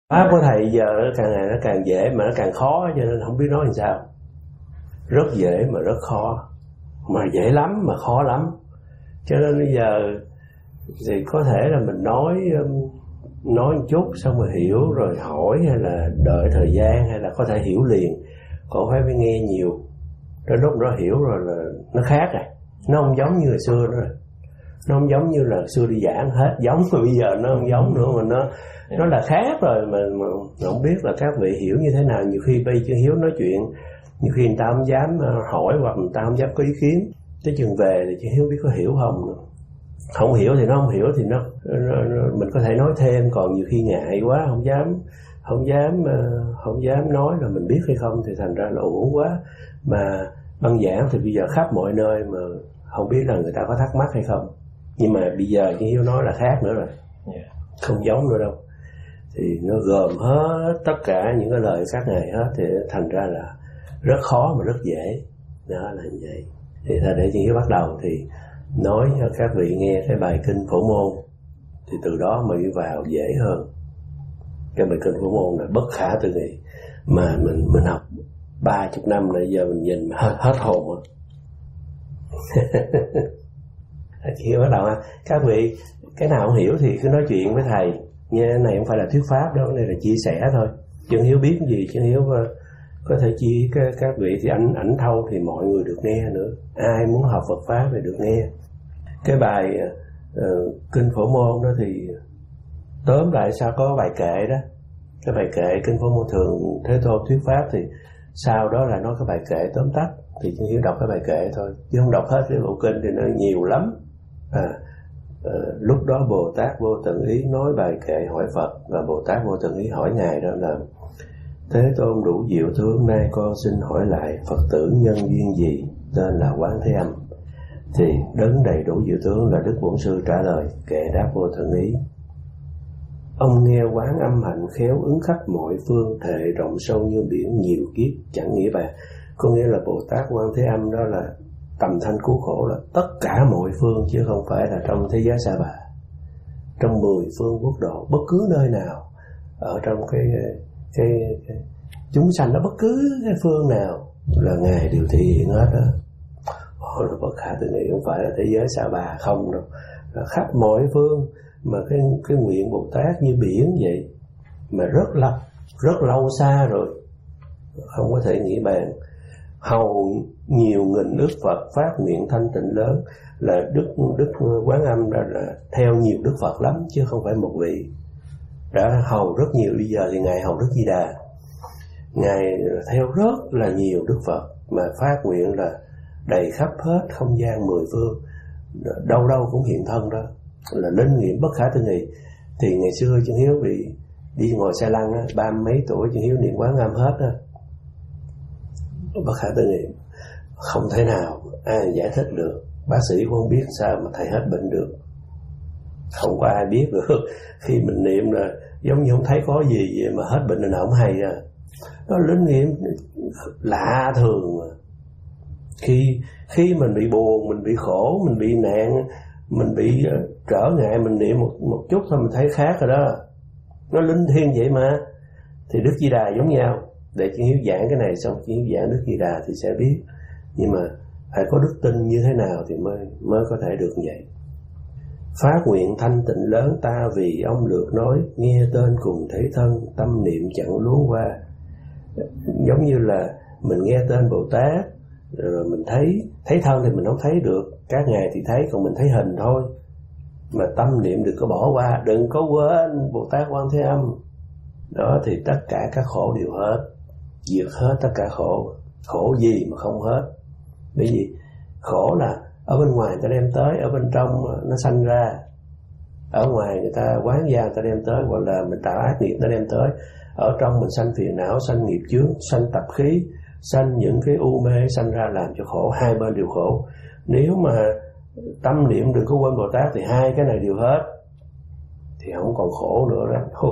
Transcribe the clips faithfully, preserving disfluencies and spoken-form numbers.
Pháp của thầy giờ nó càng ngày nó càng dễ mà nó càng khó, cho nên không biết nói làm sao. Rất dễ mà rất khó, mà dễ lắm mà khó lắm. Cho nên bây giờ thì có thể là mình nói nói một chút xong rồi hiểu rồi hỏi, hay là đợi thời gian, hay là có thể hiểu liền, còn phải phải nghe nhiều. Đến lúc đó hiểu rồi là nó khác rồi, nó không giống như hồi xưa nữa rồi. Nó không giống như là xưa đi giảng hết giống, mà bây giờ nó không giống nữa, mà nó nó là khác rồi. Mà, mà không biết là các vị hiểu như thế nào. Nhiều khi bây chứ Hiếu nói chuyện, nhiều khi người ta không dám hỏi, hoặc người ta không dám có ý kiến, tới chừng về thì chứ Hiếu biết có hiểu không nữa. Không hiểu thì nó không hiểu thì nó, nó, nó mình có thể nói thêm, còn nhiều khi ngại quá không dám không dám không dám nói là mình biết hay không, thì thành ra là uổng quá. Mà băng giảng thì bây giờ khắp mọi nơi, mà không biết là người ta có thắc mắc hay không. Nhưng mà bây giờ như Hiếu nói là khác nữa rồi, không giống nữa đâu. Thì nó gồm hết tất cả những cái lời các ngài hết, thì thành ra là rất khó mà rất dễ. Đó là như vậy. Thì ta để cho Hiếu bắt đầu thì nói cho các vị nghe cái bài kinh Phổ Môn, thì từ đó mà đi vào dễ hơn. Cái bài kinh Phổ Môn là bất khả tư nghị, mà mình mình học ba chục năm rồi, giờ mình nhìn hết, hết hồn rồi. Hiếu bắt đầu ha. Các vị cái nào không hiểu thì cứ nói chuyện với thầy nghe. Cái này không phải là thuyết pháp đâu, cái này là chia sẻ thôi. Chứ Hiếu biết cái gì, chứ Hiếu có thể chia các, các vị thì ảnh ảnh thâu thì mọi người được nghe nữa. Ai muốn học Phật pháp thì được nghe. Cái bài uh, kinh Phổ Môn đó thì tóm lại sao có bài kệ đó. Cái bài kệ kinh Phổ Môn thường Thế Tôn thuyết pháp, thì sau đó là nói cái bài kệ tóm tắt. Thì chỉ Hiếu đọc cái bài kệ thôi, chứ không đọc hết cái bộ kinh thì nó nhiều lắm. À, à, lúc đó Bồ Tát Vô Tận Ý nói bài kệ hỏi Phật, và Bồ Tát Vô Tận Ý hỏi ngài đó là: Thế Tôn đủ diệu tướng, nay con xin hỏi lại, Phật tử nhân duyên gì tên là Quán Thế Âm? Thì đấng đầy đủ diệu tướng là Đức Bổn Sư trả lời kệ đáp Vô Tận Ý: Ông nghe Quán Âm hạnh khéo ứng khắp mọi phương, thệ rộng sâu như biển nhiều kiếp chẳng nghĩ bàn. Có nghĩa là Bồ Tát Quan Thế Âm đó là tầm thanh cứu khổ là tất cả mọi phương, chứ không phải là trong thế giới Sa Bà, trong mười phương quốc độ, bất cứ nơi nào ở trong cái, cái, cái chúng sanh đó, bất cứ cái phương nào là ngài đều thể hiện hết đó. Họ là bất khả tư nghị, không phải là thế giới Sa Bà không đâu, là khắp mọi phương. Mà cái cái nguyện Bồ Tát như biển vậy, mà rất lâu rất lâu xa rồi, không có thể nghĩ bàn. Hầu nhiều nghìn ức Phật phát nguyện thanh tịnh lớn, là Đức Đức Quán Âm đó là theo nhiều Đức Phật lắm, chứ không phải một vị. Đã hầu rất nhiều. Bây giờ thì ngài hầu Đức Di Đà, ngài theo rất là nhiều Đức Phật, mà phát nguyện là đầy khắp hết không gian mười phương, đâu đâu cũng hiện thân đó, là linh nghiệm bất khả tư nghị. Thì ngày xưa Chân Hiếu bị đi ngồi xe lăn á, ba mấy tuổi Chân Hiếu niệm Quán Âm hết á, bất khả tư nghị, không thể nào ai giải thích được. Bác sĩ cũng không biết sao mà thầy hết bệnh được, không có ai biết được. Khi mình niệm là giống như không thấy có gì vậy mà hết bệnh là nào không hay à. Nó linh nghiệm lạ thường. Khi khi mình bị buồn, mình bị khổ, mình bị nạn, mình bị uh, trở ngại, mình niệm một, một chút thôi mình thấy khác rồi đó. Nó linh thiêng vậy mà. Thì Đức Di Đà giống nhau. Để Chân Hiếu giảng cái này xong Chân Hiếu giảng Đức Di Đà thì sẽ biết. Nhưng mà phải có đức tin như thế nào thì mới mới có thể được như vậy. Phát nguyện thanh tịnh lớn, ta vì ông lượt nói, nghe tên cùng thấy thân, tâm niệm chẳng luống qua. Giống như là mình nghe tên Bồ Tát, rồi mình thấy thấy thân thì mình không thấy được, các ngài thì thấy, còn mình thấy hình thôi. Mà tâm niệm đừng có bỏ qua, đừng có quên Bồ Tát Quan Thế Âm. Đó thì tất cả các khổ đều hết, diệt hết tất cả khổ. Khổ gì mà không hết? Bởi vì khổ là ở bên ngoài người ta đem tới, ở bên trong nó sanh ra. Ở ngoài người ta quán gia người ta đem tới, hoặc là mình tạo ác nghiệp người ta đem tới. Ở trong mình sanh phiền não, sanh nghiệp chướng, sanh tập khí, sanh những cái u mê sanh ra làm cho khổ. Hai bên đều khổ. Nếu mà tâm niệm đừng có quên Bồ Tát thì hai cái này đều hết, thì không còn khổ nữa đó.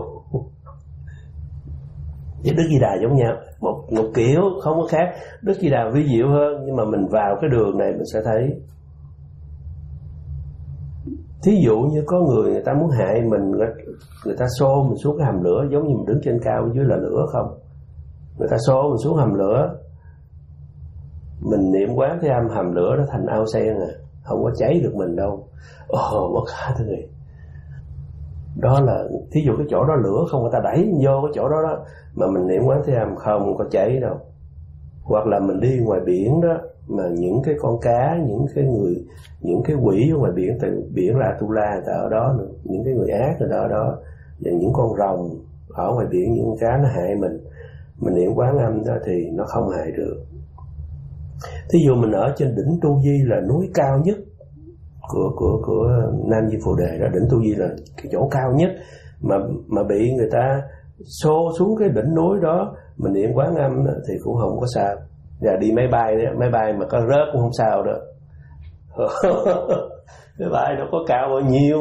Với Đức Di Đà giống nhau, một, một kiểu không có khác. Đức Di Đà vi diệu hơn, nhưng mà mình vào cái đường này mình sẽ thấy. Thí dụ như có người người ta muốn hại mình, người, người ta xô mình xuống cái hầm lửa, giống như mình đứng trên cao dưới là lửa không. Người ta xô mình xuống hầm lửa, mình niệm Quán Thế Âm, hầm lửa đó thành ao sen à, không có cháy được mình đâu. Ồ, bất khả tư nghị. Đó là thí dụ cái chỗ đó lửa không, người ta đẩy mình vô cái chỗ đó đó, mà mình niệm Quán Thế Âm không có cháy đâu. Hoặc là mình đi ngoài biển đó, mà những cái con cá, những cái người, những cái quỷ ở ngoài biển, từ biển là Tu La người ta ở đó nữa, những cái người ác người ta ở đó, và những con rồng ở ngoài biển, những con cá nó hại mình, mình niệm Quán Âm đó thì nó không hại được. Thí dụ mình ở trên đỉnh Tu Di là núi cao nhất của của của Nam Diêm Phù Đề đó, đỉnh Tu Di là cái chỗ cao nhất, mà mà bị người ta xô xuống cái đỉnh núi đó, mình niệm Quán Âm đó, thì cũng không có sao. Và đi máy bay đó, máy bay mà có rớt cũng không sao đó. Máy bay nó có cao bao nhiêu,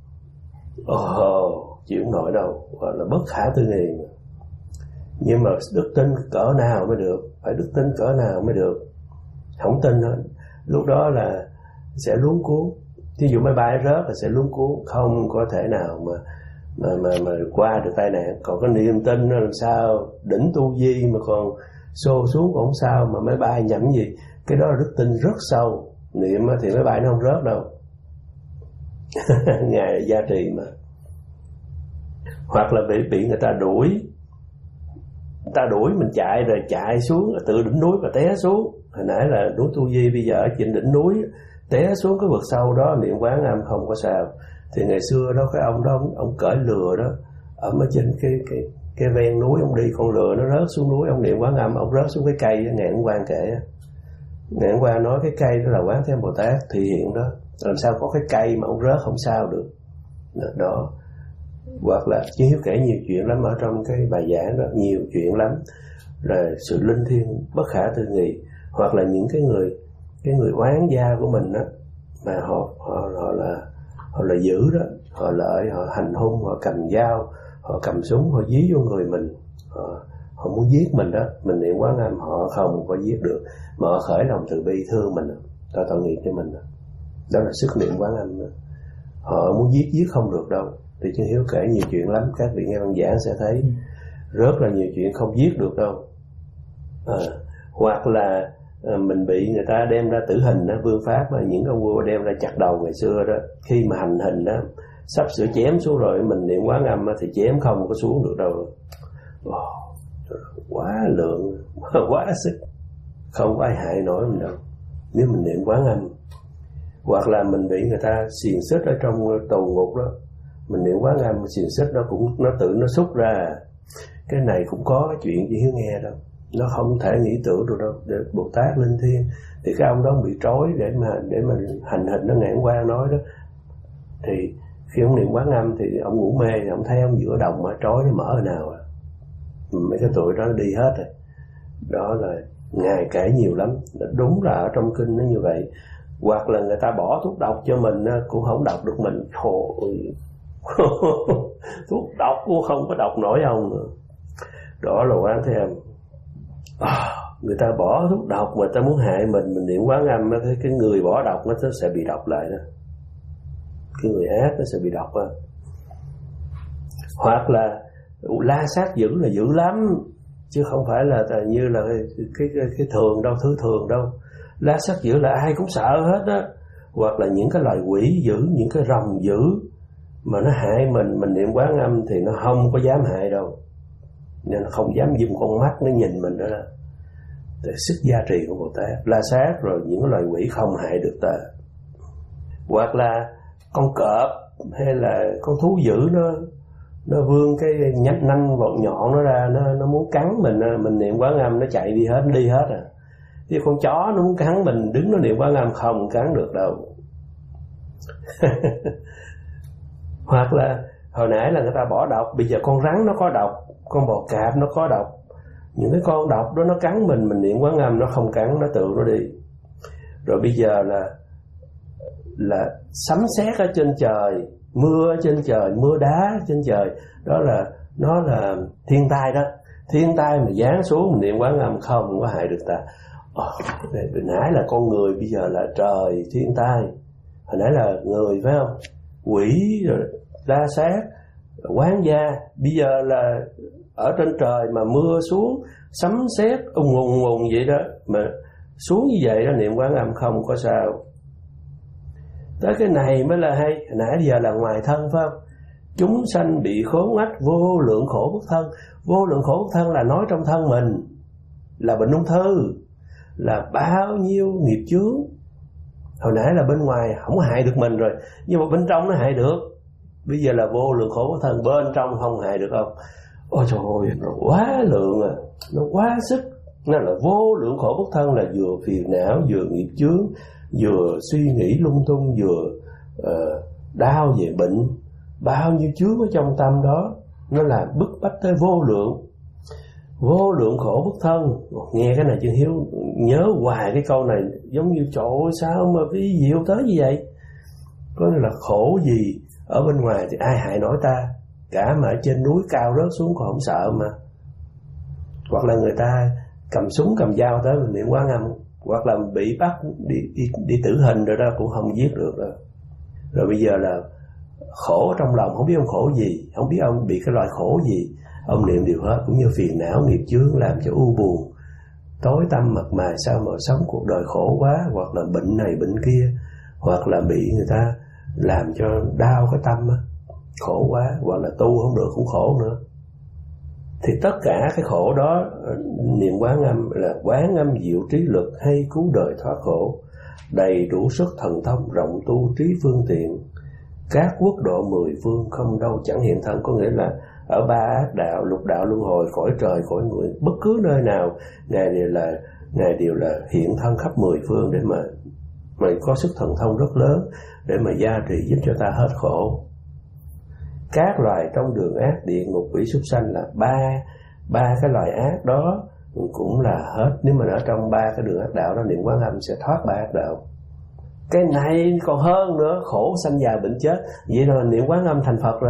ồ, chịu không nổi đâu, gọi là bất khả tư nghị. Nhưng mà đức tin cỡ nào mới được, phải đức tin cỡ nào mới được. Không tin đó, lúc đó là sẽ luống cuốn. Ví dụ máy bay rớt là sẽ luống cuốn, không có thể nào mà mà mà mà qua được tai nạn. Còn có niềm tin nó làm sao, đỉnh Tu Di mà còn xô xuống cũng không sao, mà máy bay nhẩm gì, cái đó là đức tin rất sâu. Niệm thì máy bay nó không rớt đâu. Ngài gia trì mà. Hoặc là bị bị người ta đuổi, người ta đuổi mình chạy rồi chạy xuống từ đỉnh núi và té xuống. Hồi nãy là núi Tu Di, bây giờ ở trên đỉnh núi té xuống cái vực sâu đó, niệm Quán Âm không có sao. Thì ngày xưa đó cái ông đó ông, ông cởi lừa đó, ở ở trên cái cái cái ven núi, ông đi con lừa nó rớt xuống núi, ông niệm Quán Âm, ông rớt xuống cái cây. Ngạn Quan kể, Ngạn Quan nói cái cây đó là Quán Thế Âm Bồ Tát thị hiện đó, làm sao có cái cây mà ông rớt không sao được đó. Hoặc là Chứ Hiếu kể nhiều chuyện lắm ở trong cái bài giảng đó, nhiều chuyện lắm, là sự linh thiêng bất khả tư nghị. Hoặc là những cái người cái người oán gia của mình đó, mà họ họ họ là họ là dữ đó, họ lợi, họ hành hung, họ cầm dao, họ cầm súng, họ dí vô người mình, họ, họ muốn giết mình đó, mình niệm Quán Âm họ không có giết được, mà họ khởi lòng từ bi thương mình, tội tội nghiệp cho mình đó. Đó là sức niệm Quán Âm đó. Họ muốn giết giết không được đâu. Thì Chứ Hiếu kể nhiều chuyện lắm, các vị nghe văn giảng sẽ thấy rất là nhiều chuyện không giết được đâu. À, hoặc là à, mình bị người ta đem ra tử hình đó, vương pháp mà những ông vua đem ra chặt đầu ngày xưa đó, khi mà hành hình đó sắp sửa chém xuống rồi, mình niệm Quán Âm thì chém không có xuống được đâu. Oh, quá lượng, quá sức, không có ai hại nổi mình đâu nếu mình niệm Quán Âm. Hoặc là mình bị người ta xiềng xích ở trong tù ngục đó, mình niệm Quán Âm, xiềng xích nó cũng nó tự nó xúc ra. Cái này cũng có cái chuyện Chứ Hiếu nghe đâu, nó không thể nghĩ tưởng được đâu. Để Bồ Tát linh thiêng thì cái ông đó bị trói để mà để mà hành hình. Nó Ngạn Quan nói đó, thì khi ông niệm Quán Âm thì ông ngủ mê, ông thấy ông giữa đồng mà trói nó mở hồi nào à, mấy cái tuổi đó nó đi hết rồi. Đó là Ngài kể nhiều lắm, đúng là ở trong kinh nó như vậy. Hoặc là người ta bỏ thuốc độc cho mình cũng không độc được mình. Thôi thuốc độc cũng không có độc nổi ông nữa. Đó là Quán Thế Âm. À, người ta bỏ thuốc độc mà ta muốn hại mình, mình niệm Quán Âm, cái, cái người bỏ độc nó sẽ bị độc lại đó. Cái người ác nó sẽ bị độc đó. Hoặc là la sát dữ là dữ lắm, chứ không phải là như là cái, cái, cái, cái thường đâu, thứ thường đâu. La sát dữ là ai cũng sợ hết á. Hoặc là những cái loài quỷ dữ, những cái rồng dữ mà nó hại mình, mình niệm Quán Âm thì nó không có dám hại đâu, nên nó không dám dùng con mắt nó nhìn mình đó. Để sức gia trì của Bồ Tát, la sát rồi những cái loài quỷ không hại được ta. Hoặc là con cọp hay là con thú dữ nó nó vươn cái nhách nanh vọt nhọn nó ra, nó nó muốn cắn mình, mình niệm Quán Âm nó chạy đi hết, nó đi hết à. Chứ con chó nó muốn cắn mình, đứng nó niệm Quán Âm không cắn được đâu. Hoặc là hồi nãy là người ta bỏ độc, bây giờ con rắn nó có độc, con bò cạp nó có độc, những cái con độc đó nó cắn mình, mình niệm Quán Âm nó không cắn, nó tự nó đi. Rồi bây giờ là là sấm sét ở trên trời, mưa ở trên trời, mưa đá trên trời, đó là nó là thiên tai đó. Thiên tai mà giáng xuống mình niệm Quán Âm không có hại được ta. Ồ, hồi nãy là con người, bây giờ là trời thiên tai, hồi nãy là người phải không? quỷ rồi la sát, quán gia. Bây giờ là ở trên trời mà mưa xuống, sấm sét ùng ùng ùng vậy đó, mà xuống như vậy đó, niệm Quán Âm không có sao. Tới cái này mới là hay. Nãy giờ là ngoài thân phải không? Chúng sanh bị khốn ách vô lượng khổ bất thân. Vô lượng khổ bất thân là nói trong thân mình là bệnh ung thư, là bao nhiêu nghiệp chướng. Hồi nãy là bên ngoài không hại được mình rồi, nhưng mà bên trong nó hại được. Bây giờ là vô lượng khổ bất thân, bên trong không hại được không? Ôi trời ơi, nó quá lượng à, nó quá sức. Nó là vô lượng khổ bất thân, là vừa phiền não, vừa nghiệp chướng, vừa suy nghĩ lung tung, vừa uh, đau về bệnh, bao nhiêu chướng ở trong tâm đó. Nó là bức bách tới vô lượng. Vô lượng khổ bất thân. Nghe cái này Chân Hiếu nhớ hoài cái câu này, giống như trời ơi sao mà cái diệu tới như vậy. Có nghĩa là khổ gì ở bên ngoài thì ai hại nổi ta, cả mà ở trên núi cao rớt xuống còn không sợ mà. Hoặc là người ta cầm súng cầm dao tới mình niệm Quán Âm, hoặc là bị bắt đi, đi, đi tử hình rồi đó cũng không giết được rồi. Rồi bây giờ là khổ trong lòng, không biết ông khổ gì, không biết ông bị cái loại khổ gì, ông niệm điều hết, cũng như phiền não nghiệp chướng làm cho u buồn, tối tăm mặt mày, sao mà sống cuộc đời khổ quá, hoặc là bệnh này bệnh kia, hoặc là bị người ta làm cho đau cái tâm á, khổ quá, hoặc là tu không được cũng khổ nữa. Thì tất cả cái khổ đó, niệm Quán Âm là Quán Âm diệu trí lực hay cứu đời thoát khổ, đầy đủ sức thần thông, rộng tu trí phương tiện, các quốc độ mười phương không đâu chẳng hiện thân. Có nghĩa là ở ba ác đạo, lục đạo luân hồi, cõi trời cõi người, bất cứ nơi nào ngài đều là ngài đều là hiện thân khắp mười phương để mà mà có sức thần thông rất lớn để mà gia trì giúp cho ta hết khổ. Các loài trong đường ác, địa ngục, quỷ, súc sanh là ba ba cái loài ác đó cũng là hết. Nếu mà ở trong ba cái đường ác đạo đó, niệm Quán Âm sẽ thoát ba ác đạo. Cái này còn hơn nữa, khổ sanh già bệnh chết. Vậy là niệm Quán Âm thành Phật rồi,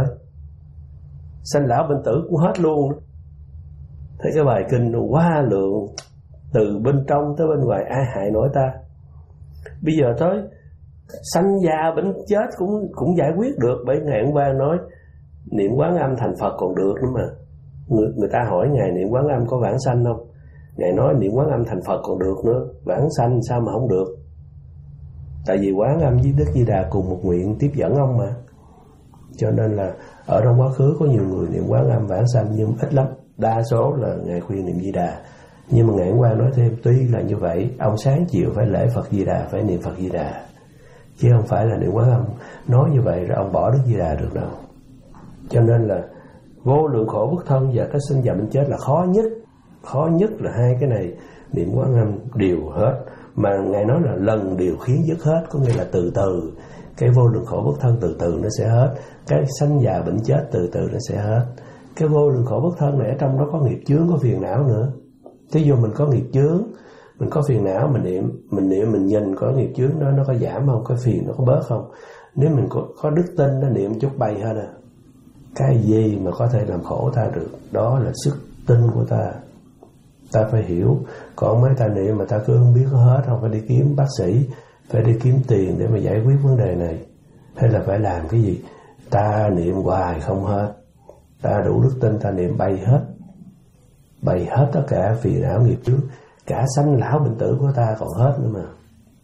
sanh lão bệnh tử cũng hết luôn. Thấy cái bài kinh nó quá lượng, từ bên trong tới bên ngoài ai hại nổi ta. Bây giờ tới sanh già bệnh chết cũng cũng giải quyết được. Bởi Ngài hôm qua nói niệm Quán Âm thành Phật còn được nữa mà. Người, người ta hỏi Ngài niệm Quán Âm có vãng sanh không? Ngài nói niệm Quán Âm thành Phật còn được nữa, vãng sanh sao mà không được? Tại vì Quán Âm với Đức Di Đà cùng một nguyện tiếp dẫn ông mà. Cho nên là ở trong quá khứ có nhiều người niệm Quán Âm vãng sanh, nhưng ít lắm. Đa số là Ngài khuyên niệm Di Đà. Nhưng mà Ngài hôm qua nói thêm, tuy là như vậy, ông sáng chiều phải lễ Phật Di Đà, phải niệm Phật Di Đà, chứ không phải là niệm Quán Âm nói như vậy rồi ông bỏ Đức Di Đà được đâu. Cho nên là vô lượng khổ bất thân và cái sinh già bệnh chết là khó nhất. Khó nhất là hai cái này niệm Quán Âm đều hết. Mà Ngài nói là lần điều khiến dứt hết, có nghĩa là từ từ. Cái vô lượng khổ bất thân từ từ nó sẽ hết, cái sanh già bệnh chết từ từ nó sẽ hết. Cái vô lượng khổ bất thân này ở trong đó có nghiệp chướng, có phiền não nữa. Thí dụ mình có nghiệp chướng, mình có phiền não, mình niệm, mình niệm mình nhìn có nghiệp chướng đó nó có giảm không, có phiền nó có bớt không. Nếu mình có, có đức tin nó niệm chút bay hết à. Cái gì mà có thể làm khổ ta được, đó là sức tin của ta. Ta phải hiểu. Còn mấy ta niệm mà ta cứ không biết có hết, không phải đi kiếm bác sĩ, phải đi kiếm tiền để mà giải quyết vấn đề này, hay là phải làm cái gì. Ta niệm hoài không hết, ta đủ đức tin, ta niệm bay hết, bay hết tất cả phiền não nghiệp chướng, cả sanh lão bệnh tử của ta còn hết nữa mà.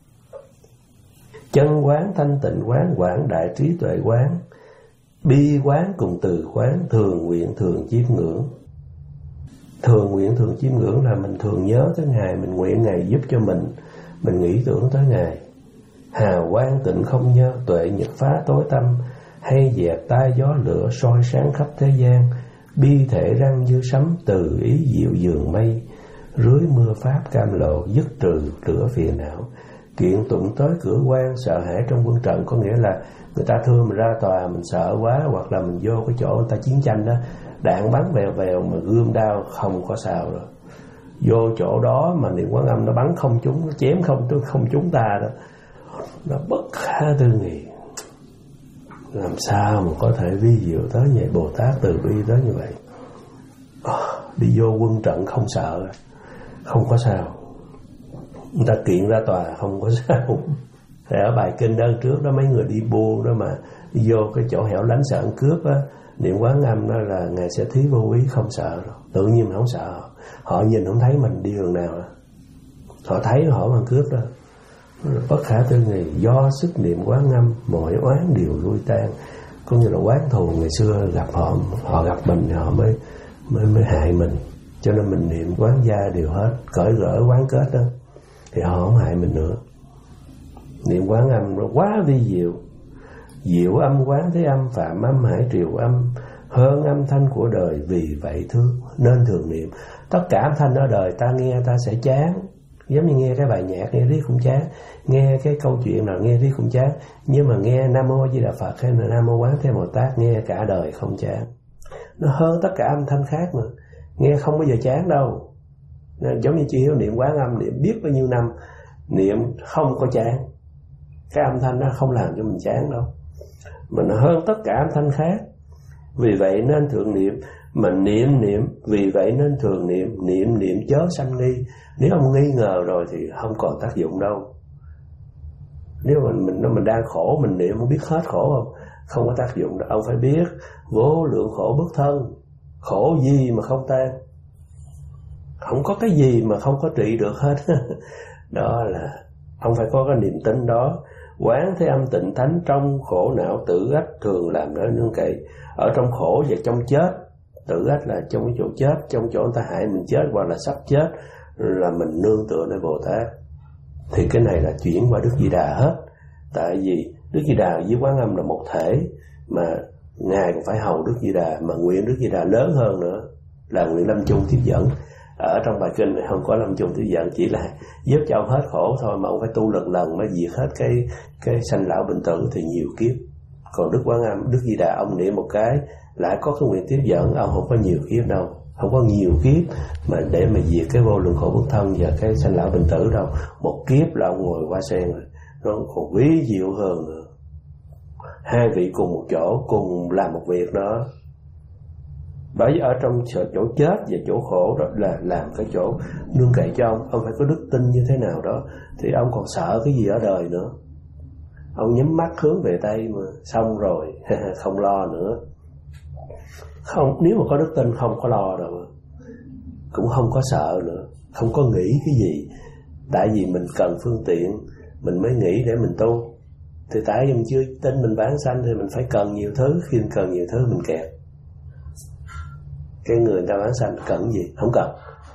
Chân quán, thanh tịnh quán, quảng đại trí tuệ quán, bi quán cùng từ quán, thường nguyện thường chiêm ngưỡng. Thường nguyện thường chiêm ngưỡng là mình thường nhớ tới Ngài, mình nguyện Ngài giúp cho mình, mình nghĩ tưởng tới Ngài. Hào quang tịnh không nhớ, tuệ nhật phá tối tâm, hay dẹp tai gió lửa soi sáng khắp thế gian. Bi thể răng như sấm, từ ý dịu dường mây, rưới mưa pháp cam lộ, dứt trừ lửa phiền não. Kiện tụng tới cửa quan, sợ hãi trong quân trận, có nghĩa là người ta thưa mình ra tòa, mình sợ quá, hoặc là mình vô cái chỗ người ta chiến tranh đó, đạn bắn vèo vèo mà gươm đao không có sao rồi. Vô chỗ đó mà niệm Quán Âm nó bắn không trúng, nó chém không không trúng ta đó, nó bất khả tư nghị. Làm sao mà có thể vi diệu tới vậy, Bồ Tát từ bi tới như vậy. À, đi vô quân trận không sợ, không có sao. Người ta kiện ra tòa không có sao. Thì ở bài kinh đơn trước đó mấy người đi buôn đó mà vô cái chỗ hẻo lánh sợ ăn cướp á, niệm Quán Âm đó là Ngài sẽ thí vô ý, không sợ đâu. Tự nhiên mà không sợ. Họ nhìn không thấy mình đi đường nào đó. Họ thấy họ ăn cướp đó. Bất khả tư nghì, do sức niệm Quán Âm mọi oán đều lui tan. Có như là oán thù ngày xưa gặp họ, họ gặp mình thì họ mới mới mới hại mình. Cho nên mình niệm Quán Gia đều hết, cởi gỡ quán kết đó, thì họ không hại mình nữa. Niệm Quán Âm nó quá vi diệu. Diệu âm Quán Thế Âm, phạm âm hải triều âm, hơn âm thanh của đời, vì vậy thương nên thường niệm. Tất cả âm thanh ở đời ta nghe ta sẽ chán, giống như nghe cái bài nhạc nghe riết cũng chán, nghe cái câu chuyện nào nghe riết cũng chán. Nhưng mà nghe Nam Mô A Di Đà Phật hay là Nam Mô Quán Thế Bồ Tát nghe cả đời không chán. Nó hơn tất cả âm thanh khác mà, nghe không bao giờ chán đâu. Nên giống như chị Hiếu niệm Quán Âm, niệm biết bao nhiêu năm, niệm không có chán. Cái âm thanh nó không làm cho mình chán đâu, mà nó hơn tất cả âm thanh khác. Vì vậy nên thường niệm. Mình niệm niệm, vì vậy nên thường niệm. Niệm niệm chớ sanh nghi. Nếu ông nghi ngờ rồi thì không còn tác dụng đâu. Nếu mình mình mình đang khổ, mình niệm không biết hết khổ không, không có tác dụng đâu. Ông phải biết vô lượng khổ bất thân, khổ gì mà không tan, không có cái gì mà không có trị được hết. Đó là ông phải có cái niềm tin đó. Quán Thế Âm tịnh thánh, trong khổ não tự ách, thường làm nơi nương cậy. Ở trong khổ và trong chết, tự ách là trong cái chỗ chết, trong chỗ người ta hại mình chết hoặc là sắp chết, là mình nương tựa nơi Bồ Tát. Thì cái này là chuyển qua Đức Di Đà hết. Tại vì Đức Di Đà với Quán Âm là một thể, mà Ngài còn phải hầu Đức Di Đà, mà nguyện Đức Di Đà lớn hơn nữa là nguyện lâm chung tiếp dẫn. Ở trong bài kinh này không có lâm chung tiếp dẫn, chỉ là giúp cho ông hết khổ thôi, mà ông phải tu lần lần mới diệt hết cái cái sanh lão bệnh tử thì nhiều kiếp. Còn Đức Quán Âm, Đức Di Đà ông niệm một cái lại có cái nguyện tiếp dẫn, ông không có nhiều kiếp đâu, không có nhiều kiếp mà để mà diệt cái vô lượng khổ bất thân và cái sanh lão bệnh tử đâu. Một kiếp là ông ngồi hoa sen rồi, nó còn quý diệu hơn nữa. Hai vị cùng một chỗ, cùng làm một việc đó. Bởi vì ở trong chỗ chết và chỗ khổ đó là làm cái chỗ nương cậy cho ông. Ông phải có đức tin như thế nào đó thì ông còn sợ cái gì ở đời nữa. Ông nhắm mắt hướng về Tây mà xong rồi, không lo nữa. Không, nếu mà có đức tin không có lo đâu, cũng không có sợ nữa, không có nghĩ cái gì. Tại vì mình cần phương tiện, mình mới nghĩ để mình tu. Thì tại vì mình chưa tin mình vãng sanh thì mình phải cần nhiều thứ. Khi mình cần nhiều thứ mình kẹt. Cái người ta vãng sanh cần gì? Không cần.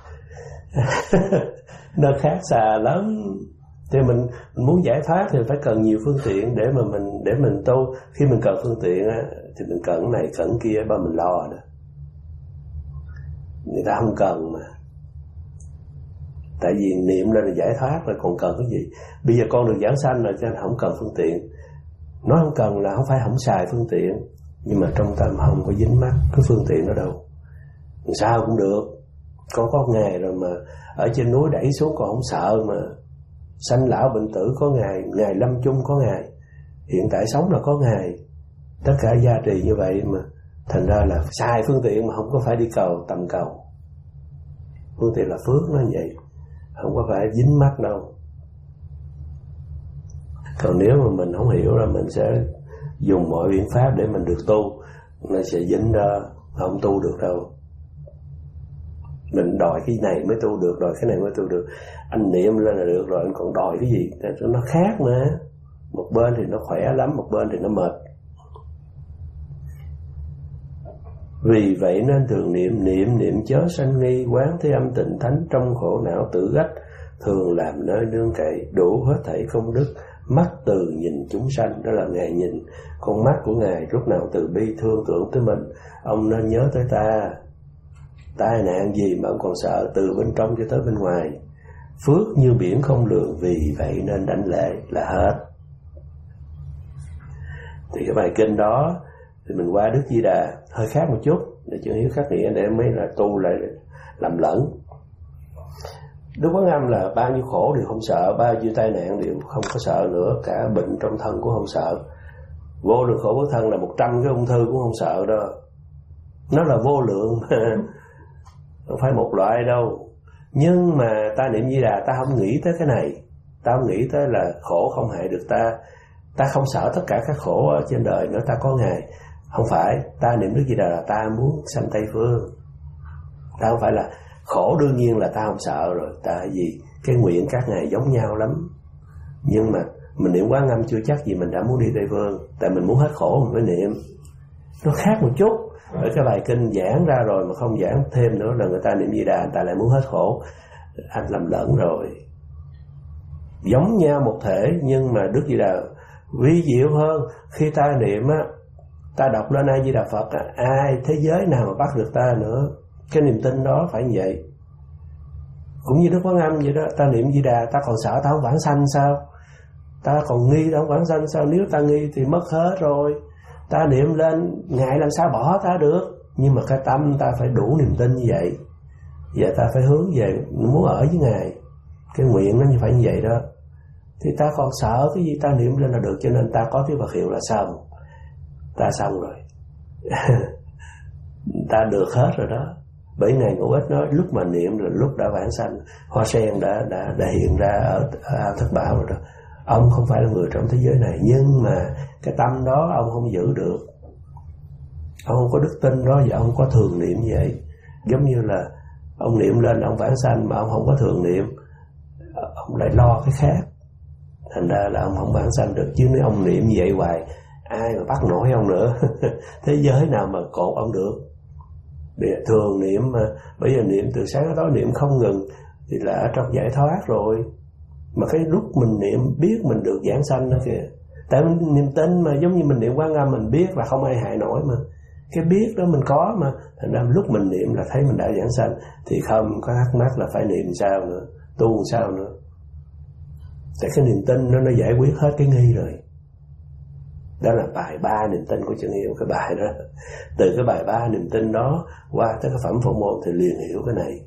Nó khác xa lắm. Thì mình, mình muốn giải thoát thì phải cần nhiều phương tiện để mà mình để mình tu. Khi mình cần phương tiện á, thì mình cần cái này cần kia ba mình lo đó. Người ta không cần mà. Tại vì niệm lên là giải thoát rồi còn cần cái gì? Bây giờ con được giảng sanh rồi cho nên không cần phương tiện. Nó không cần là không phải không xài phương tiện, nhưng mà trong tâm không có dính mắc cái phương tiện đó đâu. Sao cũng được. Con có ngày rồi mà ở trên núi đẩy xuống còn không sợ mà. Sanh lão bệnh tử có ngày, ngày lâm chung có ngày, hiện tại sống là có ngày. Tất cả gia trì như vậy mà. Thành ra là xài phương tiện mà không có phải đi cầu tầm cầu. Phương tiện là phước nó vậy, không có phải dính mắc đâu. Còn nếu mà mình không hiểu là mình sẽ dùng mọi biện pháp để mình được tu, nó sẽ dính ra, không tu được đâu. Mình đòi cái này mới tu được, đòi cái này mới tu được. Anh niệm lên là được rồi, anh còn đòi cái gì? Nó khác mà. Một bên thì nó khỏe lắm, một bên thì nó mệt. Vì vậy nên thường niệm, niệm niệm chớ sanh nghi. Quán Thế Âm tịnh thánh, trong khổ não tự ách, thường làm nơi nương cậy, đủ hết thảy công đức. Mắt từ nhìn chúng sanh, đó là Ngài nhìn. Con mắt của Ngài lúc nào từ bi thương tưởng tới mình. Ông nên nhớ tới ta. Tai nạn gì mà ông còn sợ, từ bên trong cho tới bên ngoài. Phước như biển không lường, vì vậy nên đảnh lễ là hết. Thì cái bài kinh đó thì mình qua Đức Di Đà hơi khác một chút, để chữ hiếu khắc nghĩa để mới là tu lại làm lẫn. Đức Quán Âm là bao nhiêu khổ đều không sợ, bao nhiêu tai nạn đều không có sợ nữa, cả bệnh trong thân cũng không sợ. Vô lượng khổ bất thân là một trăm cái ung thư cũng không sợ đó. Nó là vô lượng mà, không phải một loại đâu. Nhưng mà ta niệm Di Đà ta không nghĩ tới cái này, ta không nghĩ tới là khổ không hại được ta. Ta không sợ tất cả các khổ ở trên đời nữa, ta có Ngài. Không phải, ta niệm Đức Di Đà là ta muốn sanh Tây Phương. Ta không phải là khổ, đương nhiên là ta không sợ rồi. Tại vì cái nguyện các Ngài giống nhau lắm. Nhưng mà mình niệm Quán Âm chưa chắc gì mình đã muốn đi Tây Phương. Tại mình muốn hết khổ mình mới niệm. Nó khác một chút. Ở cái bài kinh giảng ra rồi mà không giảng thêm nữa là người ta niệm Di Đà, người ta lại muốn hết khổ. Anh lầm lẫn rồi. Giống nhau một thể, nhưng mà Đức Di Đà vi diệu hơn. Khi ta niệm á, ta đọc lên A Di Đà Phật á, ai thế giới nào mà bắt được ta nữa. Cái niềm tin đó phải như vậy. Cũng như Đức Quán Âm vậy đó. Ta niệm Di Đà, ta còn sợ ta không vãng sanh sao? Ta còn nghi ta không vãng sanh sao? Nếu ta nghi thì mất hết rồi. Ta niệm lên, Ngài làm sao bỏ ta được. Nhưng mà cái tâm ta phải đủ niềm tin như vậy. Giờ ta phải hướng về muốn ở với Ngài. Cái nguyện nó như phải như vậy đó. Thì ta còn sợ cái gì, ta niệm lên là được. Cho nên ta có tiếng Phật hiệu là xong. Ta xong rồi. Ta được hết rồi đó. Bởi Ngài Ngũ Ích nói lúc mà niệm là lúc đã vãng sanh. Hoa sen đã, đã, đã hiện ra ở, ở Thất Bảo rồi đó. Ông không phải là người trong thế giới này, nhưng mà cái tâm đó ông không giữ được. Ông không có đức tin đó, và ông có thường niệm như vậy. Giống như là ông niệm lên ông vãng sanh mà ông không có thường niệm, ông lại lo cái khác, thành ra là ông không vãng sanh được. Chứ nếu ông niệm như vậy hoài, ai mà bắt nổi ông nữa. Thế giới nào mà cột ông được. Để thường niệm mà, bây giờ niệm từ sáng tới tối niệm không ngừng thì là ở trong giải thoát rồi. Mà cái lúc mình niệm biết mình được giảng sanh đó kìa. Tại mình niềm tin mà, giống như mình niệm Quán Âm mình biết là không ai hại nổi mà. Cái biết đó mình có mà. Thành ra lúc mình niệm là thấy mình đã giảng sanh. Thì không có thắc mắc là phải niệm sao nữa, tu sao nữa. Tại cái niềm tin nó, nó giải quyết hết cái nghi rồi. Đó là bài ba niềm tin của Trần Hiếu. Cái bài đó, từ cái bài ba niềm tin đó qua tới cái phẩm Phổ Môn thì liền hiểu cái này.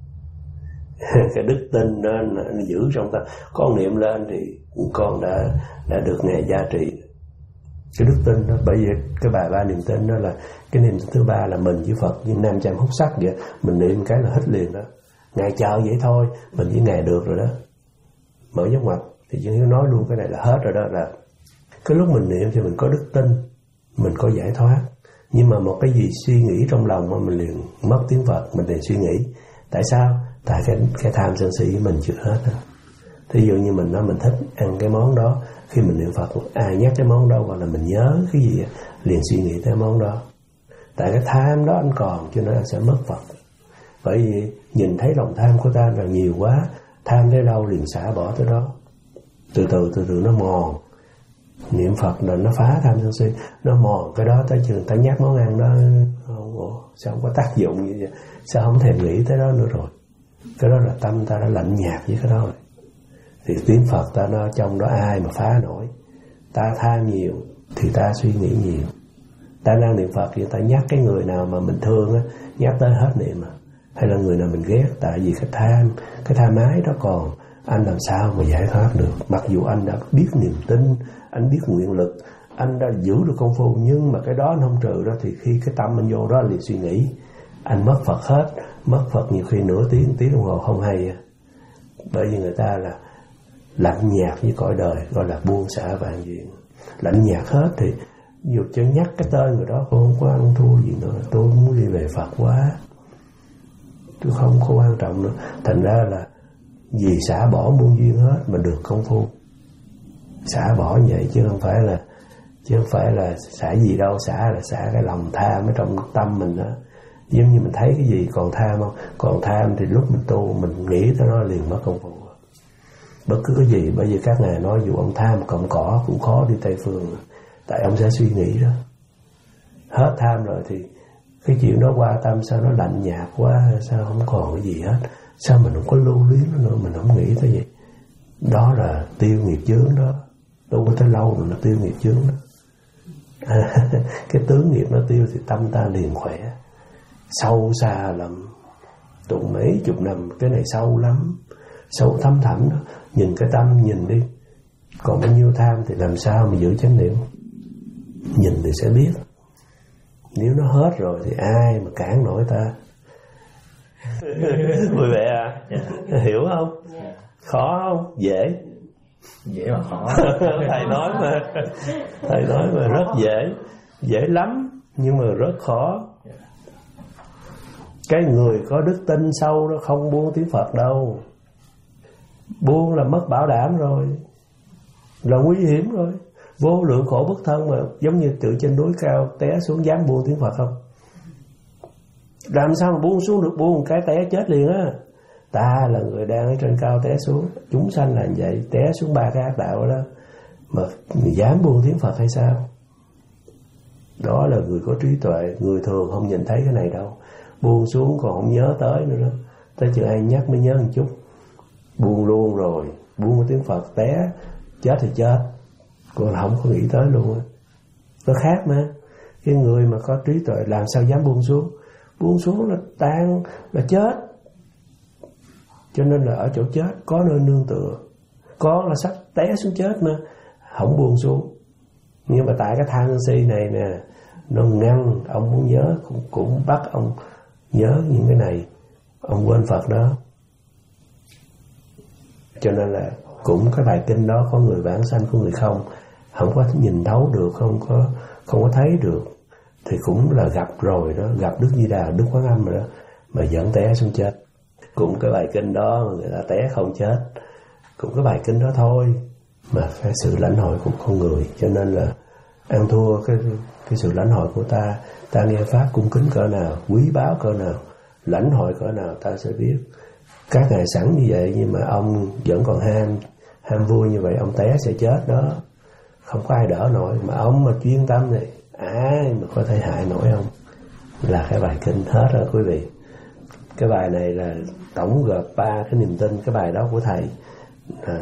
Cái đức tin đó nó, nó giữ trong ta. Con niệm lên thì con đã đã được Ngài gia trị. Cái đức tin đó, bởi vì cái bài ba niềm tin đó là cái niềm tin thứ ba là mình với Phật như nam châm hút sắt vậy. Mình niệm cái là hết liền đó. Ngài chờ vậy thôi, mình với Ngài được rồi đó. Mở dấu ngoặc thì Trần Hiếu nói luôn cái này là hết rồi đó. Là cái lúc mình niệm thì mình có đức tin, mình có giải thoát. Nhưng mà một cái gì suy nghĩ trong lòng mà mình liền mất tiếng Phật, mình liền suy nghĩ. Tại sao? Tại cái, cái tham sân si của mình chưa hết đó. Thí dụ như mình nói mình thích ăn cái món đó, khi mình niệm Phật ai nhắc cái món đó hoặc là mình nhớ cái gì liền suy nghĩ tới món đó. Tại cái tham đó anh còn, cho nên anh sẽ mất Phật. Bởi vì nhìn thấy lòng tham của ta là nhiều quá, tham tới đâu liền xả bỏ tới đó. Từ từ từ từ nó mòn. Niệm Phật là nó phá tham sân si, nó mòn cái đó tới chừng ta nhắc món ăn đó, ồ, sao không có tác dụng như vậy, sao không thèm nghĩ tới đó nữa rồi. Cái đó là tâm ta đã lạnh nhạt với cái đó rồi. Thì tiếng Phật ta nó trong đó ai mà phá nổi. Ta tham nhiều thì ta suy nghĩ nhiều. Ta đang niệm Phật thì ta nhắc cái người nào mà mình thương á, nhắc tới hết niệm à. Hay là người nào mình ghét, tại vì cái tham, cái tham ái đó còn, anh làm sao mà giải thoát được. Mặc dù anh đã biết niềm tin, anh biết nguyện lực, anh đã giữ được công phu, nhưng mà cái đó anh không trừ đó, thì khi cái tâm anh vô đó liền suy nghĩ, anh mất Phật hết. Mất Phật nhiều khi nửa tiếng, tiếng đồng hồ không hay. Bởi vì người ta là lạnh nhạt với cõi đời, gọi là buông xả vạn duyên. Lạnh nhạt hết thì dù cho nhắc cái tên người đó tôi không có ăn thua gì nữa, tôi muốn đi về Phật quá, tôi không có quan trọng nữa. Thành ra là vì xả bỏ buông duyên hết mà được công phu. Xả bỏ như vậy chứ không phải là chứ không phải là xả gì đâu. Xả là xả cái lòng tham ở trong tâm mình đó. Giống như mình thấy cái gì còn tham không? Còn tham thì lúc mình tu mình nghĩ tới nó liền mất công phu. Bất cứ cái gì, bởi vì các ngài nói dù ông tham cộng cỏ cũng khó đi Tây Phương. Tại ông sẽ suy nghĩ đó. Hết tham rồi thì cái chuyện đó qua tâm sao nó lạnh nhạt quá, sao không còn cái gì hết. Sao mình không có lưu luyến nữa, mình không nghĩ tới gì. Đó là tiêu nghiệp chướng đó. Đâu có tới lâu mà nó tiêu nghiệp chướng đó. À, cái tướng nghiệp nó tiêu thì tâm ta liền khỏe. Sâu xa lắm. Tụng mấy chục năm, cái này sâu lắm. Sâu thâm thẳm đó. Nhìn cái tâm nhìn đi. Còn bao nhiêu tham thì làm sao mà giữ chánh niệm. Nhìn thì sẽ biết. Nếu nó hết rồi thì ai mà cản nổi ta. Vui vẻ à? Yeah. Hiểu không? Yeah. Khó không? Dễ. Dễ mà khó. Thầy nói mà thầy nói mà rất dễ, dễ lắm nhưng mà rất khó. Cái người có đức tin sâu nó không buông tiếng Phật đâu. Buông là mất bảo đảm rồi, là nguy hiểm rồi. Vô lượng khổ bất thân mà, giống như từ trên núi cao té xuống dám buông tiếng Phật không? Làm sao mà buông xuống được, buông cái té chết liền á. Ta là người đang ở trên cao té xuống, chúng sanh là vậy, té xuống ba cái ác đạo đó mà dám buông tiếng Phật hay sao? Đó là người có trí tuệ, người thường không nhìn thấy cái này đâu. Buông xuống còn không nhớ tới nữa đó, tới chừng ai nhắc mới nhớ một chút. Buông luôn rồi, buông tiếng Phật té chết thì chết, còn không có nghĩ tới luôn á. Nó khác mà. Cái người mà có trí tuệ làm sao dám buông xuống? Buông xuống là tan, là chết. Cho nên là ở chỗ chết có nơi nương tựa. Có là sắp té xuống chết mà không buông xuống. Nhưng mà tại cái tham sân si này nè, nó ngăn ông muốn nhớ, cũng, cũng bắt ông nhớ những cái này, ông quên Phật đó. Cho nên là cũng cái bài kinh đó có người vãng sanh, có người không, không có nhìn thấu được, không có không có thấy được, thì cũng là gặp rồi đó, gặp Đức Di Đà, Đức Quán Âm rồi đó, mà vẫn té xuống chết. Cũng cái bài kinh đó người ta té không chết, cũng cái bài kinh đó thôi, mà phải sự lãnh hội của con người. Cho nên là ăn thua cái cái sự lãnh hội của ta. Ta nghe pháp cung kính cỡ nào, quý báu cỡ nào, lãnh hội cỡ nào ta sẽ biết. Các ngài sẵn như vậy nhưng mà ông vẫn còn ham ham vui như vậy, ông té sẽ chết đó, không có ai đỡ nổi. Mà ông mà chuyên tâm này, ai mà có thể hại nổi ông? Là cái bài kinh hết rồi quý vị. Cái bài này là tổng gộp ba cái niềm tin, cái bài đó của thầy. À.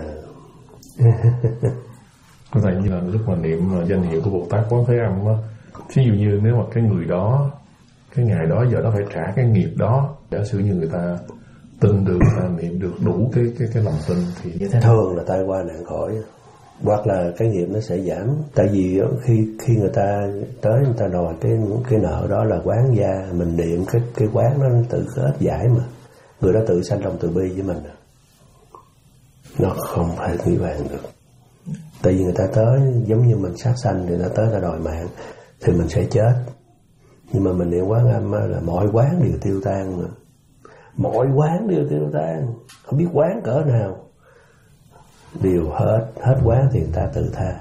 Thầy, như là lúc mà niệm danh hiệu của Bồ Tát Quán Thế Âm á, thí dụ như nếu mà cái người đó, cái ngày đó giờ đó phải trả cái nghiệp đó, giả sử như người ta tin được, ta niệm được đủ cái cái cái lòng tin thì như thế thường là tai qua nạn khỏi, hoặc là cái nghiệp nó sẽ giảm. Tại vì khi khi người ta tới người ta đòi cái cái nợ đó là quán gia, mình niệm cái cái quán nó tự hết giải mà, người đó tự sanh lòng từ bi với mình, nó không phải nghĩ bàn được. Tại vì người ta tới giống như mình sát sanh, người ta tới ta đòi mạng thì mình sẽ chết. Nhưng mà mình niệm Quán Âm là mọi quán đều tiêu tan mà, mọi quán đều tiêu tan, không biết quán cỡ nào đều hết, hết quán thì người ta tự tha.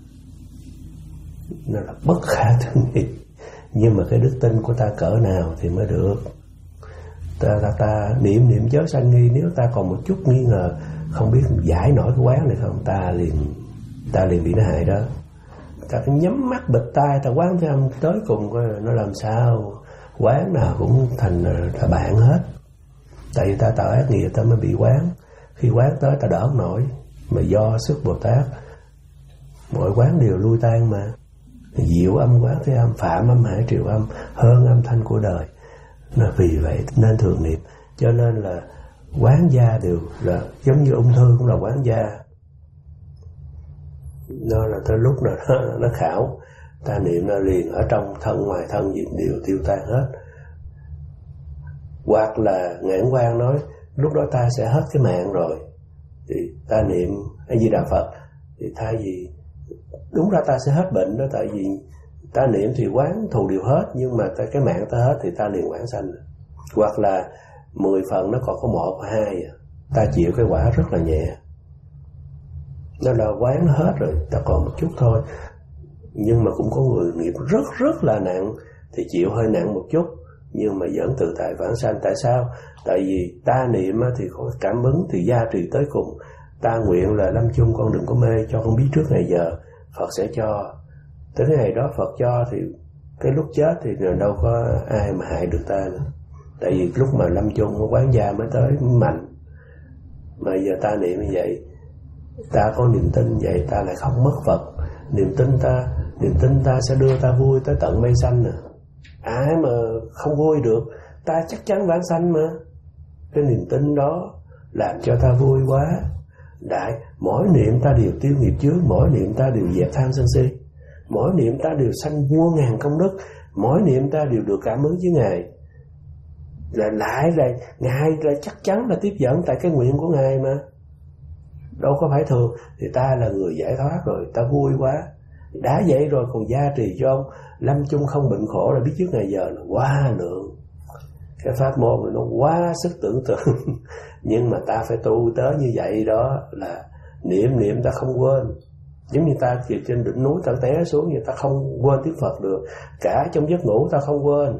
Nó là bất khả tư nghị. Nhưng mà cái đức tin của ta cỡ nào thì mới được. Ta, ta, ta niệm niệm chớ sanh nghi, nếu ta còn một chút nghi ngờ, không biết giải nổi cái quán này không, ta liền ta liền bị nó hại đó. Ta phải nhắm mắt bịt tai, ta quán Thế Âm tới cùng coi nó làm sao, quán nào cũng thành là bạn hết. Tại vì ta tạo ác nghiệp ta mới bị quán. Khi quán tới ta đỡ không nổi, mà do sức Bồ Tát mọi quán đều lui tan mà. Diệu âm Quán Thế Âm, phạm âm hải triệu âm, hơn âm thanh của đời. Là vì vậy nên thường niệm. Cho nên là quán gia đều là giống như ung thư cũng là quán gia. Nó là tới lúc nào nó, nó khảo, ta niệm nó liền ở trong thân ngoài thân gì đều tiêu tan hết. Hoặc là Ngạn Quang nói lúc đó ta sẽ hết cái mạng rồi, thì ta niệm A Di Đà Phật, thì thay vì đúng ra ta sẽ hết bệnh đó, tại vì ta niệm thì quán thù điều hết, nhưng mà ta, cái mạng ta hết thì ta liền quán sanh. Hoặc là mười phần nó còn có một hai, ta chịu cái quả rất là nhẹ, nó là quán nó hết rồi, ta còn một chút thôi. Nhưng mà cũng có người niệm rất rất là nặng thì chịu hơi nặng một chút, nhưng mà vẫn từ tại vãng sanh. Tại sao? Tại vì ta niệm thì có cảm ứng thì gia trì tới cùng. Ta nguyện là lâm chung con đừng có mê, cho con biết trước ngày giờ, Phật sẽ cho. Tới cái ngày đó Phật cho thì cái lúc chết thì đâu có ai mà hại được ta nữa. Tại vì lúc mà lâm chung quán gia mới tới mạnh. Mà giờ ta niệm như vậy, ta có niềm tin vậy, ta lại không mất Phật. Niềm tin ta, niềm tin ta sẽ đưa ta vui tới tận mây xanh nè. Ai mà không vui được, ta chắc chắn vãng sanh mà. Cái niềm tin đó làm cho ta vui quá. Đại, mỗi niệm ta đều tiêu nghiệp chướng, mỗi niệm ta đều dẹp tham sân si, mỗi niệm ta đều sanh muôn ngàn công đức, mỗi niệm ta đều được cảm ứng với Ngài. Là lại là Ngài là chắc chắn là tiếp dẫn tại cái nguyện của Ngài mà. đâu có phải thường. Thì ta là người giải thoát rồi, ta vui quá. Đã vậy rồi còn gia trì cho ông lâm chung không bệnh khổ là biết trước ngày giờ là quá lượng. Cái pháp môn này nó quá sức tưởng tượng. Nhưng mà ta phải tu tới như vậy đó, là niệm niệm ta không quên. Giống như ta kìa trên đỉnh núi ta té xuống, như ta không quên tiếng Phật được. Cả trong giấc ngủ ta không quên.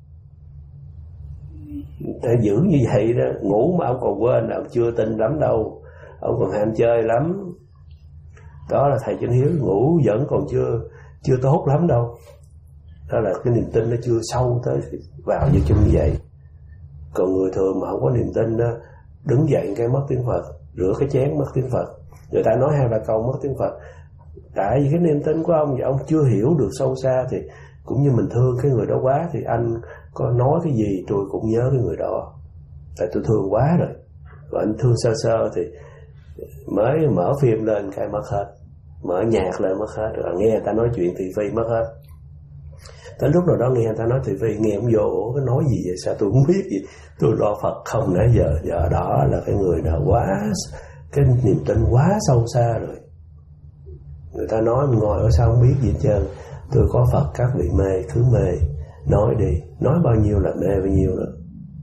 Ta giữ như vậy đó. Ngủ mà ông còn quên là ông chưa tin lắm đâu, ông còn ham chơi lắm. Đó là thầy Chân Hiếu, ngủ vẫn còn chưa chưa tốt lắm đâu. Đó là cái niềm tin nó chưa sâu tới vào như chung như vậy. Còn người thường mà không có niềm tin đó, đứng dậy cái mất tiếng Phật, rửa cái chén mất tiếng Phật, người ta nói hai ba câu mất tiếng Phật. Tại vì cái niềm tin của ông và ông chưa hiểu được sâu xa, thì cũng như mình thương cái người đó quá, thì anh có nói cái gì tôi cũng nhớ cái người đó, tại tôi thương quá rồi. Và anh thương sơ sơ thì mới mở phim lên cái mất hết, mở nhạc lên mất hết, rồi nghe người ta nói chuyện thị phi mất hết. Tới lúc nào đó nghe người ta nói thị phi, nghe không vô, ủa cái nói gì vậy, sao tôi không biết gì, tôi lo Phật không nãy giờ. Giờ đó là cái người nào quá, cái niềm tin quá sâu xa rồi. Người ta nói mình ngồi ở sao không biết gì hết trơn. Tôi có Phật, các vị mê cứ mê, nói đi, nói bao nhiêu là mê bao nhiêu rồi.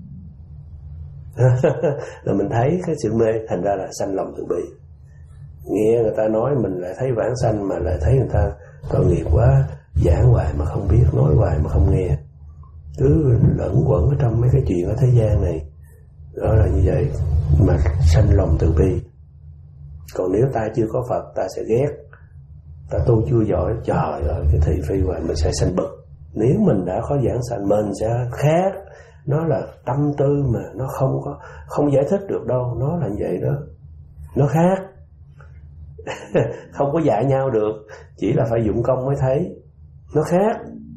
Là mình thấy cái sự mê thành ra là sanh lòng từ bi. Nghe người ta nói mình lại thấy vãng sanh, mà lại thấy người ta tội nghiệp quá, giảng hoài mà không biết, nói hoài mà không nghe, cứ lẫn quẩn ở trong mấy cái chuyện ở thế gian này. Đó là như vậy mà sanh lòng từ bi. Còn nếu ta chưa có Phật, ta sẽ ghét, ta tu chưa giỏi, trời ơi cái thị phi hoài, mình sẽ sanh bực. Nếu mình đã có giảng sanh, mình sẽ khác. Nó là tâm tư mà nó không có không giải thích được đâu, nó là như vậy đó, nó khác. Không có dạy nhau được, chỉ là phải dụng công mới thấy nó khác.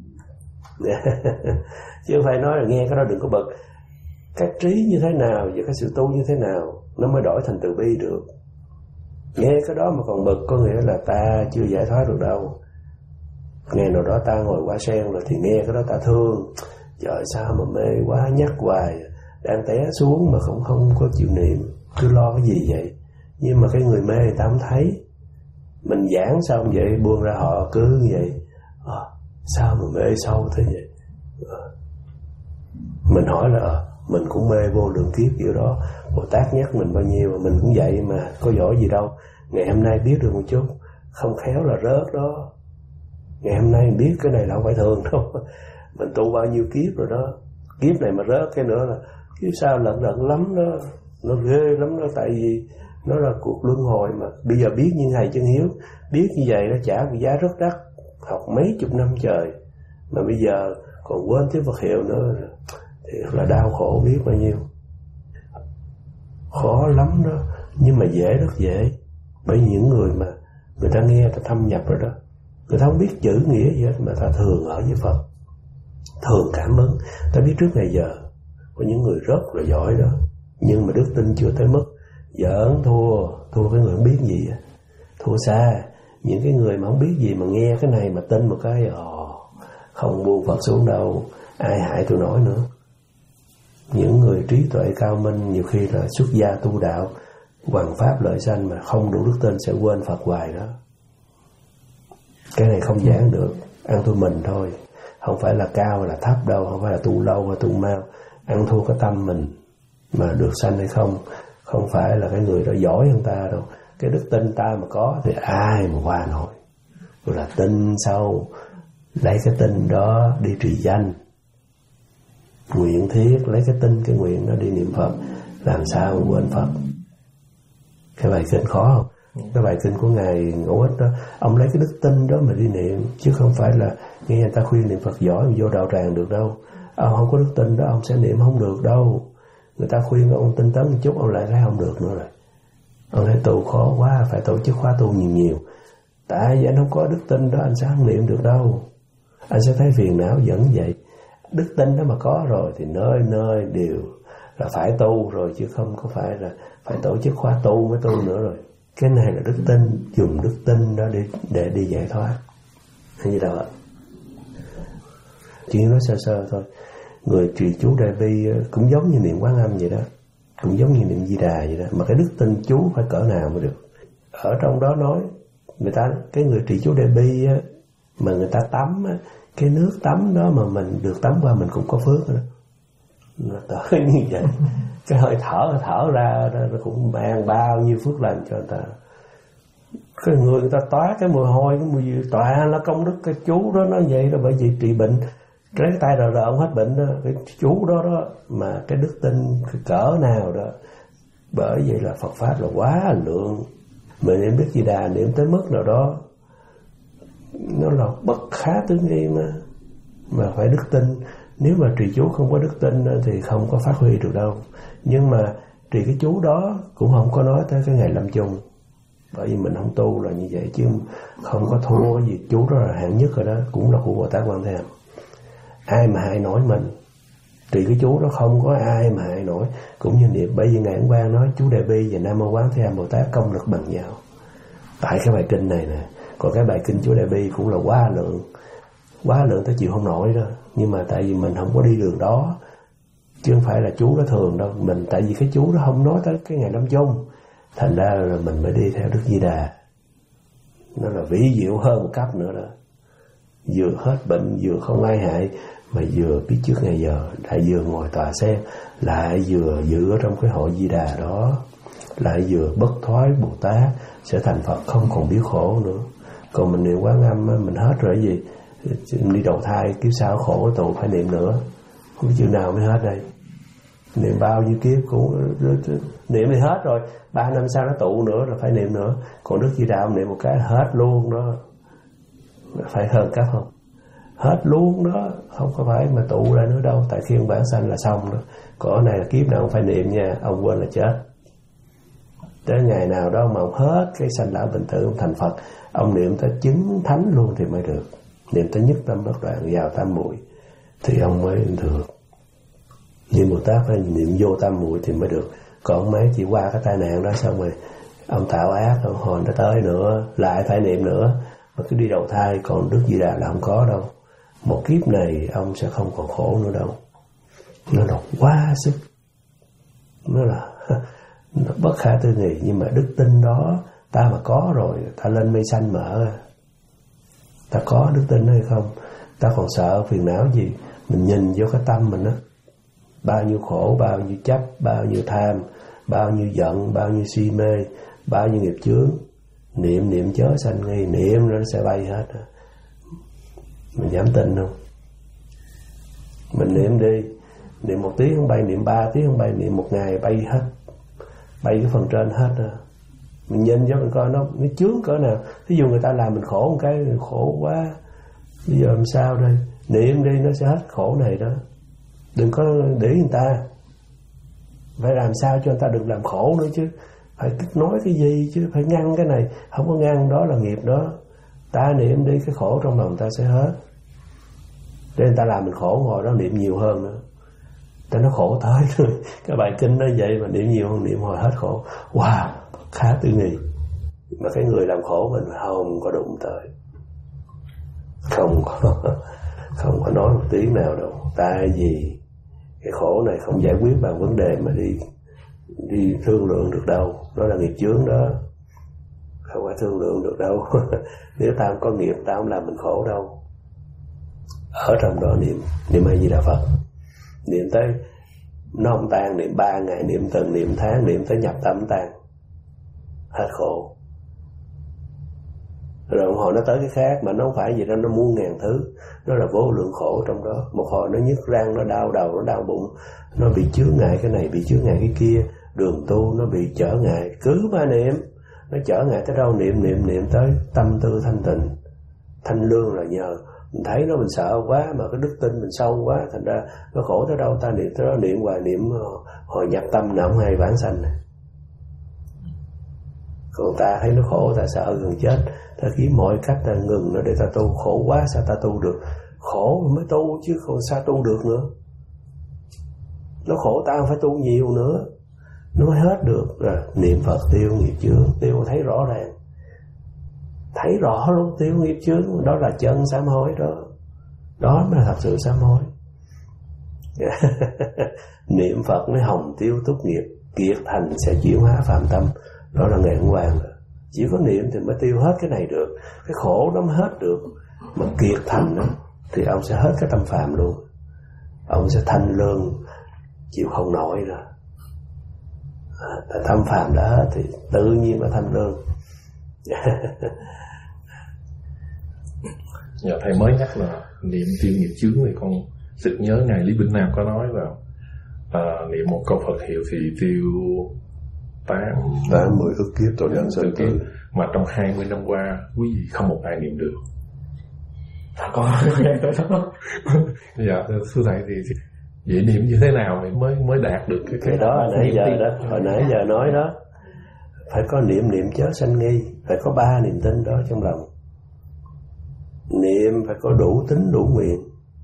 Chứ không phải nói là nghe cái đó đừng có bực. Cái trí như thế nào và cái sự tu như thế nào nó mới đổi thành từ bi được. Nghe cái đó mà còn bực có nghĩa là ta chưa giải thoát được đâu. Ngày nào đó ta ngồi quả sen rồi thì nghe cái đó ta thương, trời sao mà mê quá, nhắc hoài, đang té xuống mà không không có chịu niệm, cứ lo cái gì vậy. Nhưng mà cái người mê người ta không thấy. Mình giảng xong vậy buông ra họ cứ như vậy, à, sao mà mê sâu thế vậy. À, mình hỏi là à, mình cũng mê vô lượng kiếp kiểu đó, Bồ Tát nhắc mình bao nhiêu mà mình cũng vậy mà, có giỏi gì đâu. Ngày hôm nay biết được một chút, không khéo là rớt đó. Ngày hôm nay mình biết cái này là không phải thường đâu. Mình tu bao nhiêu kiếp rồi đó, kiếp này mà rớt cái nữa là kiếp sau lận lận lắm đó. Nó ghê lắm đó, tại vì nó là cuộc luân hồi mà. Bây giờ biết như thầy Chân Hiếu, biết như vậy nó trả một giá rất đắt, học mấy chục năm trời, mà bây giờ còn quên tiếng Phật hiệu nữa, thiệt là đau khổ biết bao nhiêu. Khó lắm đó, nhưng mà dễ, rất dễ. Bởi những người mà người ta nghe, ta thâm nhập rồi đó, người ta không biết chữ nghĩa gì hết, mà ta thường ở với Phật, thường cảm ứng. Ta biết trước ngày giờ có những người rất là giỏi đó, nhưng mà đức tin chưa tới mức, giỡn thua, thua cái người không biết gì, thua xa. Những cái người mà không biết gì mà nghe cái này mà tin một cái, ồ, không buông Phật xuống đâu, ai hại tôi nói nữa. Những người trí tuệ cao minh nhiều khi là xuất gia tu đạo, hoằng pháp lợi sanh mà không đủ đức tin sẽ quên Phật hoài đó. Cái này không giảng được, ăn thua mình thôi. Không phải là cao hay là thấp đâu, không phải là tu lâu hay tu mau. Ăn thua cái tâm mình mà được sanh hay không. Không phải là cái người đó giỏi hơn ta đâu. Cái đức tin ta mà có thì ai mà qua nổi. Rồi là tin sâu, lấy cái tin đó đi trì danh, nguyện thiết, lấy cái tin cái nguyện đó đi niệm Phật, làm sao mà quên Phật. Cái bài kinh khó không? Cái bài kinh của Ngài Ngũ Ích đó, ông lấy cái đức tin đó mà đi niệm, chứ không phải là nghe người ta khuyên niệm Phật giỏi mà vô đạo tràng được đâu. Ông không có đức tin đó, ông sẽ niệm không được đâu. Người ta khuyên ông tinh tấn một chút, ông lại thấy không được nữa rồi. Ông thấy tu khó quá, phải tổ chức khóa tu nhiều nhiều. Tại vì anh không có đức tin đó, anh sẽ không niệm được đâu. Anh sẽ thấy phiền não vẫn vậy. Đức tin đó mà có rồi thì nơi nơi đều là phải tu rồi, chứ không có phải là phải tổ chức khóa tu mới tu nữa rồi. Cái này là đức tin, dùng đức tin đó để, để đi giải thoát. Như đâu ạ? Chuyện nói sơ sơ thôi. Người trì chú Đại Bi cũng giống như niệm Quán Âm vậy đó, cũng giống như niệm Di Đà vậy đó. Mà cái đức tin chú phải cỡ nào mới được. ở trong đó nói người ta, cái người trì chú Đề Bi á, mà người ta tắm á, cái nước tắm đó mà mình được tắm qua mình cũng có phước đó. Nó tới như vậy. Cái hơi thở thở ra nó cũng mang bao nhiêu phước lành cho người ta. Cái người người ta tóa cái mùi hôi, cái mùi gì tọa nó công đức cái chú đó nó vậy đó, bởi vì trị bệnh cái tay rờ rờ ông hết bệnh đó, cái chú đó đó mà cái đức tin cái cỡ nào đó. Bởi vậy là Phật pháp là quá lượng. Mình niệm Đức Di Đà niệm tới mức nào đó nó là bất khả tư nghị mà mà phải đức tin. Nếu mà trì chú không có đức tin thì không có phát huy được đâu. Nhưng mà trì cái chú đó cũng không có nói tới cái ngày lâm chung, bởi vì mình không tu là như vậy, chứ không có thua cái gì. Chú đó là hạng nhất rồi đó, cũng là của Bồ Tát Quan Thế Âm. Ai mà hại nổi mình, trì cái chú đó không có ai mà hại nổi. Cũng như niệm, bởi vì Ngài Ấn Quang nói chú Đề Bi và Nam Mô Quán Thế Âm Bồ Tát công lực bằng nhau. Tại cái bài kinh này nè, còn cái bài kinh chú Đề Bi cũng là quá lượng, quá lượng tới chịu không nổi đó. Nhưng mà tại vì mình không có đi đường đó, chứ không phải là chú đó thường đâu. Mình tại vì cái chú đó không nói tới cái ngày lâm chung, thành ra là mình mới đi theo Đức Di Đà. Nó là vĩ diệu hơn một cấp nữa đó. Vừa hết bệnh, vừa không ai hại, mà vừa biết trước ngày giờ, lại vừa ngồi tòa sen, lại vừa giữ ở trong cái hội Di Đà đó, lại vừa bất thoái Bồ Tát, sẽ thành Phật không còn biết khổ nữa. Còn mình niệm Quán Âm mình hết rồi, cái gì đi đầu thai kiếp sau khổ tù phải niệm nữa, không biết chừng nào mới hết đây. Niệm bao nhiêu kiếp cũng niệm thì hết rồi, ba năm sau nó tụ nữa rồi phải niệm nữa. Còn Đức Di Đà niệm một cái hết luôn đó, phải hơn cấp không? Hết luôn đó, không có phải mà tụ ra nữa đâu. Tại khi ông bản sanh là xong đó. Còn này là kiếp nào ông phải niệm nha, ông quên là chết. Tới ngày nào đó mà ông hết cái sanh lão bệnh tử, ông thành Phật, ông niệm tới chứng thánh luôn thì mới được. Niệm tới nhất tâm bất đoạn vào tam muội thì ông mới được. Nhưng Bồ Tát phải niệm vô tam muội thì mới được. Còn mấy chỉ qua cái tai nạn đó xong rồi ông tạo ác, ông hồi nó tới nữa lại phải niệm nữa, mà cứ đi đầu thai. Còn Đức Di Đà là không có đâu. Một kiếp này ông sẽ không còn khổ nữa đâu. Nó là quá sức, nó là nó bất khả tư nghị. Nhưng mà đức tin đó ta mà có rồi, ta lên mây xanh mở. Ta có đức tin hay không, ta còn sợ phiền não gì. Mình nhìn vô cái tâm mình đó, bao nhiêu khổ, bao nhiêu chấp, bao nhiêu tham, bao nhiêu giận, bao nhiêu si mê, bao nhiêu nghiệp chướng. Niệm niệm chớ sanh nghi, niệm nó sẽ bay hết. Mình dám tin không? Mình niệm đi, niệm một tiếng không bay, niệm ba tiếng không bay, niệm một ngày bay hết, bay cái phần trên hết rồi. Mình nhìn cho mình coi nó nó chướng cỡ nào. Thí dụ người ta làm mình khổ một cái, khổ quá, bây giờ làm sao đây? Niệm đi nó sẽ hết khổ này đó. Đừng có để người ta, phải làm sao cho người ta đừng làm khổ nữa chứ. Phải nói cái gì chứ, phải ngăn cái này. Không có ngăn đó là nghiệp đó. Ta niệm đi, cái khổ trong lòng ta sẽ hết. Để người ta làm mình khổ, hồi đó niệm nhiều hơn nữa. Ta nó khổ tới rồi. Cái bài kinh nó vậy mà niệm nhiều hơn, niệm hồi hết khổ. Wow, khá tư nghị. Mà cái người làm khổ mình không có đụng tới. Không có, không có nói một tiếng nào đâu. Tại vì cái khổ này không giải quyết bằng vấn đề mà đi đi thương lượng được đâu. Đó là nghiệp chướng đó, không phải thương lượng được đâu. Nếu ta không có nghiệp, ta không làm mình khổ đâu. Ở trong đó niệm niệm A Di Đà Phật, niệm tới nó không tan, niệm ba ngày, niệm tuần, niệm tháng, niệm tới nhập tâm tan, hết khổ. Rồi một hồi nó tới cái khác, mà nó không phải gì đâu, nó muôn ngàn thứ. Nó là vô lượng khổ trong đó. Một hồi nó nhức răng, nó đau đầu, nó đau bụng, nó bị chướng ngại cái này, bị chướng ngại cái kia. Đường tu nó bị trở ngại, cứ mà niệm. Nó trở ngại tới đâu niệm, niệm, niệm tới tâm tư thanh tịnh, thanh lương là nhờ. Mình thấy nó mình sợ quá, mà cái đức tin mình sâu quá, thành ra nó khổ tới đâu ta niệm tới đó, niệm hoài, niệm hồi nhập tâm nào không hay vãng sanh này. Còn ta thấy nó khổ, ta sợ gần chết, ta kiếm mọi cách ta ngừng nó để ta tu. Khổ quá sao ta tu được? Khổ mới tu chứ còn sao tu được nữa. Nó khổ ta không phải tu nhiều nữa, nó mới hết được. Rồi niệm Phật tiêu nghiệp chướng, tiêu thấy rõ ràng, thấy rõ luôn, tiêu nghiệp chướng. Đó là chân sám hối đó. Đó mới là thật sự sám hối. Niệm Phật nó hồng tiêu túc nghiệp, kiệt thành sẽ chuyển hóa phạm tâm. Đó là Ngài Ấn Quang. Chỉ có niệm thì mới tiêu hết cái này được. Cái khổ đó mới hết được. Mà kiệt thành đó, thì ông sẽ hết cái tâm phàm luôn. Ông sẽ thanh lương, chịu không nổi rồi. À, tâm phàm đã hết thì tự nhiên là thanh lương. Dạ, thầy mới nhắc là niệm tiêu nghiệp chướng thì con sực nhớ ngài Lý Bỉnh Nam có nói vào à, niệm một câu Phật hiệu thì tiêu tám tám mười ức kiếp tội nhân sanh tử. Mà trong hai mươi năm qua quý vị không một ai niệm được. Có Dạ thưa thầy thì, thì vậy niệm như thế nào mới mới đạt được cái cái đó nãy giờ đó, hồi nãy giờ nói đó, phải có niệm niệm chớ sanh nghi, phải có ba niềm tin đó trong lòng. Niệm phải có đủ tín đủ nguyện,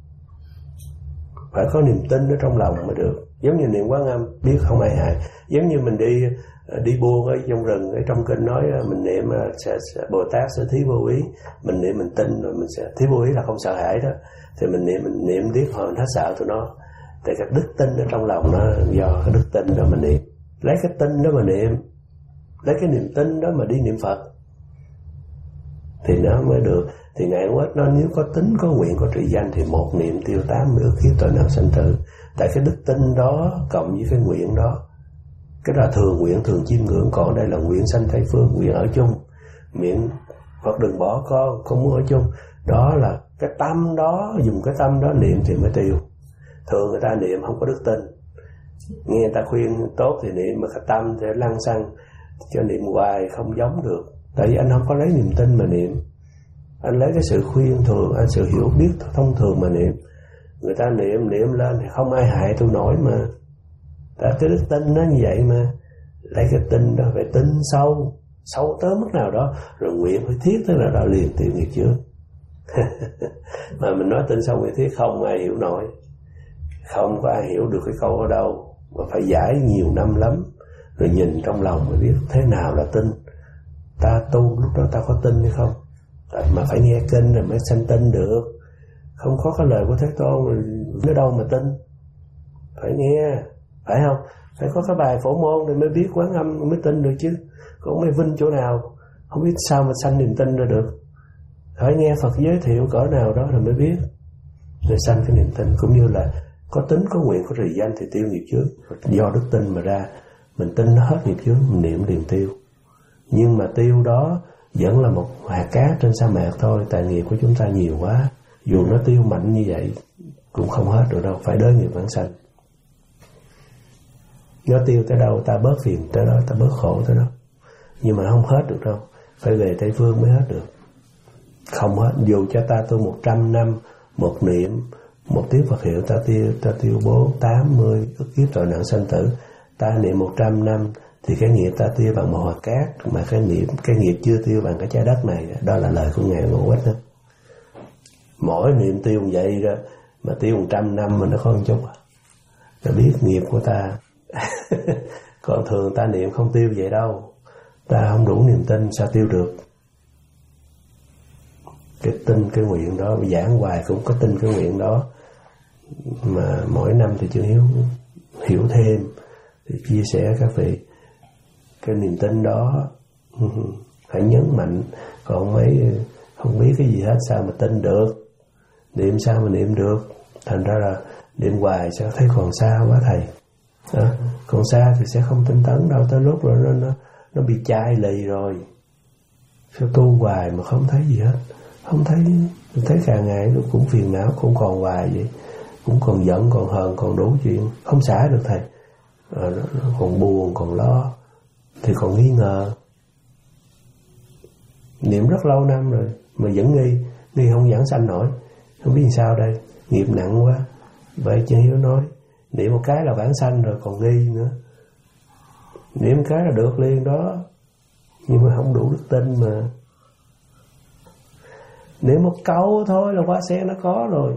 phải có niềm tin ở trong lòng mới được. Giống như niệm Quán Âm biết không ai hại, giống như mình đi đi buôn ở trong rừng, ở trong kinh nói mình niệm sẽ, sẽ, Bồ Tát sẽ thí vô ý, mình niệm mình tin rồi mình sẽ thí vô ý là không sợ hãi đó, thì mình niệm mình niệm biết hồi hết sợ tụi nó. Tại cái đức tin ở trong lòng nó do cái đức tin đó mình niệm, lấy cái tin đó mà niệm, lấy cái niềm tin đó mà đi niệm Phật thì nó mới được. Thì Ngài Quết nói nếu có tính, có nguyện, có trì danh thì một niệm tiêu tám mươi ức kiếp tội năng sanh tử. Tại cái đức tin đó cộng với cái nguyện đó, cái là thường nguyện thường chiêm ngưỡng, còn đây là nguyện sanh Tây Phương, nguyện ở chung, miệng Phật đừng bỏ con, không muốn ở chung. Đó là cái tâm đó, dùng cái tâm đó niệm thì mới tiêu. Thường người ta niệm không có đức tin, nghe người ta khuyên tốt thì niệm, mà cái tâm thì lăng xăng, cho niệm hoài không giống được. Tại vì anh không có lấy niềm tin mà niệm, anh lấy cái sự khuyên thường, anh sự hiểu biết thông thường mà niệm. Người ta niệm niệm lên thì không ai hại tôi nổi mà. Tại cái đức tin nó như vậy mà. Lấy cái tin đó phải tin sâu, sâu tới mức nào đó, rồi nguyện phải thiết tới là đó liền tiêu nghiệp chướng. Mà mình nói tin sâu nguyện thiết không ai hiểu nổi, không có ai hiểu được cái câu ở đâu, mà phải giải nhiều năm lắm, rồi nhìn trong lòng mới biết thế nào là tin. Ta tu lúc đó ta có tin hay không? Mà phải nghe kinh rồi mới sanh tin được. Không có cái lời của Thế Tôn rồi ở đâu mà tin. Phải nghe, phải không? Phải có cái bài phổ môn rồi mới biết Quán Âm mới tin được chứ. Còn mới vinh chỗ nào, không biết sao mà sanh niềm tin ra được. Phải nghe Phật giới thiệu cỡ nào đó rồi mới biết, rồi sanh cái niềm tin. Cũng như là có tính, có nguyện, có trì danh thì tiêu nghiệp chướng. Do đức tin mà ra, mình tin nó hết nghiệp chướng, mình niệm liền tiêu. Nhưng mà tiêu đó vẫn là một hạt cát trên sa mạc thôi. Tài nghiệp của chúng ta nhiều quá, dù nó tiêu mạnh như vậy cũng không hết được đâu. Phải đới nghiệp vãng sanh. Nó tiêu tới đâu ta bớt phiền tới đó, ta bớt khổ tới đó. Nhưng mà không hết được đâu, phải về Tây Phương mới hết được. Không hết, dù cho ta tu một trăm năm, một niệm, một tiếng Phật hiệu ta tiêu, ta tiêu bố tám mươi ức kiếp tội nặng sanh tử. Ta niệm một trăm năm thì cái nghiệp ta tiêu bằng một hạt cát, mà cái nghiệp cái nghiệp chưa tiêu bằng cái trái đất này. Đó là lời của Ngài Ngộ Quết đó. Mỗi niệm tiêu như vậy đó, mà tiêu một trăm năm mình nó có một chút, ta biết nghiệp của ta. Còn thường ta niệm không tiêu vậy đâu, ta không đủ niềm tin sao tiêu được. Cái tin cái nguyện đó giảng hoài cũng có tin cái nguyện đó, mà mỗi năm thì Chư Hiếu hiểu thêm thì chia sẻ các vị cái niềm tin đó. Hãy nhấn mạnh, còn mấy không biết cái gì hết sao mà tin được, niệm sao mà niệm được. Thành ra là niệm hoài sẽ thấy còn xa quá thầy. À, còn xa thì sẽ không tinh tấn đâu, tới lúc rồi nó nó nó bị chai lì rồi. Sao tu hoài mà không thấy gì hết, không thấy, mình thấy càng ngày nó cũng phiền não, cũng còn hoài vậy, cũng còn giận, còn hờn, còn đủ chuyện, không xả được thầy. À, nó, nó còn buồn, còn lo, thì còn nghi ngờ. Niệm rất lâu năm rồi mà vẫn nghi, nghi không giảng sanh nổi, không biết sao đây, nghiệp nặng quá. Vậy Chư Hiếu nói niệm một cái là vãng sanh rồi còn nghi nữa. Niệm một cái là được liền đó, nhưng mà không đủ đức tin mà. Niệm một câu thôi là hoa sen nó có rồi.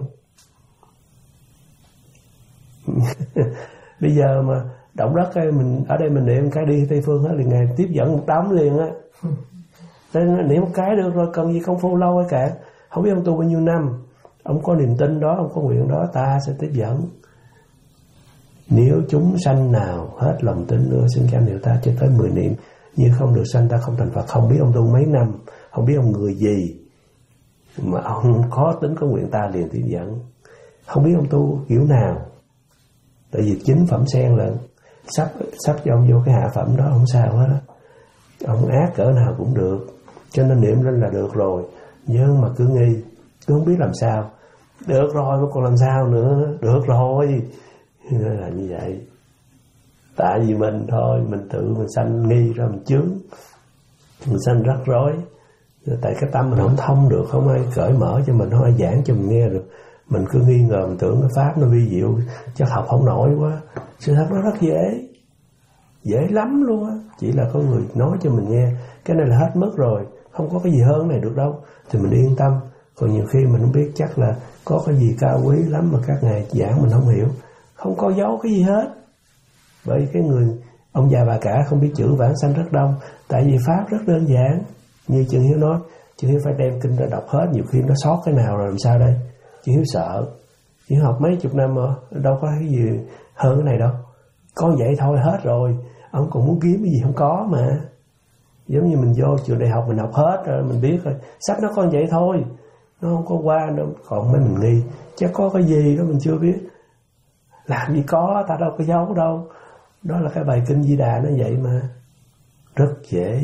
Bây giờ mà động đất ấy, mình ở đây mình niệm cái đi Tây Phương hết liền, Ngài tiếp dẫn một đám liền á. Nên niệm một cái được rồi, cần gì công phu lâu hay cả. Không biết ông tu bao nhiêu năm, ông có niềm tin đó, ông có nguyện đó, ta sẽ tiếp dẫn. Nếu chúng sanh nào hết lòng tin nữa, xin cam niệm ta cho tới mười niệm, như không được sanh ta không thành Phật. Không biết ông tu mấy năm, không biết ông người gì mà ông khó tính có nguyện ta liền tiến dẫn. Không biết ông tu kiểu nào, tại vì chính phẩm sen lận, sắp sắp cho ông vô cái hạ phẩm đó không sao hết á. Ông ác cỡ nào cũng được, cho nên niệm lên là được rồi. Nhưng mà cứ nghi, cứ không biết làm sao. Được rồi mà còn làm sao nữa, được rồi. Nên là như vậy. Tại vì mình thôi, mình tự mình sanh nghi ra mình chướng, mình sanh rắc rối. Tại cái tâm mình không thông được, không ai cởi mở cho mình, không ai giảng cho mình nghe được. Mình cứ nghi ngờ, mình tưởng cái pháp nó vi diệu, chắc học không nổi quá. Sự thật nó rất dễ, dễ lắm luôn á. Chỉ là có người nói cho mình nghe, cái này là hết mất rồi, không có cái gì hơn này được đâu, thì mình yên tâm. Còn nhiều khi mình không biết, chắc là có cái gì cao quý lắm mà các ngài giảng mình không hiểu. Không có giấu cái gì hết. Bởi cái người ông già bà cả không biết chữ vãng sanh rất đông. Tại vì pháp rất đơn giản. Như Trần Hiếu nói, Trần Hiếu phải đem kinh ra đọc hết, nhiều khi nó sót cái nào rồi làm sao đây. Trần Hiếu sợ. Trần Hiếu học mấy chục năm mà đâu có cái gì hơn cái này đâu. Con vậy thôi hết rồi, ông còn muốn kiếm cái gì không có mà. Giống như mình vô trường đại học mình học hết rồi, mình biết rồi, sách nó con vậy thôi, nó không có qua đâu. Còn mấy mình nghi chắc có cái gì đó mình chưa biết. Làm gì có, ta đâu có giấu đâu. Đó là cái bài kinh Di Đà nó vậy mà, rất dễ.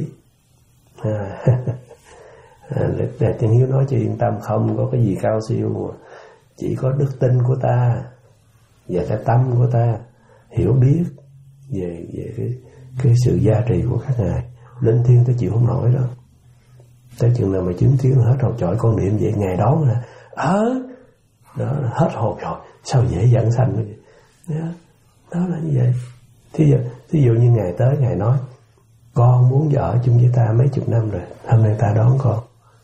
À, à, Trần Hiếu nói cho yên tâm, không có cái gì cao siêu mà. Chỉ có đức tin của ta và cái tâm của ta hiểu biết về về cái cái sự gia trì của các ngài. Linh thiêng ta chịu không nổi đó. Tới chừng nào mà chứng kiến là hết hồn trọi, con niệm vậy ngài đón là ờ đó là hết hồn rồi, sao dễ dẫn sanh vậy đó, đó là như vậy. Thí dụ, thí dụ như ngài tới ngài nói con muốn ở chung với ta mấy chục năm rồi, hôm nay ta đón con,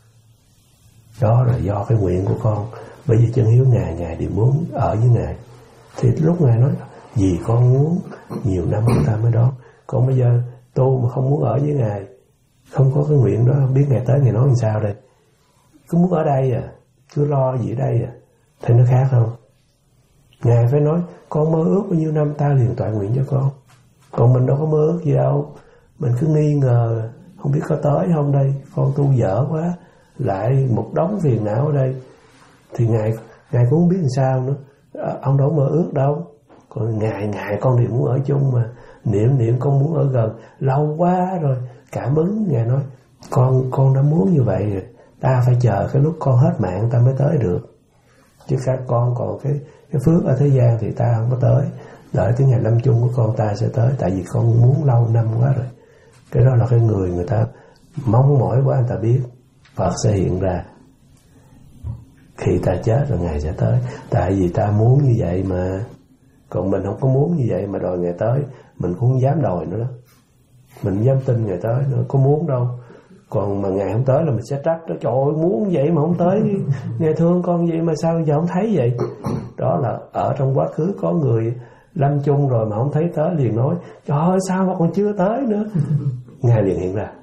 đó là do cái nguyện của con. Bởi vì Chân Hiếu ngài ngài đều muốn ở với ngài, thì lúc ngài nói vì con muốn nhiều năm người ta mới đón. Còn bây giờ tu mà không muốn ở với ngài, không có cái nguyện đó, không biết ngài tới ngài nói làm sao đây. Cứ muốn ở đây à, cứ lo gì ở đây à, thì nó khác không. Ngài phải nói con mơ ước bao nhiêu năm ta liền tọa nguyện cho con. Còn mình đâu có mơ ước gì đâu. Mình cứ nghi ngờ không biết có tới không đây, con tu dở quá, lại một đống phiền não ở đây. Thì ngài ngài cũng không biết làm sao nữa. À, ông đâu mơ ước đâu. Còn ngài ngài con đều muốn ở chung mà. Niệm niệm con muốn ở gần lâu quá rồi, cảm ứng. Ngài nói con con đã muốn như vậy rồi, ta phải chờ cái lúc con hết mạng ta mới tới được. Chứ các con còn cái cái phước ở thế gian thì ta không có tới. Đợi tới ngày lâm chung của con ta sẽ tới. Tại vì con muốn lâu năm quá rồi. Cái đó là cái người người ta mong mỏi quá, người ta biết Phật sẽ hiện ra. Khi ta chết rồi ngài sẽ tới. Tại vì ta muốn như vậy mà. Còn mình không có muốn như vậy mà đòi ngài tới, mình cũng không dám đòi nữa đó. Mình không dám tin ngài tới nữa, có muốn đâu. Còn mà ngài không tới là mình sẽ trách đó. Trời ơi, muốn vậy mà không tới, ngài thương con vậy mà sao giờ không thấy vậy. Đó là ở trong quá khứ có người lâm chung rồi mà không thấy tới, liền nói trời ơi sao mà còn chưa tới nữa. Ngài liền hiện ra.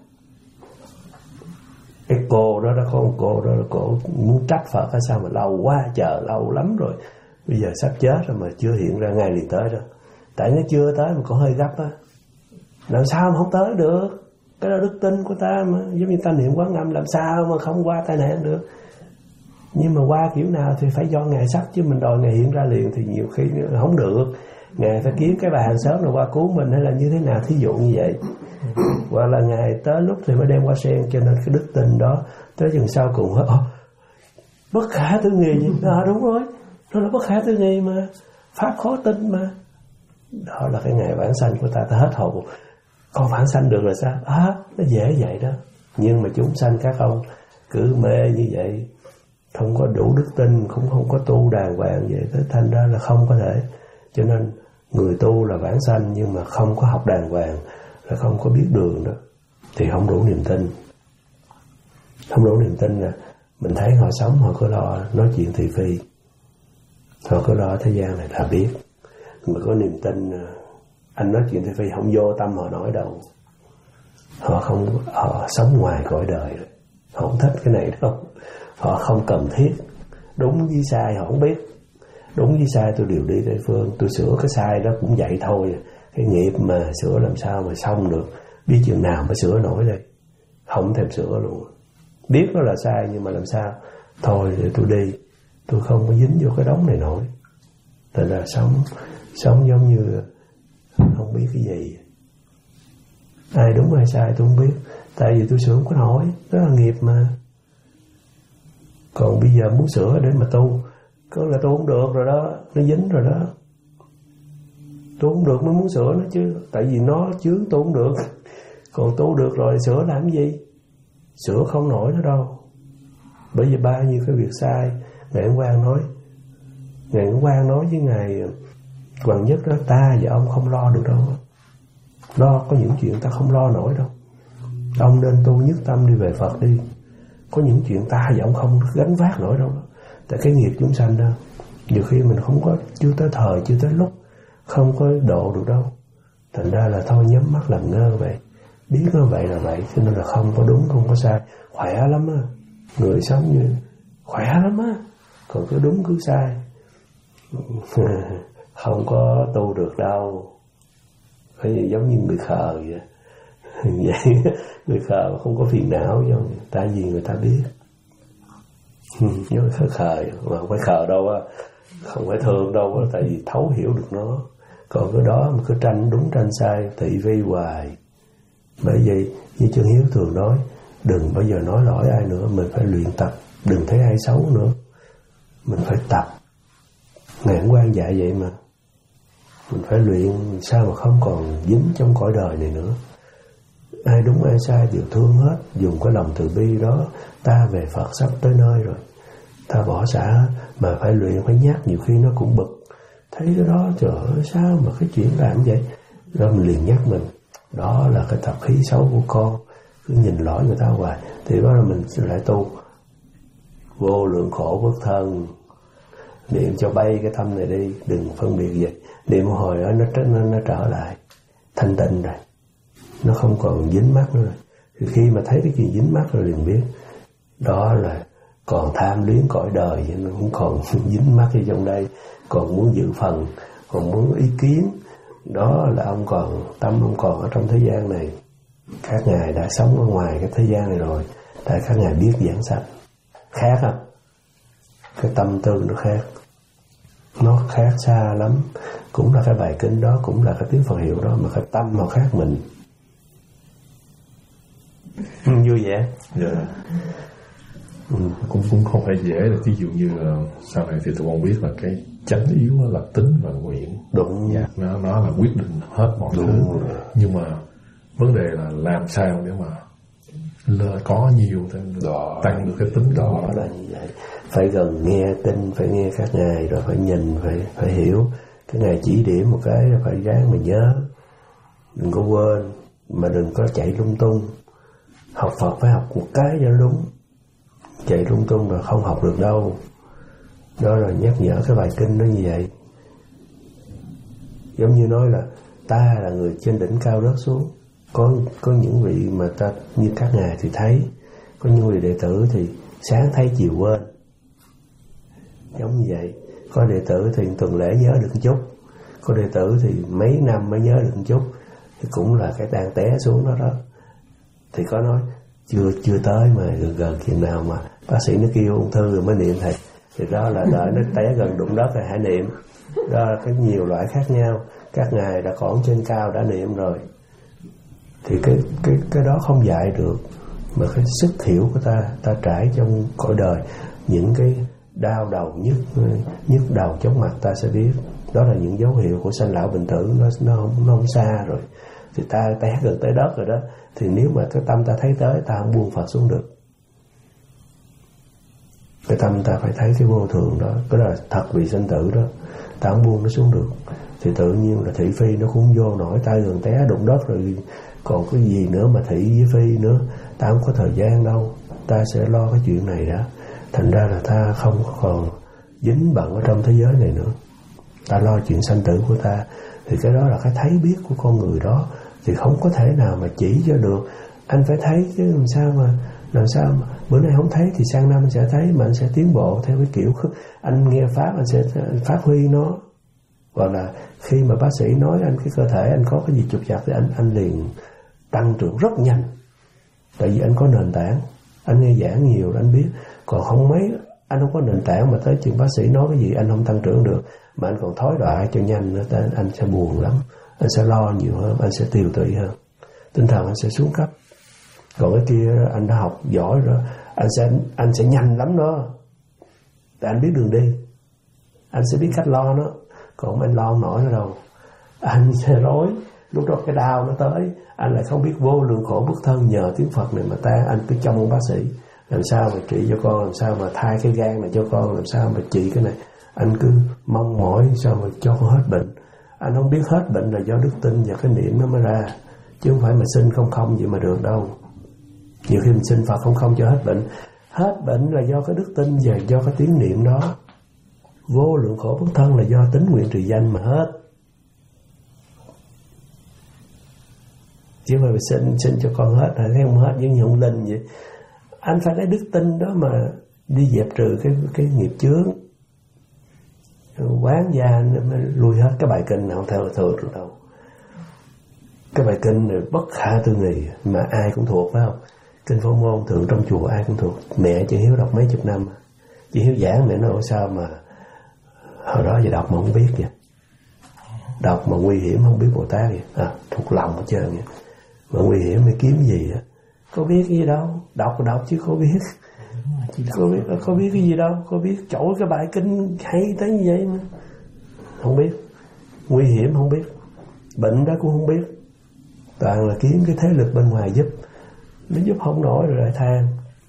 Cái cô đó đó, có một cô đó là cô muốn trách Phật hay sao mà lâu quá, chờ lâu lắm rồi, bây giờ sắp chết rồi mà chưa hiện ra. Ngài liền tới đó. Tại nó chưa tới mà còn hơi gấp á, làm sao mà không tới được. Cái đó đức tin của ta mà. Giống như ta niệm Quán Âm, làm sao mà không qua tai nạn được. Nhưng mà qua kiểu nào thì phải do ngài sắp, chứ mình đòi ngài hiện ra liền thì nhiều khi không được. Ngài phải kiếm cái bà hàng xóm nào qua cứu mình hay là như thế nào, thí dụ như vậy. Hoặc là ngài tới lúc thì mới đem qua sen. Cho nên cái đức tin đó tới chừng sau cùng hết bất khả tư nghị. À, đúng rồi, nó là bất khả tư nghị mà, pháp khó tin mà. Đó là cái ngày vãng sanh của ta. Ta hết hồn, con vãng sanh được rồi sao? À, nó dễ vậy đó. Nhưng mà chúng sanh các ông cứ mê như vậy, không có đủ đức tin, cũng không có tu đàng hoàng vậy, thế thành ra là không có thể. Cho nên người tu là vãng sanh nhưng mà không có học đàng hoàng, là không có biết đường đó, thì không đủ niềm tin. Không đủ niềm tin là mình thấy họ sống, họ cứ lo nói chuyện thị phi, họ cứ lo thế gian này là biết. Người có niềm tin, anh nói chuyện thị phi không vô tâm họ nói đâu. Họ không, họ sống ngoài cõi đời rồi, họ không thích cái này đâu. Họ không cần thiết. Đúng với sai họ không biết. Đúng với sai tôi đều đi Tây Phương, tôi sửa cái sai đó cũng vậy thôi. Cái nghiệp mà sửa làm sao mà xong được. biết chừng nào mới sửa nổi đây. Không thèm sửa luôn. Biết nó là sai nhưng mà làm sao? Thôi để tôi đi, tôi không có dính vô cái đống này nổi. Thật là sống sống giống như không biết cái gì. Ai đúng ai sai tôi không biết, tại vì tôi sửa không có nổi, đó là nghiệp mà. Còn bây giờ muốn sửa để mà tu, có là tôi không được rồi đó, nó dính rồi đó. Tôi không được mới muốn sửa nó chứ, tại vì nó chướng tôi không được. Còn tu được rồi sửa làm gì? Sửa không nổi nó đâu. Bởi vì bao nhiêu cái việc sai, Ngài Ấn Quang nói, Ngài Ấn Quang nói với Ngài Hoàng Nhất đó, ta và ông không lo được đâu. Lo có những chuyện ta không lo nổi đâu. Ông nên tu nhất tâm đi về Phật đi. Có những chuyện ta và ông không gánh vác nổi đâu. Tại cái nghiệp chúng sanh đó, nhiều khi mình không có, chưa tới thời, chưa tới lúc, không có độ được đâu. Thành ra là thôi nhắm mắt làm ngơ vậy. Biết nó vậy là vậy, cho nên là không có đúng, không có sai. Khỏe lắm á. Người sống như khỏe lắm á. Còn cứ đúng cứ sai không có tu được đâu. Phải gì giống như người khờ vậy. Vậy người khờ không có phiền não, tại vì người ta biết. Nhớ khờ khờ mà không phải khờ đâu á, không phải thương đâu á, tại vì thấu hiểu được nó. Còn cái đó mà cứ tranh đúng tranh sai, thị vi hoài. Bởi vậy như Chân Hiếu thường nói, đừng bao giờ nói lỗi ai nữa, mình phải luyện tập, đừng thấy ai xấu nữa, mình phải tập. Ngài Ấn Quang dạy vậy mà, mình phải luyện sao mà không còn dính trong cõi đời này nữa. Ai đúng ai sai đều thương hết, dùng cái lòng từ bi đó. Ta về Phật sắp tới nơi rồi, ta bỏ xả, mà phải luyện, phải nhắc. Nhiều khi nó cũng bực, thấy cái đó trời ơi sao mà cái chuyện làm vậy. Rồi mình liền nhắc mình, đó là cái tập khí xấu của con, cứ nhìn lỗi người ta hoài. Thì đó là mình lại tu vô lượng khổ bất thân. Niệm cho bay cái tâm này đi, đừng phân biệt gì. Niệm một hồi đó nó, nó, nó trở lại thanh tịnh rồi, nó không còn dính mắc nữa rồi. Thì khi mà thấy cái chuyện dính mắc rồi liền biết đó là còn tham luyến cõi đời, nó cũng còn dính mắc ở trong đây, còn muốn dự phần, còn muốn ý kiến. Đó là ông còn tâm, ông còn ở trong thế gian này. Các ngài đã sống ở ngoài cái thế gian này rồi, tại các ngài biết giảng sanh. Khác không? Cái tâm tư nó khác, nó khác xa lắm. Cũng là cái bài kinh đó, cũng là cái tiếng Phật hiệu đó, mà cái tâm họ khác mình. Vui vậy? Dạ. Ừ, cũng cũng không phải dễ. Là ví dụ như là sau này thì tụi con biết là cái chánh yếu là tính và nguyện. Đúng. Dạ. Nó, nó là quyết định hết mọi Đúng. thứ. Nhưng mà vấn đề là làm sao để mà là có nhiều đó, tăng được cái tính đó. Đó là như vậy. Phải gần nghe tin, phải nghe các ngài, rồi phải nhìn, phải phải hiểu. Cái ngài chỉ điểm một cái là phải ráng mà nhớ, đừng có quên, mà đừng có chạy lung tung. Học Phật phải học một cái cho đúng, chạy lung tung rồi không học được đâu. Đó là nhắc nhở cái bài kinh nó như vậy. Giống như nói là ta là người trên đỉnh cao rớt xuống. Có có những vị mà ta như các ngài thì thấy, có những vị đệ tử thì sáng thấy chiều quên. Giống như vậy. Có đệ tử thì tuần lễ nhớ được một chút, có đệ tử thì mấy năm mới nhớ được một chút, thì cũng là cái đang té xuống đó đó. Thì có nói chưa chưa tới mà gần gần chừng nào mà bác sĩ nó kêu ung thư rồi mới niệm thầy, thì đó là đợi nó té gần đụng đất rồi hãy niệm. Đó là cái nhiều loại khác nhau. Các ngài đã còn trên cao đã niệm rồi, thì cái cái cái đó không dạy được. Mà cái sức hiểu của ta, ta trải trong cõi đời, những cái đau đầu, nhức nhức đầu chóng mặt ta sẽ biết. Đó là những dấu hiệu của sanh lão bệnh tử, nó nó không nó không xa rồi. Thì ta té gần tới đất rồi đó, thì nếu mà cái tâm ta thấy tới, ta không buông Phật xuống được. Cái tâm ta phải thấy cái vô thường đó, cái đó là thật vì sanh tử đó, ta không buông nó xuống được. Thì tự nhiên là thị phi nó cũng vô nổi, tay gần té đụng đất rồi, còn cái gì nữa mà thị với phi nữa. Ta không có thời gian đâu, ta sẽ lo cái chuyện này đã. Thành ra là ta không còn dính bận ở trong thế giới này nữa, ta lo chuyện sanh tử của ta. Thì cái đó là cái thấy biết của con người đó, thì không có thể nào mà chỉ cho được. Anh phải thấy chứ làm sao mà làm sao mà bữa nay không thấy thì sang năm anh sẽ thấy, mà anh sẽ tiến bộ theo cái kiểu anh nghe pháp, anh sẽ phát huy nó. Hoặc là khi mà bác sĩ nói anh cái cơ thể anh có cái gì trục trặc thì anh anh liền tăng trưởng rất nhanh. Tại vì anh có nền tảng, anh nghe giảng nhiều anh biết. Còn không mấy anh không có nền tảng mà tới trường bác sĩ nói cái gì anh không tăng trưởng được, mà anh còn thối đọa cho nhanh nữa, tới anh sẽ buồn lắm, anh sẽ lo nhiều hơn, anh sẽ tiêu tụy hơn, tinh thần anh sẽ xuống cấp. Còn cái kia anh đã học giỏi rồi, anh sẽ anh sẽ nhanh lắm đó, tại anh biết đường đi, anh sẽ biết cách lo nó. Còn anh lo không nổi nữa đâu, anh sẽ rối. Lúc đó cái đau nó tới, anh lại không biết vô lượng khổ bức thân, nhờ tiếng Phật này mà ta, anh cứ trông ông bác sĩ làm sao mà trị cho con, làm sao mà thay cái gan này cho con, làm sao mà trị cái này. Anh cứ mong mỏi sao mà cho con hết bệnh. Anh không biết hết bệnh là do đức tin và cái niệm nó mới ra, chứ không phải mà xin không không vậy mà được đâu. Nhiều khi mình xin Phật không không cho hết bệnh. Hết bệnh là do cái đức tin và do cái tiếng niệm đó. Vô lượng khổ bức thân là do tín nguyện trì danh mà hết. Chứ mà xin xin cho con hết là thấy không hết, giống như ông Linh vậy. Anh phải lấy đức tin đó mà đi dẹp trừ cái cái nghiệp chướng. Quán gia mới lui hết. Cái bài kinh nào theo thừa được đâu. Cái bài kinh này bất khả tư nghì mà ai cũng thuộc, phải không? Kinh Phổ Môn thường trong chùa ai cũng thuộc. Mẹ chị Hiếu đọc mấy chục năm, chị Hiếu giảng mẹ nói sao mà hồi đó giờ đọc mà không biết vậy, đọc mà nguy hiểm không biết Bồ Tát vậy, à, thuộc lòng hết trơn vậy. Mà nguy hiểm mới kiếm gì á, có biết cái gì đâu, đọc đọc chứ có biết, có biết có biết cái gì đâu, có biết chỗ cái bài kinh hay tới như vậy mà không biết, nguy hiểm không biết, bệnh đó cũng không biết, toàn là kiếm cái thế lực bên ngoài giúp, nó giúp không nổi rồi lại than.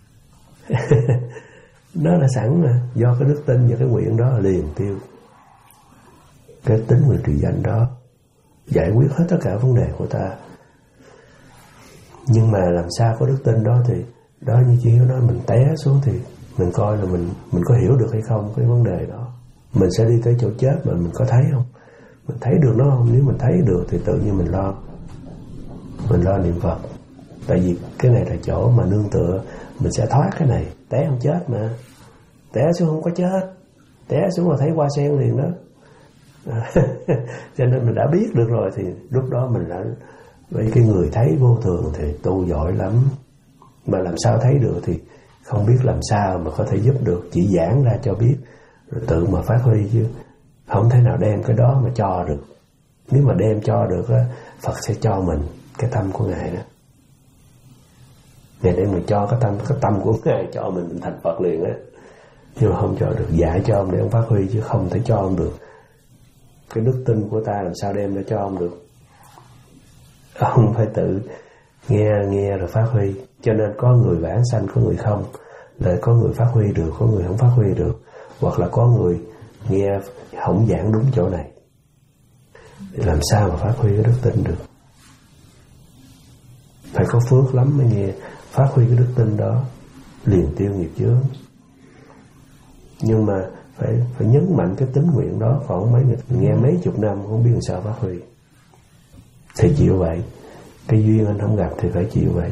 Nó là sẵn mà, do cái đức tin và cái nguyện đó là liền tiêu. Cái tính nguyện trì danh đó giải quyết hết tất cả vấn đề của ta. Nhưng mà làm sao có đức tin đó thì đó, như chị Hiếu nói, mình té xuống thì mình coi là mình mình có hiểu được hay không cái vấn đề đó. Mình sẽ đi tới chỗ chết mà mình có thấy không? Mình thấy được nó không? Nếu mình thấy được thì tự nhiên mình lo. Mình lo niệm Phật. Tại vì cái này là chỗ mà nương tựa, mình sẽ thoát cái này. Té không chết mà. Té xuống không có chết. Té xuống là thấy hoa sen liền đó. Cho nên mình đã biết được rồi thì lúc đó mình đã, với cái người thấy vô thường thì tu giỏi lắm. Mà làm sao thấy được thì không biết làm sao mà có thể giúp được, chỉ giảng ra cho biết rồi tự mà phát huy, chứ không thể nào đem cái đó mà cho được. Nếu mà đem cho được á, Phật sẽ cho mình cái tâm của Ngài đó. Ngài đem mình cho cái tâm, cái tâm của Ngài cho mình, mình thành Phật liền á. Nhưng mà không cho được, dạy cho ông để ông phát huy chứ không thể cho ông được. Cái đức tin của ta làm sao đem để cho ông được. Ông phải tự nghe nghe rồi phát huy. Cho nên có người vãng sanh, có người không. Là có người phát huy được, có người không phát huy được. Hoặc là có người nghe không giảng đúng chỗ này. Thì làm sao mà phát huy cái đức tin được. Phải có phước lắm mới nghe phát huy cái đức tin đó, liền tiêu nghiệp chướng. Nhưng mà phải phải nhấn mạnh cái tính nguyện đó. Còn mấy người nghe mấy chục năm không biết làm sao phát huy thì chịu vậy. Cái duyên anh không gặp thì phải chịu vậy.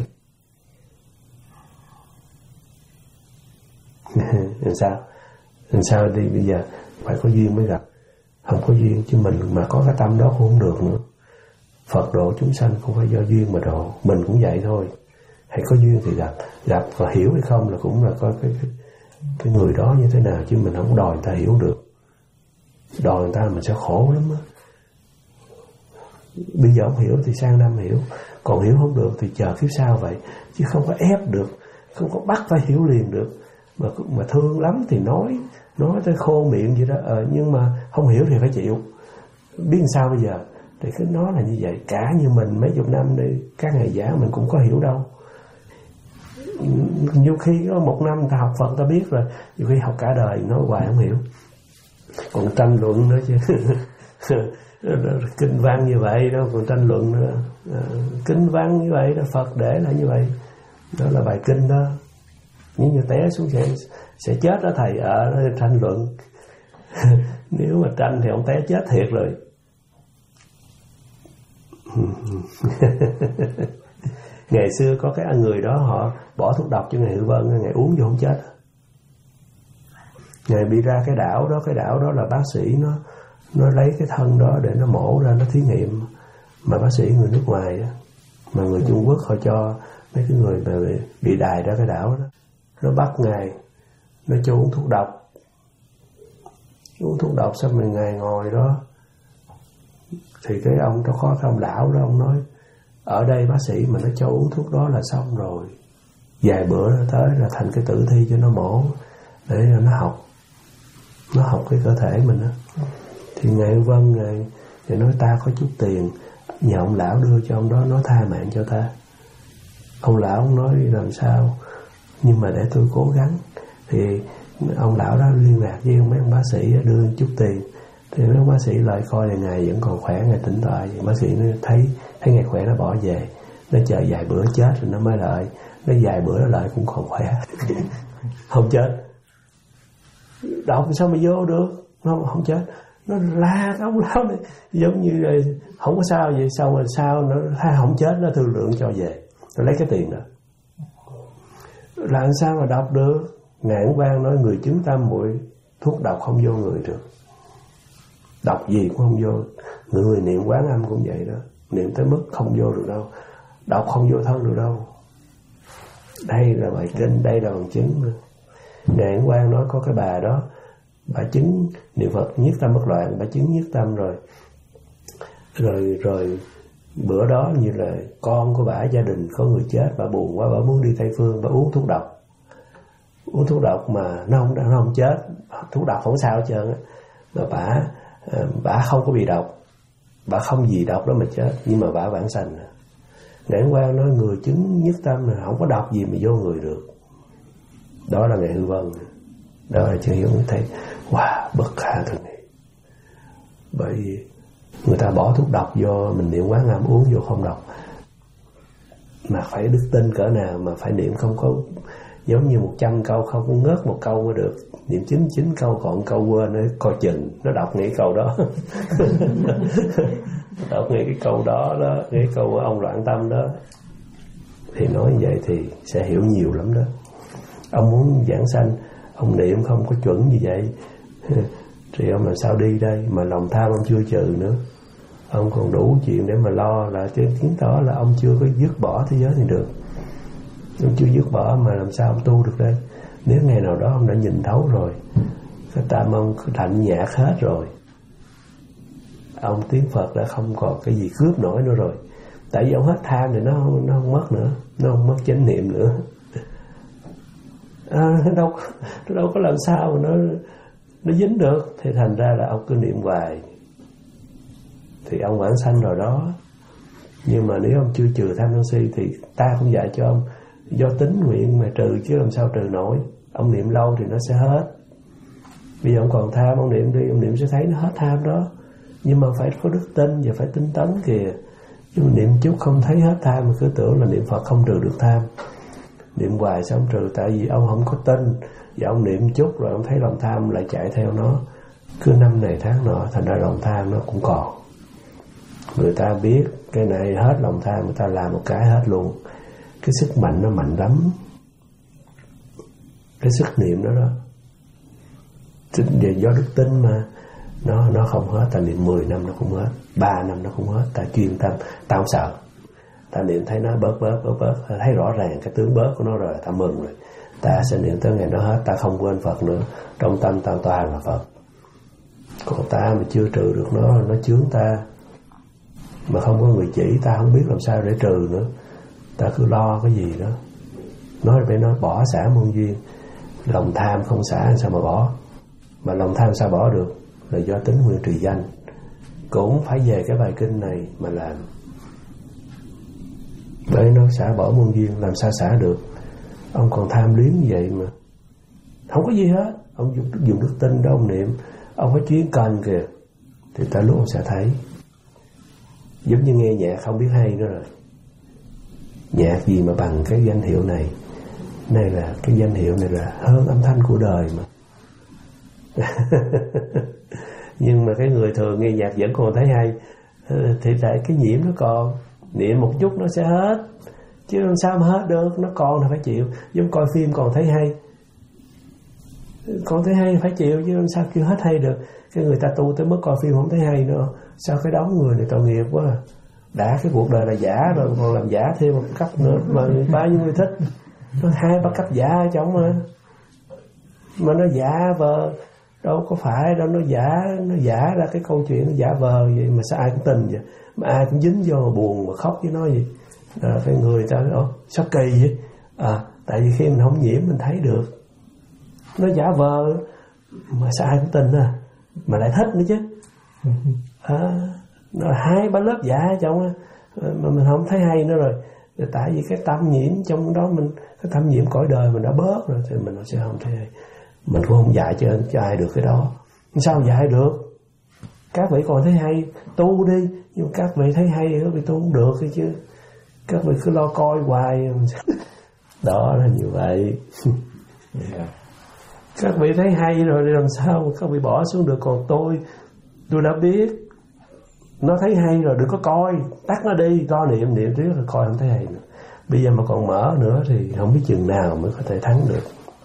Làm sao làm sao đi bây giờ phải có duyên mới gặp. Không có duyên chứ mình mà có cái tâm đó cũng không được nữa. Phật độ chúng sanh cũng phải do duyên mà độ. Mình cũng vậy thôi. Hay có duyên thì gặp, gặp và hiểu hay không là cũng là coi cái, cái cái người đó như thế nào, chứ mình không đòi người ta hiểu được. Đòi người ta mình sẽ khổ lắm á. Bây giờ không hiểu thì sang năm hiểu, còn hiểu không được thì chờ kiếp sau vậy, chứ không có ép được, không có bắt phải hiểu liền được. Mà mà thương lắm thì nói nói tới khô miệng vậy đó, ờ, nhưng mà không hiểu thì phải chịu. Biết làm sao bây giờ thì cứ nói là như vậy. Cả như mình mấy chục năm đi, các ngày giả mình cũng có hiểu đâu. Nhiều khi có một năm ta học Phật ta biết rồi, nhiều khi học cả đời nói hoài không hiểu, còn tranh luận nữa chứ. Kinh văn như vậy đâu còn tranh luận nữa. À, kinh văn như vậy đó, Phật để là như vậy, đó là bài kinh đó. Nếu như té xuống sẽ sẽ chết đó thầy, ở đó tranh luận. Nếu mà tranh thì ông té chết thiệt rồi. Ngày xưa có cái người đó họ bỏ thuốc độc cho Ngài Hư Vân, Ngài uống vô không chết. Ngài bị ra cái đảo đó, cái đảo đó là bác sĩ nó nó lấy cái thân đó để nó mổ ra, nó thí nghiệm, mà bác sĩ người nước ngoài đó. Mà người Trung Quốc họ cho mấy cái người mà bị đài ra cái đảo đó, nó bắt Ngài, nó cho uống thuốc độc. Uống thuốc độc xong rồi Ngài ngồi đó. Thì cái ông đó có cái ông lão đó, ông nói ở đây bác sĩ mà nó cho uống thuốc đó là xong rồi. Vài bữa nó tới là thành cái tử thi cho nó mổ, để nó học. Nó học cái cơ thể mình đó. Thì Ngài Vân, Ngài, Ngài nói ta có chút tiền, nhờ ông lão đưa cho ông đó, nó tha mạng cho ta. Ông lão ông nói làm sao, nhưng mà để tôi cố gắng. Thì ông lão đó liên lạc với mấy ông bác sĩ đưa chút tiền. Thì mấy ông bác sĩ lại coi là Ngài vẫn còn khỏe, Ngài tỉnh tọa. Bác sĩ nó thấy thấy Ngài khỏe nó bỏ về. Nó chờ vài bữa chết rồi nó mới lại. Nó vài bữa nó lại cũng còn khỏe. Không chết. Đọc sao mà vô được. Nó không chết. Nó la cái ông lão này giống như là không có sao vậy. Xong rồi sao nó thay không chết, nó thương lượng cho về. Nó lấy cái tiền đó. Làm sao mà đọc được. Ngài Ấn Quang nói người chứng tâm muội thuốc độc không vô người được. Đọc gì cũng không vô. Người niệm Quán Âm cũng vậy đó. Niệm tới mức không vô được đâu. Đọc không vô thân được đâu. Đây là bài kinh, đây là bằng chứng nữa. Ngài Ấn Quang nói có cái bà đó, bà chứng niệm Phật nhất tâm bất loạn, bà chứng nhất tâm rồi. Rồi rồi bữa đó như là con của bà, gia đình có người chết, bà buồn quá, bà muốn đi Tây Phương, bà uống thuốc độc. Uống thuốc độc mà nó không, nó không chết. Thuốc độc không sao hết trơn á. Mà bà bà không có bị độc, bà không gì độc đó mà chết, nhưng mà bà vãng sanh. Ngài Ấn Quang nói người chứng nhất tâm là không có độc gì mà vô người được. Đó là Ngài Hư Vân. Đó là Chân Hiếu thấy wow, bất khả thường nghị. Bởi vì người ta bỏ thuốc độc vô, mình niệm Quán Âm uống vô không độc. Mà phải đức tin cỡ nào mà phải niệm không có, giống như một trăm câu không có ngớt một câu mới được. Niệm chín chín câu còn câu quên, nó coi chừng nó đọc nghĩ câu đó. Đọc nghĩ cái câu đó đó, cái câu ông loạn tâm đó. Thì nói như vậy thì sẽ hiểu nhiều lắm đó. Ông muốn giảng sanh, ông niệm không có chuẩn như vậy thì ông làm sao đi đây. Mà lòng tham ông chưa trừ nữa, ông còn đủ chuyện để mà lo, là chứ chứng tỏ là ông chưa có dứt bỏ thế giới thì được. Ông chưa dứt bỏ mà làm sao ông tu được đây. Nếu ngày nào đó ông đã nhìn thấu rồi, cái tam ông lạnh nhạt hết rồi, ông tiếng Phật đã không còn cái gì cướp nổi nữa rồi. Tại vì ông hết tham thì nó không, nó không mất nữa, nó không mất chánh niệm nữa. À, đâu, đâu có làm sao mà nó nó dính được. Thì thành ra là ông cứ niệm hoài thì ông vãng sanh rồi đó. Nhưng mà nếu ông chưa trừ tham sân si thì ta cũng dạy cho ông do tính nguyện mà trừ, chứ làm sao trừ nổi. Ông niệm lâu thì nó sẽ hết. Bây giờ ông còn tham, ông niệm đi, ông niệm sẽ thấy nó hết tham đó. Nhưng mà phải có đức tin và phải tinh tấn kìa. Chứ niệm chút không thấy hết tham mà cứ tưởng là niệm Phật không trừ được tham. Niệm hoài sao ông trừ? Tại vì ông không có tin. Và ông niệm chút rồi ông thấy lòng tham lại chạy theo nó. Cứ năm này tháng nọ, thành ra lòng tham nó cũng còn. Người ta biết cái này hết lòng tham, người ta làm một cái hết luôn. Cái sức mạnh nó mạnh lắm. Cái sức niệm đó đó. Về do đức tin mà. Nó nó không hết. Ta niệm mười năm nó cũng hết, ba năm nó cũng hết. Ta chuyên tâm, ta không sợ. Ta niệm thấy nó bớt bớt bớt bớt, ta thấy rõ ràng cái tướng bớt của nó rồi, ta mừng rồi. Ta sẽ niệm tới ngày nó hết, ta không quên Phật nữa. Trong tâm ta toàn là Phật. Còn ta mà chưa trừ được nó, nó chướng ta, mà không có người chỉ, ta không biết làm sao để trừ nữa. Ta cứ lo cái gì đó. Nói phải nói bỏ xả muôn duyên. Lòng tham không xả sao mà bỏ. Mà lòng tham sao bỏ được? Là do tính nguyện trì danh. Cũng phải về cái bài kinh này mà làm. Bởi nó xả bỏ muôn duyên, làm sao xả được? Ông còn tham luyến như vậy mà không có gì hết. Ông dùng, dùng đức tin đó ông niệm. Ông phải chuyên cần kìa. Thì tới lúc ông sẽ thấy. Giống như nghe nhạc không biết hay nữa rồi. Nhạc gì mà bằng cái danh hiệu này. Này là cái danh hiệu này là hơn âm thanh của đời mà. Nhưng mà cái người thường nghe nhạc vẫn còn thấy hay. Thì tại cái nhiễm nó còn. Niệm một chút nó sẽ hết. Chứ làm sao mà hết được. Nó còn là phải chịu. Giống coi phim còn thấy hay, còn thấy hay phải chịu. Chứ làm sao kêu hết hay được. Cái người ta tu tới mức coi phim không thấy hay nữa. Sao cái đống người này tội nghiệp quá. đã cái cuộc đời là giả rồi còn làm giả thêm một cấp nữa mà bao nhiêu người thích. Nó hai ba cấp giả ở trong mà mà nó giả vờ, đâu có phải đâu, nó giả nó giả ra cái câu chuyện nó giả vờ vậy mà sao ai cũng tin vậy, mà ai cũng dính vô mà buồn mà khóc với nó vậy. À, cái người ta nói, ồ sao kỳ vậy? À, tại vì khi mình không nhiễm mình thấy được nó giả vờ mà sao ai cũng tin à, mà lại thích nữa chứ. À, nó là hai ba lớp giả ở trong á, mà mình không thấy hay nữa rồi. Tại vì cái tâm nhiễm trong đó, mình cái tâm nhiễm cõi đời mình đã bớt rồi thì mình sẽ không thấy hay. Mình cũng không dạy cho, cho ai được cái đó. Sao dạy được? Các vị còn thấy hay tu đi, nhưng các vị thấy hay các vị tu không được hay chứ. Các vị cứ lo coi hoài. Đó là như vậy. Yeah. Các vị thấy hay rồi thì làm sao các vị bỏ xuống được. Còn tôi tôi đã biết nó thấy hay rồi, đừng có coi, tắt nó đi, lo niệm niệm trước rồi coi không thấy hay nữa. Bây giờ mà còn mở nữa thì không biết chừng nào mới có thể thắng được.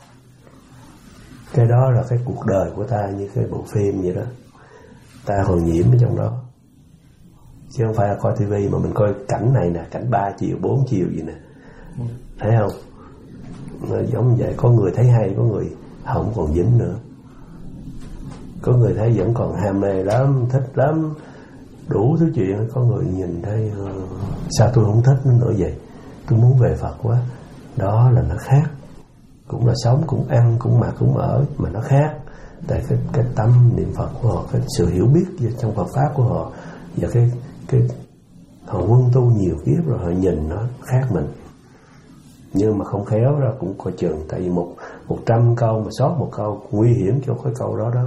Cái đó là cái cuộc đời của ta như cái bộ phim vậy đó, ta còn nhiễm ở trong đó, chứ không phải là coi tivi mà mình coi cảnh này nè, cảnh ba chiều bốn chiều gì nè, thấy không? Nó giống như vậy, có người thấy hay, có người không còn dính nữa, có người thấy vẫn còn ham mê lắm, thích lắm, đủ thứ chuyện. Có người nhìn thấy uh, sao tôi không thích nó nữa vậy, tôi muốn về Phật quá. Đó là nó khác, cũng là sống, cũng ăn, cũng mặc, cũng ở, mà nó khác. Tại cái, cái tâm niệm Phật của họ, cái sự hiểu biết trong Phật Pháp của họ, và cái, cái họ quân tu nhiều kiếp rồi, họ nhìn nó khác mình. Nhưng mà không khéo ra cũng coi chừng. Tại vì một, một trăm câu mà sót một câu nguy hiểm cho cái câu đó đó.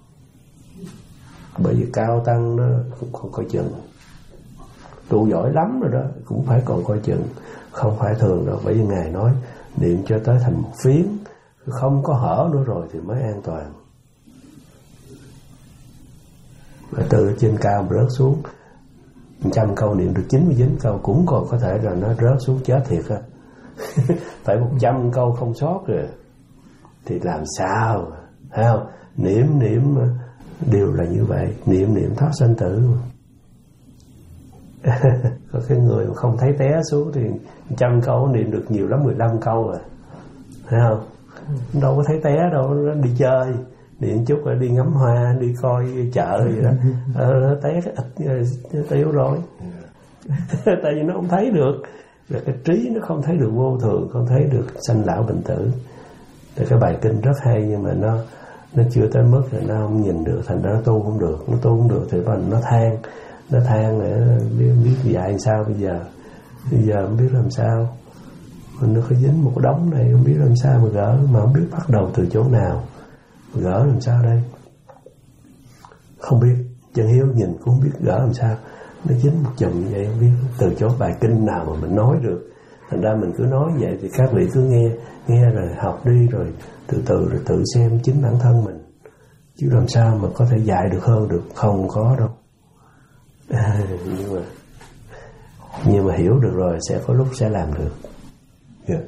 Bởi vì cao tăng nó cũng còn coi chừng, tu giỏi lắm rồi đó cũng phải còn coi chừng, không phải thường đâu. Bởi vì Ngài nói niệm cho tới thành một phiến, không có hở nữa rồi thì mới an toàn. Và từ trên cao mà rớt xuống trăm câu niệm được chín mươi chín câu cũng còn có thể là nó rớt xuống chết thiệt á. Phải một trăm câu không sót rồi thì làm sao, thấy không? Niệm niệm đều là như vậy, niệm niệm thoát sanh tử mà. Có cái người mà không thấy té xuống thì trăm câu niệm được nhiều lắm, mười lăm câu rồi, thấy không? Đâu có thấy té đâu, nó đi chơi, niệm chút rồi đi ngắm hoa, đi coi chợ gì đó, ờ, nó té cái ít tiêu rồi. Tại vì nó không thấy được, và cái trí nó không thấy được vô thường, không thấy được sanh lão bệnh tử. Thì cái bài kinh rất hay nhưng mà nó nó chưa tới mức là nó không nhìn được, thành ra nó tu không được. Nó tu không được thì nó than, nó than để biết, biết dạy sao bây giờ. Bây giờ không biết làm sao, mình nó có dính một cái đống này, không biết làm sao mà gỡ, mà không biết bắt đầu từ chỗ nào, gỡ làm sao đây, không biết. Chân Hiếu nhìn cũng không biết gỡ làm sao, nó dính một chùm như vậy, không biết từ chỗ bài kinh nào mà mình nói được. Thành ra mình cứ nói vậy thì các vị cứ nghe, nghe rồi học đi, rồi từ từ rồi tự xem chính bản thân mình, chứ làm sao mà có thể dạy được hơn được, không có đâu. À, nhưng mà nhưng mà hiểu được rồi sẽ có lúc sẽ làm được. Yeah.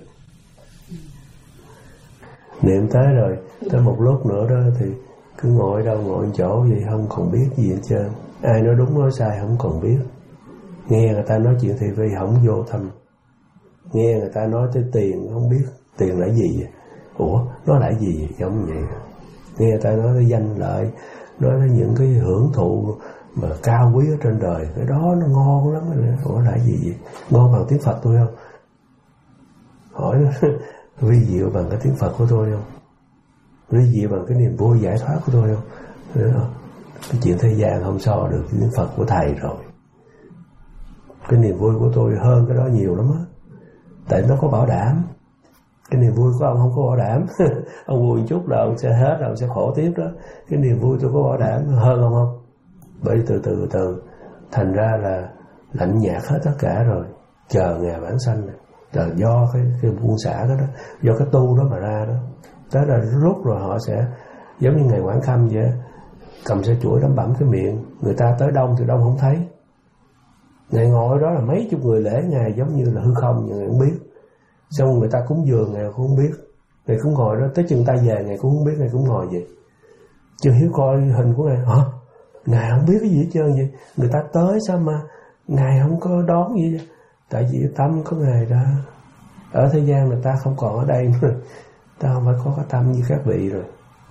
Niệm tới rồi, tới một lúc nữa đó thì cứ ngồi đâu ngồi chỗ vậy, không còn biết gì hết trơn. Ai nói đúng nói sai không còn biết. Nghe người ta nói chuyện thì vi không vô tâm. Nghe người ta nói tới tiền không biết tiền là gì vậy? Ủa nó là gì vậy? Giống vậy. Nghe người ta nói tới danh lợi, nói tới những cái hưởng thụ mà cao quý ở trên đời, cái đó nó ngon lắm. Ủa là gì vậy? Ngon bằng tiếng Phật tôi không? Hỏi nó vi diệu bằng cái tiếng Phật của tôi không? Vi diệu bằng cái niềm vui giải thoát của tôi không? Không? Cái chuyện thế gian không so được tiếng Phật của thầy rồi. Cái niềm vui của tôi hơn cái đó nhiều lắm á. Tại nó có bảo đảm. Cái niềm vui của ông không có bảo đảm. Ông vui một chút là ông sẽ hết, rồi ông sẽ khổ tiếp đó. Cái niềm vui tôi có bảo đảm hơn ông không? Bởi từ từ từ thành ra là lạnh nhạt hết tất cả rồi, chờ ngày vãng sanh này. Là do cái, cái buông xả đó, đó, do cái tu đó mà ra đó. Tới là rút rồi họ sẽ giống như ngày Quảng Khâm vậy, cầm xe chuỗi đấm bẩm cái miệng, người ta tới đông thì đông không thấy. Ngày ngồi đó là mấy chục người lễ Ngài giống như là hư không, nhưng Ngài không biết. Xong người ta cúng dường Ngài cũng không biết. Ngài cũng ngồi đó, tới chừng ta về Ngài cũng không biết, Ngài cũng ngồi vậy. Chưa Hiếu coi hình của Ngài, hả? Ngài không biết cái gì hết trơn vậy. Người ta tới sao mà Ngài không có đón gì, tại vì tâm có Ngài ra. Ở thế gian người ta không còn ở đây nữa, ta không phải có cái tâm như các vị rồi.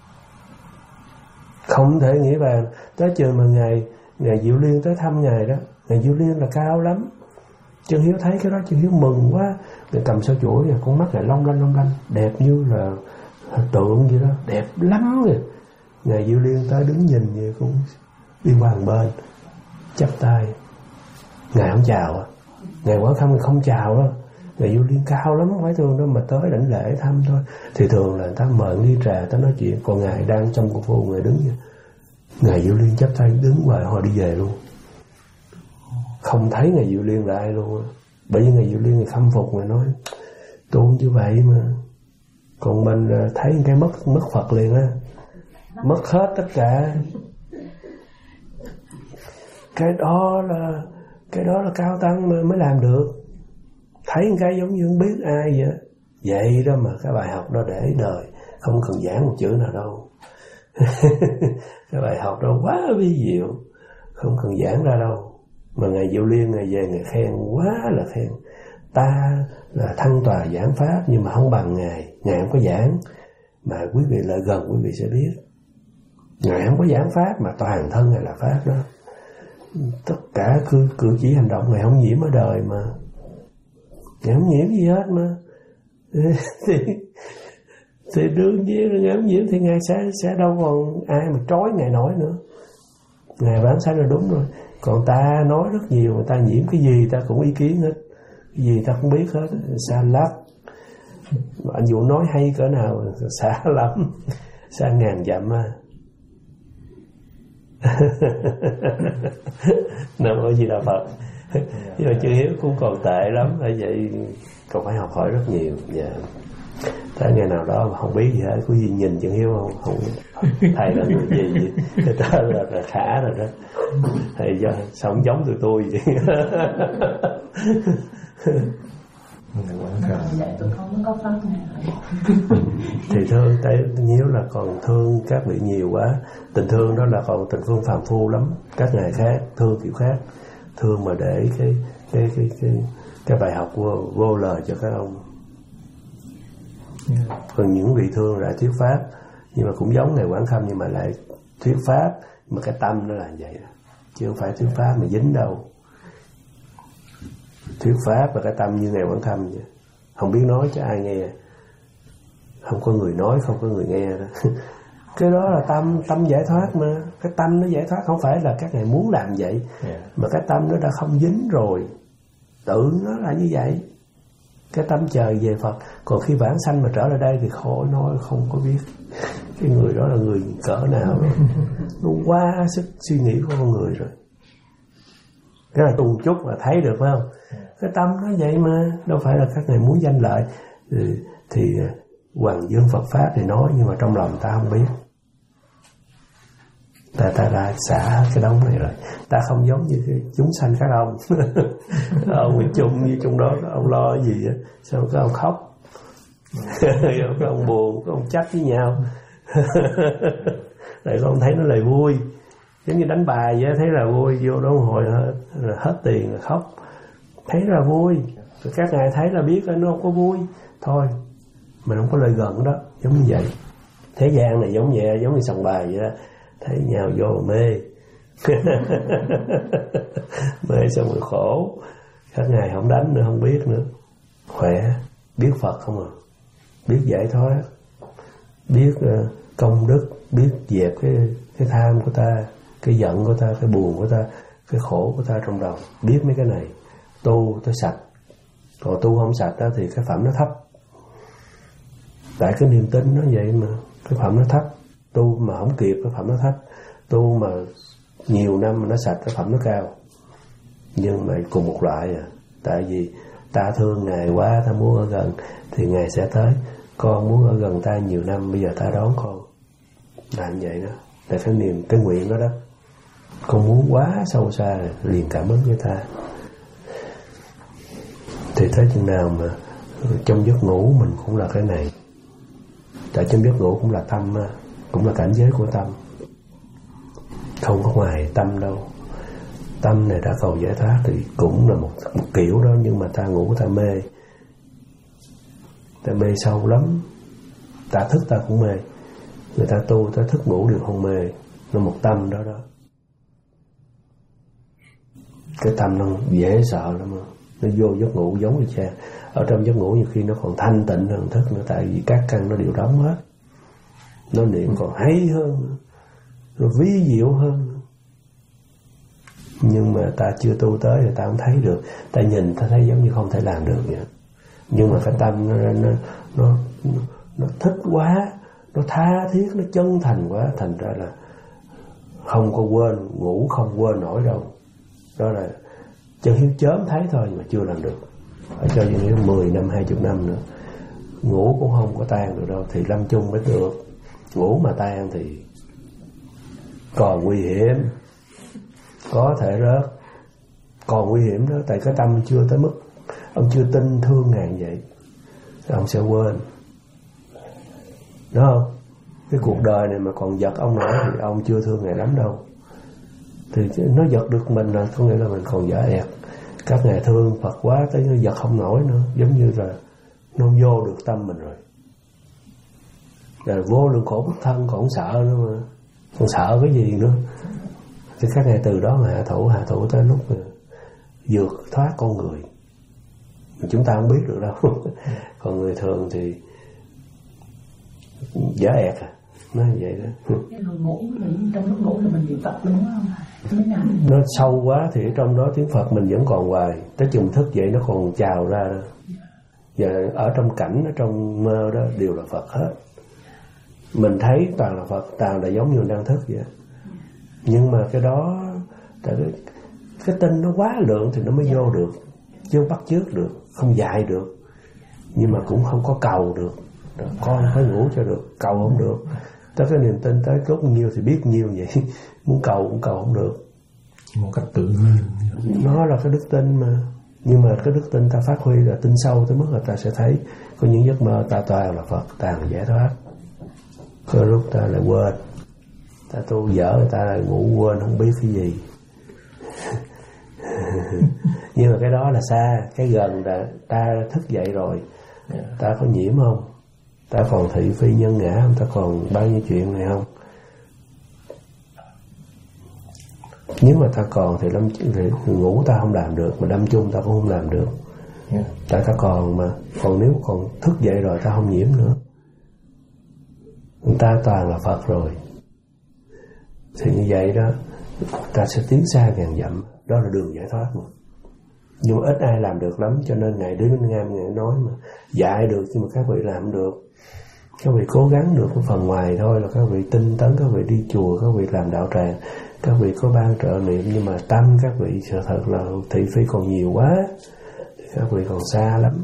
Không thể nghĩ bàn tới chừng mà Ngài Ngài Diệu Liên tới thăm Ngài đó. Ngài Diệu Liên là cao lắm. Chân Hiếu thấy cái đó Chân Hiếu mừng quá. Ngài cầm sâu chuỗi này, con mắt Ngài long lanh long lanh, đẹp như là tượng vậy đó, đẹp lắm rồi. Ngài Diệu Liên tới đứng nhìn vậy cũng đi qua một bên, chắp tay. Ngài không chào à. Ngài Quán Khâm không chào đó. Ngài Diệu Liên cao lắm, không phải thường đâu mà tới đảnh lễ thăm thôi. Thì thường là người ta mời ly trà, ta nói chuyện. Còn Ngài đang trong công phu, Ngài đứng vậy. Ngài Diệu Liên chắp tay đứng hoài, họ đi về luôn. Không thấy Ngài Diệu Liên là ai luôn. Bởi vì Ngài Diệu Liên thì khâm phục, Ngài nói tu như vậy mà. Còn mình thấy cái mất mất Phật liền á, mất hết tất cả. Cái đó là cái đó là cao tăng mà mới làm được. Thấy cái giống như không biết ai vậy. Vậy đó mà cái bài học đó để đời, không cần giảng một chữ nào đâu. Cái bài học đó quá vi diệu, không cần giảng ra đâu. Mà Ngài Diệu Liên Ngài về Ngài khen quá là khen. Ta là thăng tòa giảng pháp nhưng mà không bằng Ngài. Ngài không có giảng, mà quý vị lại gần quý vị sẽ biết. Ngài không có giảng pháp mà toàn thân Ngài là pháp đó. Tất cả cử, cử chỉ hành động Ngài không nhiễm ở đời mà. Ngài không nhiễm gì hết mà. thì, thì đương nhiên là Ngài không nhiễm thì Ngài sẽ, sẽ đâu còn ai mà trói Ngài nổi nữa. Ngài bản sanh là đúng rồi. Còn ta nói rất nhiều, người ta nhiễm cái gì ta cũng ý kiến hết, cái gì ta cũng biết hết, xa lắm. Anh Vũ nói hay cỡ nào xa lắm, xa ngàn dặm à. Nam mô Di Đà Phật. Nhưng mà Chư Hiếu cũng còn tệ lắm, bởi vậy còn phải học hỏi rất nhiều. Dạ. Tới ngày nào đó mà không biết gì hết, có gì nhìn Chư Hiếu không, không thầy là người gì vậy? Người ta là, là khả rồi đó. Thầy do sao không giống tụi tôi vậy? Thì thương tại Hiếu là còn thương các vị nhiều quá. Tình thương đó là còn tình thương phàm phu lắm. Các ngài khác thương kiểu khác, thương mà để cái cái cái cái cái bài học vô, vô lời cho các ông. Còn những vị thương lại thuyết pháp, nhưng mà cũng giống Ngài Quán Khâm nhưng mà lại thuyết pháp, mà cái tâm nó là vậy đó, chứ không phải thuyết pháp mà dính đâu. Thuyết pháp và cái tâm như Ngài Quán Khâm vậy, không biết nói cho ai nghe, không có người nói, không có người nghe đó. Cái đó là tâm tâm giải thoát mà. Cái tâm nó giải thoát, không phải là các ngài muốn làm vậy, yeah. Mà cái tâm nó đã không dính rồi, tự nó là như vậy. Cái tâm trời về Phật. Còn khi vãng sanh mà trở lại đây thì khó nói, không có biết cái người đó là người cỡ nào rồi. Nó quá sức suy nghĩ của con người rồi. Cái là tuần chút là thấy được phải không? Cái tâm nó vậy mà, đâu phải là các ngài muốn danh lợi. Thì, thì Hoàng Dương Phật Pháp thì nói, nhưng mà trong lòng ta không biết. Ta ta đã xả cái đống này rồi. Ta không giống như cái chúng sanh các ông. Ông Nguyễn Trung như trong đó, ông lo cái gì á, sao các ông khóc, các ông buồn, các ông trách với nhau. Tại con thấy nó lại vui, giống như đánh bài vậy, thấy là vui, vô đó một hồi hết, hết tiền là khóc, thấy là vui. Rồi các ngài thấy là biết là nó không có vui, thôi mình không có lời gần đó, giống như vậy. Thế gian này giống vậy, giống như sòng bài vậy đó, thấy nhào vô mê. Mê xong rồi khổ. Các ngài không đánh nữa, không biết nữa, khỏe, biết Phật không à, biết giải thoát, biết uh, công đức, biết dẹp cái cái tham của ta, cái giận của ta, cái buồn của ta, cái khổ của ta trong đầu, biết mấy cái này, tu tới sạch. Còn tu không sạch đó thì cái phẩm nó thấp. Tại cái niềm tin nó vậy mà, cái phẩm nó thấp. Tu mà không kịp cái phẩm nó thấp, tu mà nhiều năm mà nó sạch cái phẩm nó cao. Nhưng mà cùng một loại à. Tại vì ta thương Ngài quá, ta muốn ở gần thì Ngài sẽ tới. Con muốn ở gần ta nhiều năm, bây giờ ta đón con. Là như vậy đó. Là cái niềm, cái nguyện đó đó. Con muốn quá sâu xa rồi, liền cảm ứng với ta. Thì tới chừng nào mà trong giấc ngủ mình cũng là cái này. Tại trong giấc ngủ cũng là tâm, cũng là cảnh giới của tâm. Không có ngoài tâm đâu. tâm này đã cầu giải thoát thì cũng là một, một kiểu đó, nhưng mà ta ngủ ta mê, ta mê sâu lắm. Ta thức ta cũng mê, người ta tu ta thức ngủ đều không mê, nó một tâm đó đó. Cái tâm nó dễ sợ lắm, nó vô giấc ngủ giống như cha. Ở trong giấc ngủ nhiều khi nó còn thanh tịnh hơn thức nữa, tại vì các căn nó đều đóng hết. Nó niệm còn hay hơn, nó ví diệu hơn. Nhưng mà ta chưa tu tới thì ta không thấy được. Ta nhìn ta thấy giống như không thể làm được vậy. Nhưng mà cái tâm nó nó nó, nó thích quá, nó tha thiết, nó chân thành quá, thành ra là không có quên, ngủ không quên nổi đâu. Đó là chân hiếu chớm thấy thôi mà chưa làm được. Phải cho chân hiếu mười năm, hai mươi năm nữa. Ngủ cũng không có tan được đâu, thì lâm chung mới được. Ngủ mà tan thì còn nguy hiểm, có thể rớt, còn nguy hiểm đó. Tại cái tâm chưa tới mức, ông chưa tin thương ngàn vậy, ông sẽ quên, đúng không? Cái cuộc đời này mà còn giật ông nổi thì ông chưa thương ngài lắm đâu. Thì nó giật được mình là có nghĩa là mình còn dở ẹt. Các ngài thương Phật quá tới nó giật không nổi nữa, giống như là nó vô được tâm mình rồi. Rồi vô lượng khổ bất thân còn sợ nữa mà, còn sợ cái gì nữa. Thì các ngài từ đó mà hạ thủ, hạ thủ tới lúc mà vượt thoát con người, chúng ta không biết được đâu. Còn người thường thì dở ẹt à, nó vậy đó. Ngủ trong lúc ngủ là mình niệm Phật đúng không? Nó sâu quá thì trong đó tiếng Phật mình vẫn còn hoài, tới chừng thức dậy nó còn trào ra. Và ở trong cảnh, ở trong mơ đó đều là Phật hết. Mình thấy toàn là Phật, toàn là giống như mình đang thức vậy. Nhưng mà cái đó, tại cái, cái tinh nó quá lượng thì nó mới vô được, chứ không bắt chước được, không dạy được. Nhưng mà cũng không có cầu được. Rồi, con phải ngủ cho được, cầu không được. Tới cái niềm tin tới cốt nhiêu thì biết nhiêu vậy. Muốn cầu cũng cầu không được. Một cách tự nhiên. Nó là cái đức tin mà. Nhưng mà cái đức tin ta phát huy là tin sâu tới mức là ta sẽ thấy có những giấc mơ ta toàn là Phật, toàn là giải thoát. Có lúc ta lại quên, ta tu dở người ta lại ngủ quên không biết cái gì. Nhưng mà cái đó là xa, cái gần là ta thức dậy rồi, ta có nhiễm không? Ta còn thị phi nhân ngã không? Ta còn bao nhiêu chuyện này không? Nếu mà ta còn thì, lâm, thì ngủ ta không làm được, mà đâm chung ta cũng không làm được. Yeah. Tại ta còn mà, còn nếu còn thức dậy rồi ta không nhiễm nữa. Ta toàn là Phật rồi. Thì như vậy đó, ta sẽ tiến xa ngàn dặm. Đó là đường giải thoát mà. Nhưng mà ít ai làm được lắm, cho nên Ngài Đức Minh Ngam Ngài nói mà dạy được, nhưng mà các vị làm được. Các vị cố gắng được cái phần ngoài thôi, là các vị tinh tấn, các vị đi chùa, các vị làm đạo tràng, các vị có ban trợ niệm, nhưng mà tâm các vị sự thật là thị phi còn nhiều quá, thì các vị còn xa lắm.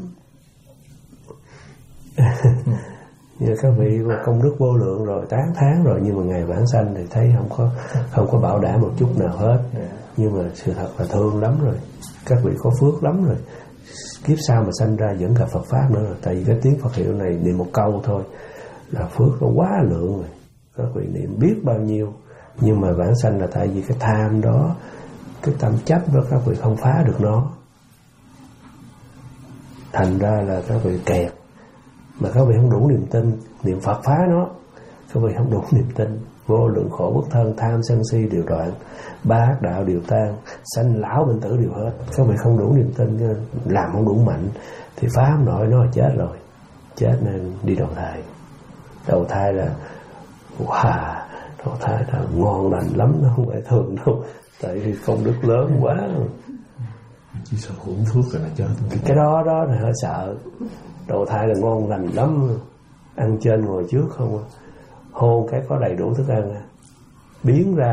Như các vị công đức vô lượng rồi, tán thán rồi, nhưng mà ngày vãng sanh thì thấy không có không có bảo đảm một chút nào hết. Nhưng mà sự thật là thương lắm rồi, các vị có phước lắm rồi, kiếp sau mà sanh ra vẫn gặp Phật pháp nữa rồi. Tại vì cái tiếng Phật hiệu này niệm một câu thôi là phước nó quá lượng rồi, các vị niệm biết bao nhiêu. Nhưng mà vãng sanh là tại vì cái tham đó, cái tâm chấp đó, các vị không phá được nó, thành ra là các vị kẹt. Mà các vị không đủ niềm tin, niệm Phật phá nó, các vị không đủ niềm tin. Vô lượng khổ bất thân, tham sân si đều đoạn, ba ác đạo đều tan, sanh lão bệnh tử đều hết. Các vị không đủ niềm tin, làm không đủ mạnh thì phá không nổi, nó là chết rồi. Chết nên đi đầu thai. Đầu thai là wow, đầu thai là ngon lành lắm, nó không phải thường đâu. Tại vì công đức lớn quá. Chỉ sợ hưởng phước rồi là chết. Cái đó đó là hơi sợ. Đầu thai là ngon lành lắm, ăn trên ngồi trước không, hôn cái có đầy đủ thức ăn, biến ra.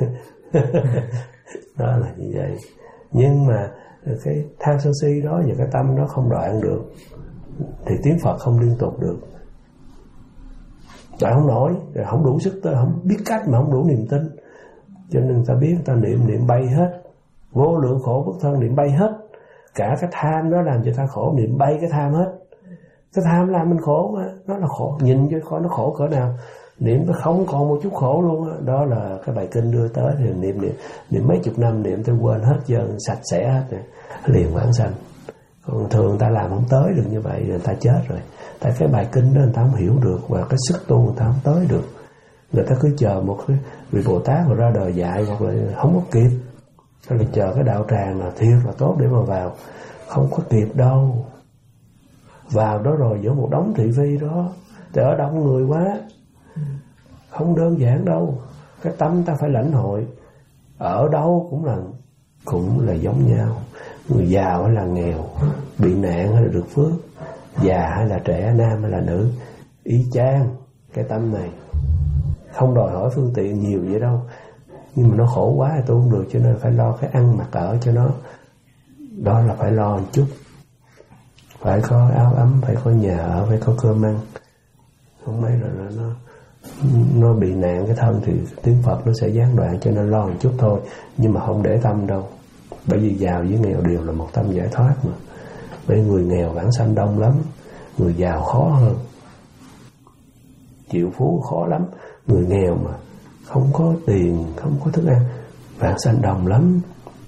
Đó là như vậy. Nhưng mà cái tham sân si đó và cái tâm đó không đoạn được thì tiếng Phật không liên tục được, đoạn không nổi, rồi không đủ sức, tôi không biết cách mà không đủ niềm tin. Cho nên ta biết ta niệm niệm bay hết, vô lượng khổ bất thân niệm bay hết. Cả cái tham đó làm cho ta khổ, niệm bay cái tham hết. Cái tham làm mình khổ mà, nó là khổ, nhìn cho coi nó khổ cỡ nào. niệm nó không còn một chút khổ luôn á. Đó là cái bài kinh đưa tới thì niệm niệm niệm mấy chục năm niệm tới quên hết trơn, sạch sẽ hết rồi, liền vãng sanh. Còn thường người ta làm không tới được như vậy, người ta chết rồi. Tại cái bài kinh đó người ta không hiểu được, và cái sức tu người ta không tới được. Người ta cứ chờ một cái vị Bồ Tát mà ra đời dạy, hoặc là không có kịp, hay là chờ cái đạo tràng là thiệt là tốt để mà vào, không có kịp đâu. Vào đó rồi giữa một đống thị phi đó, thì ở đông người quá, không đơn giản đâu. Cái tâm ta phải lãnh hội, ở đâu cũng là cũng là giống nhau. Người giàu hay là nghèo, bị nạn hay là được phước, già hay là trẻ, nam hay là nữ, y chang cái tâm này. Không đòi hỏi phương tiện nhiều vậy đâu, nhưng mà nó khổ quá thì tôi không được, cho nên phải lo cái ăn mặc ở cho nó. Đó là phải lo một chút, phải có áo ấm, phải có nhà ở, phải có cơm ăn. Không mấy là nó nó bị nạn cái thân thì tiếng Phật nó sẽ gián đoạn, cho nên lo một chút thôi, nhưng mà không để tâm đâu. Bởi vì giàu với nghèo đều là một tâm giải thoát mà. Bởi người nghèo vãng sanh đông lắm, người giàu khó hơn. Triệu phú khó lắm, người nghèo mà không có tiền, không có thức ăn, vãng sanh đông lắm.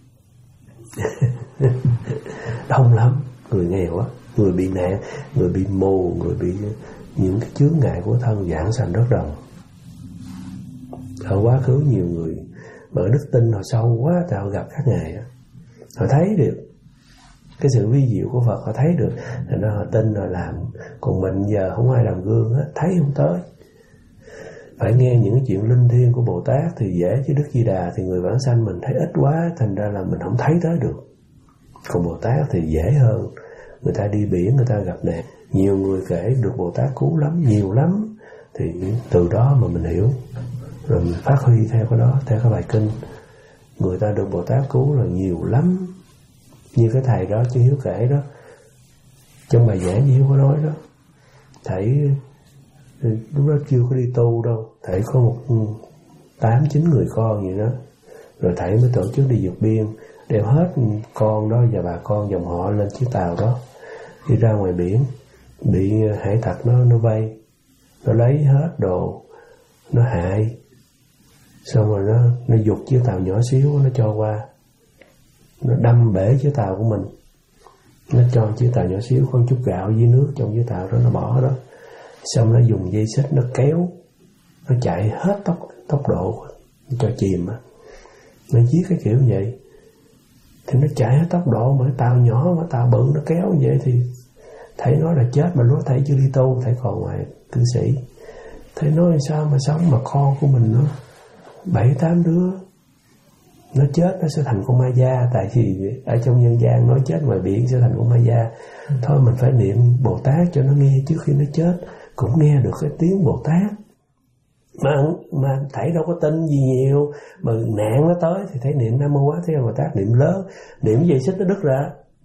Đông lắm, người nghèo á, người bị nạn, người bị mù, người bị những cái chướng ngại của thân vãng sanh rất đông. Ở quá khứ nhiều người mà đức tin họ sâu quá, thì họ gặp các ngài á, họ thấy được cái sự vi diệu của Phật, họ thấy được, thì nó họ tin họ làm. Còn mình giờ không ai làm gương hết, thấy không tới. Phải nghe những cái chuyện linh thiêng của Bồ Tát thì dễ, chứ Đức Di Đà thì người vãng sanh mình thấy ít quá, thành ra là mình không thấy tới được. Còn Bồ Tát thì dễ hơn. Người ta đi biển, người ta gặp nạn, nhiều người kể được Bồ Tát cứu lắm, nhiều lắm. Thì từ đó mà mình hiểu, rồi mình phát huy theo cái đó, theo cái bài kinh. Người ta được Bồ Tát cứu là nhiều lắm. Như cái thầy đó Chứ Hiếu kể đó, trong bài giảng Chứ Hiếu có nói đó, thầy lúc đó chưa có đi tu đâu, thầy có một tám chín người con vậy đó, rồi thầy mới tổ chức đi vượt biên, đem hết con đó và bà con dòng họ lên chiếc tàu đó, đi ra ngoài biển, bị hải tặc nó nó vây, nó lấy hết đồ, nó hại, xong rồi nó nó giục chiếc tàu nhỏ xíu, nó cho qua, nó đâm bể chiếc tàu của mình, nó cho chiếc tàu nhỏ xíu có chút gạo với nước trong chiếc tàu đó, nó bỏ đó, xong nó dùng dây xích nó kéo, nó chạy hết tốc tốc độ cho chìm á, nó giết cái kiểu vậy. Thì nó chạy hết tốc độ mà cái tàu nhỏ mà tàu bự nó kéo như vậy thì thầy nói là chết, mà lúc thầy chưa đi tu, thầy còn ngoài cư sĩ, thầy nói sao mà sống mà con của mình nó bảy tám đứa nó chết nó sẽ thành con ma da. Tại vì ở trong nhân gian nói chết ngoài biển sẽ thành con ma da. ừ. Thôi mình phải niệm Bồ Tát cho nó nghe, trước khi nó chết cũng nghe được cái tiếng Bồ Tát. Mà mà thầy đâu có tin gì nhiều, mà nạn nó tới thì thấy niệm Nam Mô Quá Thế Bồ Tát, niệm lớn, niệm dây xích nó đứt ra.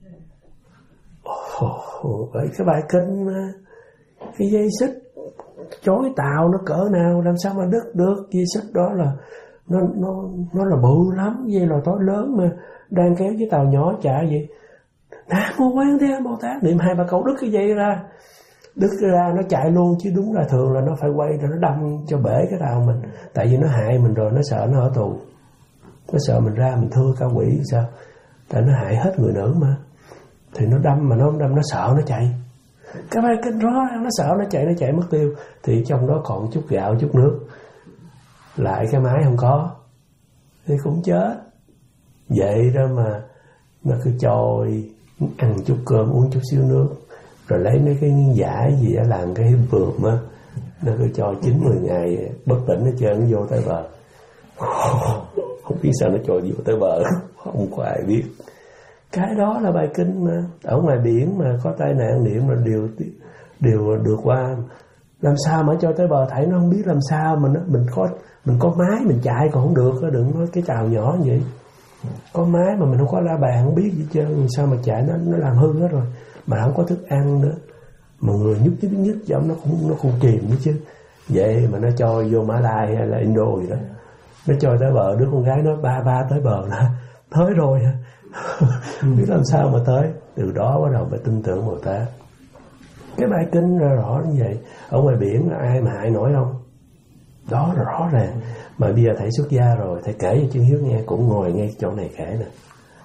Ồ, vậy cái bài kinh mà, cái dây xích chối tàu nó cỡ nào, làm sao mà đứt được? Dây xích đó là nó nó nó là bự lắm, dây lò tối lớn mà đang kéo cái tàu nhỏ chạy vậy. Nam Mô Quán Thế Bồ Tát, niệm hai ba câu đứt cái dây ra, đứt ra nó chạy luôn. Chứ đúng là thường là nó phải quay rồi nó đâm cho bể cái tàu mình, tại vì nó hại mình rồi, nó sợ nó ở tù, nó sợ mình ra mình thưa cao quỷ sao, tại nó hại hết người nữ mà, thì nó đâm, mà nó không đâm nó sợ nó chạy. Cái bài kinh rõ ràng nó sợ nó chạy, nó chạy mất tiêu, thì trong đó còn chút gạo chút nước, lại cái máy không có thì cũng chết. Vậy đó mà nó cứ trôi, ăn chút cơm uống chút xíu nước, rồi lấy mấy cái giải gì đó làm cái vườn á, nó cứ cho chín mười ngày bất tỉnh hết trơn, nó vô tới bờ. Không biết sao nó trôi vô tới bờ, không có ai biết. Cái đó là bài kinh mà. Ở ngoài biển mà có tai nạn niệm là đều đều được qua. Làm sao mà cho tới bờ, thảy nó không biết làm sao mà nó, mình có mình có máy mình chạy còn không được, đừng nói cái tàu nhỏ vậy. Có máy mà mình không có la bàn, không biết gì trơn, sao mà chạy, nó nó làm hư hết rồi, mà không có thức ăn nữa, mà người nhúc nhích nhích giọng nó cũng nó cũng chìm nữa chứ. Vậy mà nó cho vô Mã Lai hay là Indo gì đó, nó cho tới bờ, đứa con gái nói ba ba tới bờ là tới rồi. Biết làm sao mà tới. Từ đó bắt đầu phải tin tưởng Bồ Tát. Cái bài kinh ra rõ như vậy. Ở ngoài biển ai mà hại nổi không? Đó là rõ ràng. Mà bây giờ thầy xuất gia rồi, thầy kể cho Chân Hiếu nghe, cũng ngồi ngay chỗ này kể nè.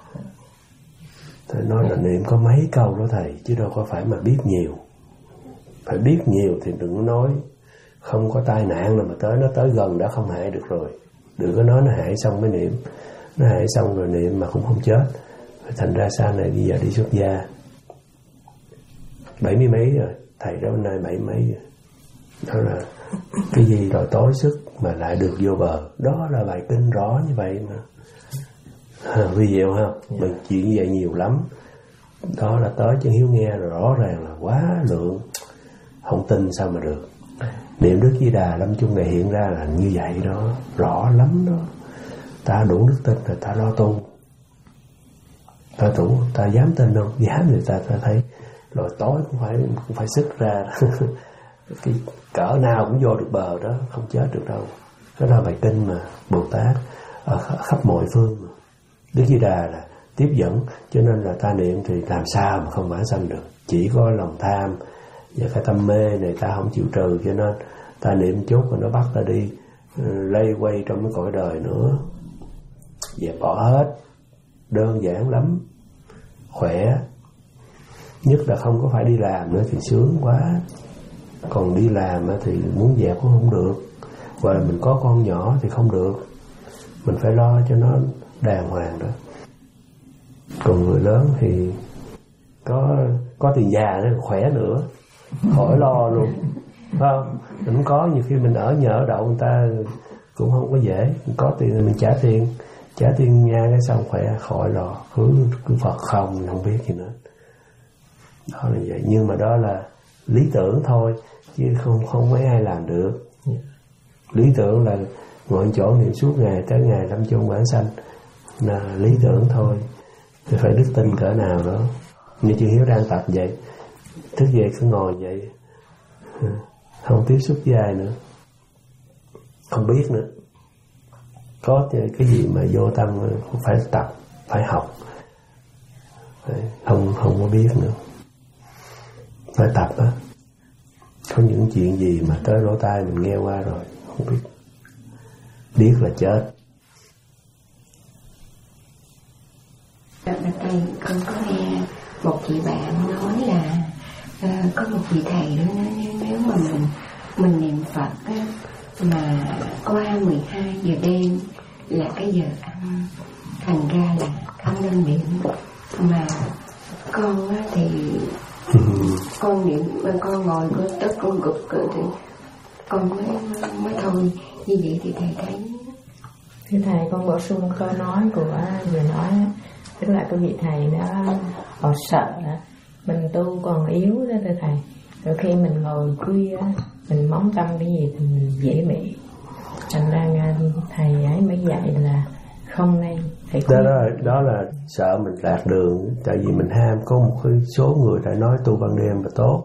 Thầy nói là niệm có mấy câu đó thầy, chứ đâu có phải mà biết nhiều. Phải biết nhiều thì đừng có nói không có tai nạn nào mà tới, nó tới gần đã không hại được rồi. Đừng có nói nó hại xong mới niệm. Nó hại xong rồi niệm mà cũng không chết. Thành ra sau này bây giờ đi xuất gia bảy mươi mấy rồi, thầy đó hôm nay bảy mấy rồi. Đó là cái gì rồi tối sức mà lại được vô bờ. Đó là bài kinh rõ như vậy mà. À, vì diệu không? Mình chuyện như vậy nhiều lắm. Đó là tới cho Hiếu nghe rồi, rõ ràng là quá lượng. Không tin sao mà được. Niệm Đức Di Đà Lâm Chung này hiện ra là như vậy đó. Rõ lắm đó. Ta đủ đức tin là ta lo tu. Ta đủ, ta dám tin không? Dám thì ta, ta thấy rồi tối cũng phải cũng phải sức ra. Cái cỡ nào cũng vô được bờ đó, không chết được đâu. Đó là bài kinh mà Bồ Tát ở khắp mọi phương. Đức Di Đà là tiếp dẫn, cho nên là ta niệm thì làm sao mà không vãng sanh được. Chỉ có lòng tham và cái tâm mê này ta không chịu trừ, cho nên ta niệm chút rồi nó bắt ta đi lây quay trong cái cõi đời nữa. Dẹp bỏ hết, đơn giản lắm, khỏe. Nhất là không có phải đi làm nữa thì sướng quá. Còn đi làm thì muốn dẹp cũng không được. Và mình có con nhỏ thì không được. Mình phải lo cho nó đàng hoàng đó. Còn người lớn thì có có tiền già nữa, khỏe nữa, khỏi lo luôn, phải không? Mình không có, nhiều khi mình ở nhờ ở đậu người ta cũng không có dễ. Mình có tiền thì mình trả tiền, trả tiền nha cái xong khỏe, khỏi lo, cứ cứ Phật không, không biết gì nữa. Đó là vậy. Nhưng mà đó là lý tưởng thôi, chứ không không mấy ai làm được. Lý tưởng là ngồi chỗ niệm suốt ngày tới ngày lâm chung vãng sanh, là lý tưởng thôi. Thì phải đức tin cỡ nào đó. Như Chân Hiếu đang tập vậy, thức dậy cứ ngồi vậy, không tiếp xúc với ai nữa, không biết nữa. Có cái gì mà vô tâm phải tập, phải học, không không có biết nữa, phải tập á. Có những chuyện gì mà tới lỗ tai mình nghe qua rồi không biết, biết là chết. Đợt đây con có nghe một chị bạn nói là uh, có một vị thầy đó nói nếu, nếu mà mình mình niệm Phật á, mà qua mười hai giờ đêm là cái giờ ăn, thành ra là không nên niệm. Mà con á thì con niệm, mà con ngồi có tất con gục thì con mới mới thôi. Như vậy thì thầy thấy. Thưa thầy, con bổ sung câu nói của người nói, tức là cái vị thầy đó họ sợ mình tu còn yếu đó thưa thầy. Rồi khi mình ngồi khuya mình móng tâm cái gì thì mình dễ bị. Thành ra thầy ấy mới dạy là không nên. Thầy đó, đó, đó là sợ mình lạc đường. Tại vì mình ham, có một số người đã nói tu ban đêm là tốt.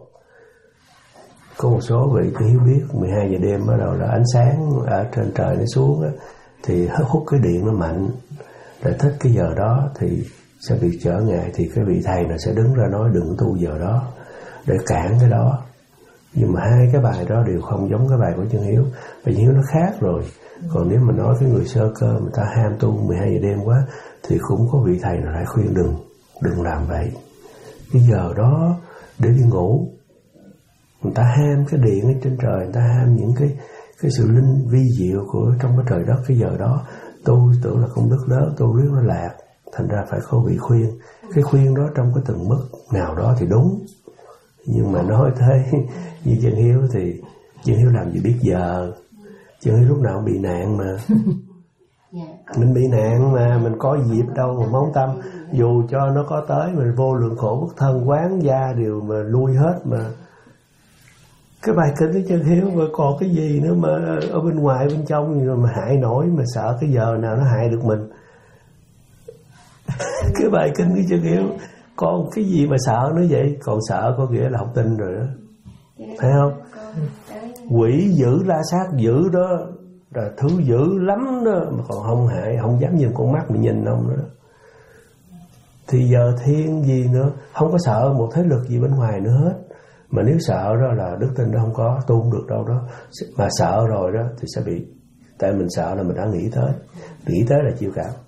Có một số vị thì hiểu biết mười hai giờ đêm bắt đầu là ánh sáng ở trên trời nó xuống đó, thì hút cái điện nó mạnh, lại thích cái giờ đó thì sẽ bị trở ngại. Thì cái vị thầy này sẽ đứng ra nói đừng tu giờ đó để cản cái đó. Nhưng mà hai cái bài đó đều không giống cái bài của Chân Hiếu. Bài Chân Hiếu nó khác rồi. Còn nếu mà nói cái người sơ cơ người ta ham tu mười hai giờ đêm quá thì cũng có vị thầy nào lại khuyên đừng đừng làm vậy. Cái giờ đó để đi ngủ. Người ta ham cái điện ở trên trời, người ta ham những cái cái sự linh vi diệu của trong cái trời đất. Cái giờ đó tu tưởng là công đức lớn, tu riết nó lạc, thành ra phải có vị khuyên. Cái khuyên đó trong cái từng mức nào đó thì đúng, nhưng mà nói thế như Chân Hiếu thì Chân Hiếu làm gì biết giờ. Chân Hiếu lúc nào cũng bị nạn mà. Mình bị nạn mà mình có dịp đâu mà móng tâm. Dù cho nó có tới mình vô lượng khổ bất thân quán gia đều mà lui hết mà. Cái bài kinh của Chân Hiếu mà còn cái gì nữa mà ở bên ngoài bên trong rồi mà hại nổi, mà sợ cái giờ nào nó hại được mình. Cái bài kinh của Chân Hiếu còn cái gì mà sợ nữa vậy? Còn sợ có nghĩa là không tin rồi đó, thấy không? Quỷ dữ la sát dữ đó là thứ dữ lắm đó, mà còn không hại, không dám nhìn con mắt mình nhìn ông nữa. Thì giờ thiên gì nữa, không có sợ một thế lực gì bên ngoài nữa hết. Mà nếu sợ đó là đức tin đó không có, tu không được đâu đó. Mà sợ rồi đó thì sẽ bị. Tại mình sợ là mình đã nghĩ tới. Nghĩ tới là chiêu cảm.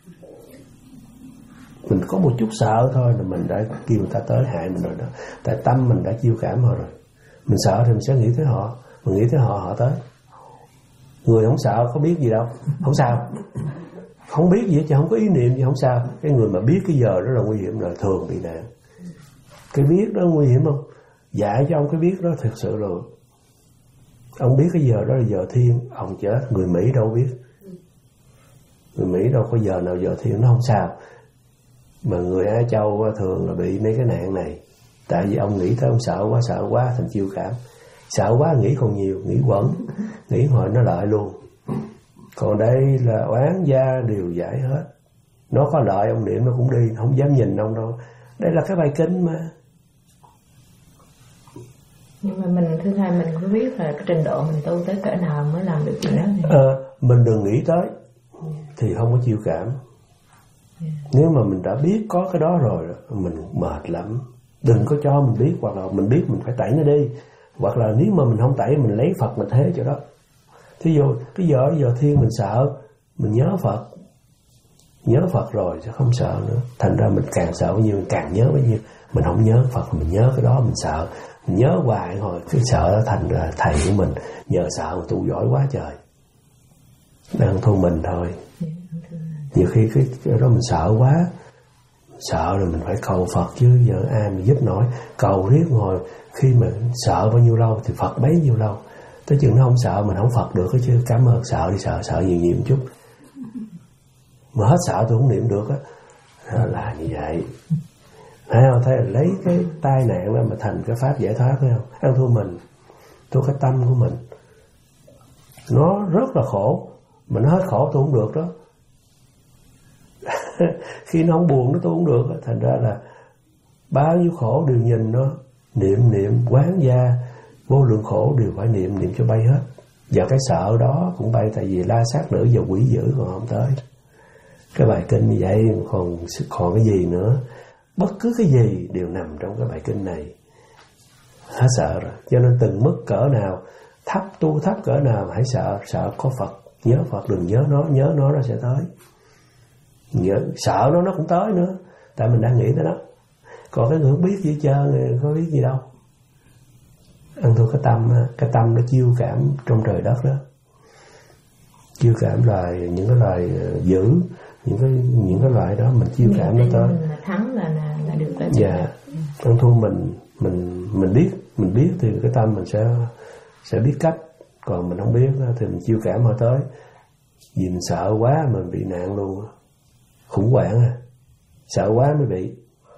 Mình có một chút sợ thôi là mình đã kêu người ta tới hại mình rồi đó. Tại tâm mình đã chiêu cảm họ rồi. Mình sợ thì mình sẽ nghĩ tới họ. Mình nghĩ tới họ, họ tới. Người không sợ có biết gì đâu. Không sao. Không biết gì hết chứ không có ý niệm gì không sao. Cái người mà biết cái giờ đó là nguy hiểm rồi, thường bị nạn. Cái biết đó nguy hiểm không? Dạy cho ông cái biết đó thật sự rồi. Ông biết cái giờ đó là giờ thiên, ông chết. Người Mỹ đâu biết. Người Mỹ đâu có giờ nào giờ thiên, nó không sao. Mà người Á Châu thường là bị mấy cái nạn này. Tại vì ông nghĩ tới ông sợ quá, sợ quá thành chiêu cảm. Sợ quá nghĩ còn nhiều, nghĩ quẩn, nghĩ hồi nó lợi luôn. Còn đây là oán gia đều giải hết. Nó có lợi ông niệm nó cũng đi, không dám nhìn ông đâu. Đây là cái bài kinh mà. Nhưng mà mình thưa thầy, mình có biết là cái trình độ mình tu tới cỡ nào mới làm được chuyện đó thì... Ờ, mình đừng nghĩ tới thì không có chiêu cảm. Yeah. Nếu mà mình đã biết có cái đó rồi, mình mệt lắm. Đừng có cho mình biết, hoặc là mình biết mình phải tẩy nó đi. Hoặc là nếu mà mình không tẩy, mình lấy Phật mình thế cho đó. Thí dụ cái giờ giờ thiên mình sợ, mình nhớ Phật. Nhớ Phật rồi sẽ không sợ nữa. Thành ra mình càng sợ bao nhiêu, mình càng nhớ bao nhiêu. Mình không nhớ Phật, mình nhớ cái đó mình sợ. Mình nhớ hoài hồi cái sợ đó thành ra thầy của mình nhờ sợ mà tu giỏi quá trời. Đang thua mình thôi. Nhiều khi cái, cái đó mình sợ quá. Sợ rồi mình phải cầu Phật chứ. Giờ ai mà giúp nổi. Cầu riết ngồi. Khi mà sợ bao nhiêu lâu thì Phật bấy nhiêu lâu. Tới chừng nó không sợ mình không Phật được chứ. Cảm ơn sợ đi, sợ sợ nhiều nhiều một chút. Mà hết sợ tôi không niệm được á. Là như vậy. Thấy không? Thấy là lấy cái tai nạn đó mà thành cái pháp giải thoát, thấy không? Ăn thua mình, thua cái tâm của mình. Nó rất là khổ. Mà nó hết khổ tôi không được đó. Khi nó không buồn nó tôi không được. Thành ra là bao nhiêu khổ đều nhìn nó. Niệm niệm quán gia, vô lượng khổ đều phải niệm niệm cho bay hết. Và cái sợ đó cũng bay. Tại vì la sát nữ và quỷ dữ còn không tới. Cái bài kinh như vậy còn, còn cái gì nữa. Bất cứ cái gì đều nằm trong cái bài kinh này. Hết sợ rồi. Cho nên từng mức cỡ nào, thấp tu thấp cỡ nào hãy sợ. Sợ có Phật. Nhớ Phật, đừng nhớ nó. Nhớ nó nó sẽ tới. Nhớ, sợ nó nó cũng tới nữa. Tại mình đang nghĩ tới đó. Còn cái người không biết gì trơn, có biết gì đâu. Ăn thua cái tâm. Cái tâm nó chiêu cảm trong trời đất đó. Chiêu cảm là những cái loài dữ, những cái những cái loại đó mình chiêu cảm nó tới. Mình thắng là là, là được cái. Dạ. Ăn thua mình mình mình biết mình biết thì cái tâm mình sẽ sẽ biết cách. Còn mình không biết thì mình chiêu cảm họ tới. Vì mình sợ quá mình bị nạn luôn. Khủng hoảng à. Sợ quá mới bị.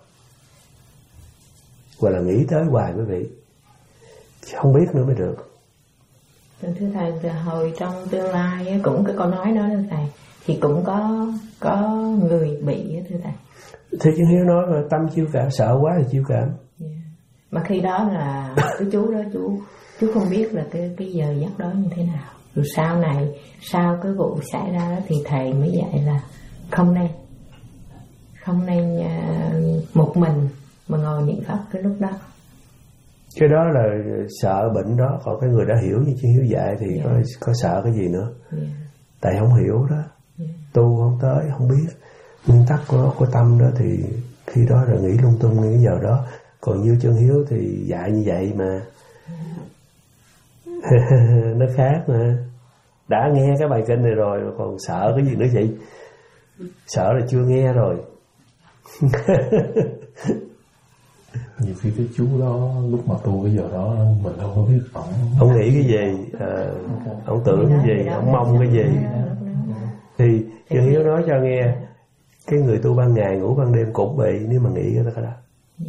Hoặc là nghĩ tới hoài mới bị. Không biết nữa mới được. Thưa thầy, hồi trong tương lai cũng cái câu nói đó thưa thầy, thì cũng có có người bị thưa thầy. Thì Chân Hiếu nói là tâm chiêu cảm, sợ quá thì chiêu cảm. Yeah. Mà khi đó là cái chú đó chú chú không biết là cái cái giờ giấc đó như thế nào. Rồi sau này sau cái vụ xảy ra đó thì thầy mới dạy là không nên không nên uh, một mình mà ngồi niệm Pháp cái lúc đó. Cái đó là sợ bệnh đó. Còn cái người đã hiểu như Chân Hiếu dạy thì yeah. có, có sợ cái gì nữa. Yeah. Tại không hiểu đó. Yeah. Tu không tới, không biết nguyên tắc của, của tâm đó thì khi đó là nghĩ lung tung cái giờ đó. Còn như Chân Hiếu thì dạy như vậy mà. Yeah. Nó khác mà. Đã nghe cái bài kinh này rồi mà còn sợ cái gì nữa vậy? Sợ là chưa nghe rồi. Nhiều khi cái chú đó lúc mà tu cái giờ đó mình không có biết ổng ông nghĩ cái gì, à, ông tưởng cái gì, ông mong cái gì. Thì Chân Hiếu nói cho nghe, cái người tu ban ngày ngủ ban đêm cũng bị nếu mà nghĩ cái đó.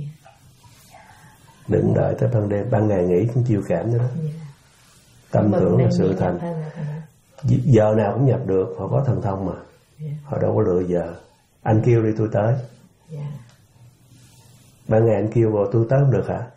Đừng đợi tới ban đêm, ban ngày nghĩ cũng chiêu cảm nữa đó. Tâm tưởng là sự thành. Giờ nào cũng nhập được, họ có thần thông mà. Họ đâu có lựa giờ. Anh kêu đi tôi tới. Ban ngày anh kêu vào tôi tới không được hả?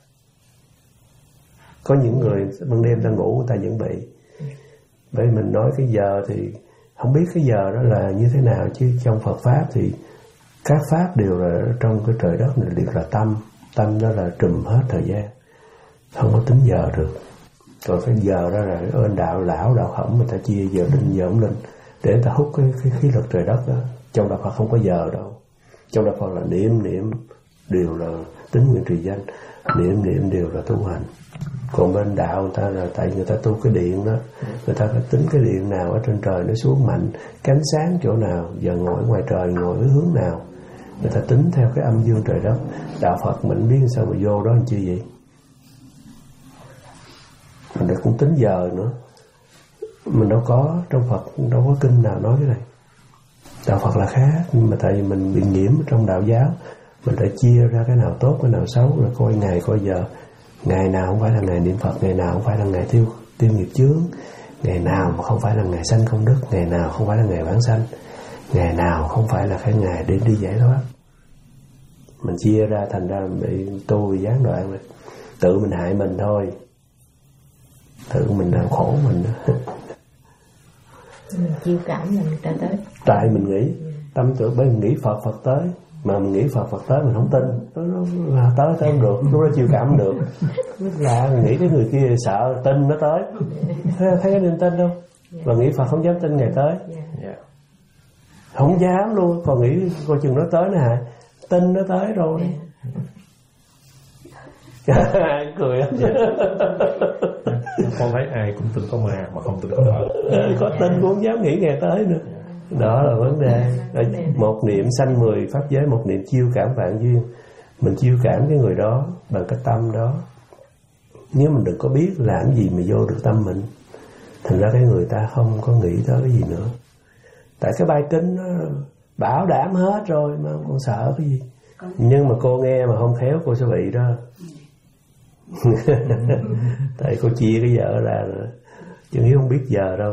Có những người ban đêm ta ngủ người ta vẫn bị. Bởi mình nói cái giờ thì không biết cái giờ đó là như thế nào. Chứ trong Phật Pháp thì các Pháp đều là trong cái trời đất này đều là tâm. Tâm đó là trùm hết thời gian. không có tính giờ được. Còn cái giờ đó là ơn đạo lão đạo khổng, người ta chia giờ linh giờ ổng linh để người ta hút cái, cái khí lực trời đất đó. Trong đạo Phật không có giờ đâu. Trong đạo Phật là niệm niệm đều là tính nguyện trì danh, niệm niệm đều là tu hành. Còn bên đạo người ta là tại người ta tu cái điện đó, người ta phải tính cái điện nào ở trên trời nó xuống mạnh, cánh sáng chỗ nào, giờ ngồi ngoài trời ngồi ở hướng nào, người ta tính theo cái âm dương trời đất. Đạo Phật mình biết sao mà vô đó làm chi vậy? Mình đã cũng tính giờ nữa. Mình đâu có, trong Phật đâu có kinh nào nói cái này. Đạo Phật là khác, nhưng mà tại vì mình bị nhiễm trong đạo giáo, mình đã chia ra cái nào tốt, cái nào xấu, rồi coi ngày coi giờ. Ngày nào không phải là ngày niệm Phật, ngày nào không phải là ngày tiêu tiêu nghiệp chướng, ngày nào mà không phải là ngày sanh công đức, ngày nào không phải là ngày vãng sanh, ngày nào không phải là cái ngày để đi giải thoát. Mình chia ra thành ra bị tu bị gián đoạn rồi. Tự mình hại mình thôi, tự mình làm khổ mình đó. Mình chiêu cảm là người ta tới. Tại mình nghĩ tâm tưởng bởi mình nghĩ Phật Phật tới, mà mình nghĩ Phật Phật tới mình không tin, nó, nó tới tới không được, lúc đó chiêu cảm không được. Là mình nghĩ cái người kia sợ tin nó tới, thấy, thấy cái niềm tin không? Và nghĩ Phật không dám tin ngày tới, yeah. Không dám luôn, còn nghĩ coi chừng nó tới nè, tin nó tới rồi. Ai cười á. Con thấy ai cũng tin có ma mà không tin có Phật. Có tin cũng không dám nghĩ ngày tới nữa. Đó là vấn đề. Một niệm sanh mười pháp giới, một niệm chiêu cảm vạn duyên. Mình chiêu cảm cái người đó bằng cái tâm đó. Nếu mình đừng có biết làm gì mà vô được tâm mình, thành ra cái người ta không có nghĩ tới cái gì nữa. Tại cái bài kinh nó bảo đảm hết rồi mà con sợ cái gì. Nhưng mà cô nghe mà không khéo cô sẽ bị đó. Tại cô chia cái giờ ra nữa, chứ Hiếu không biết giờ đâu,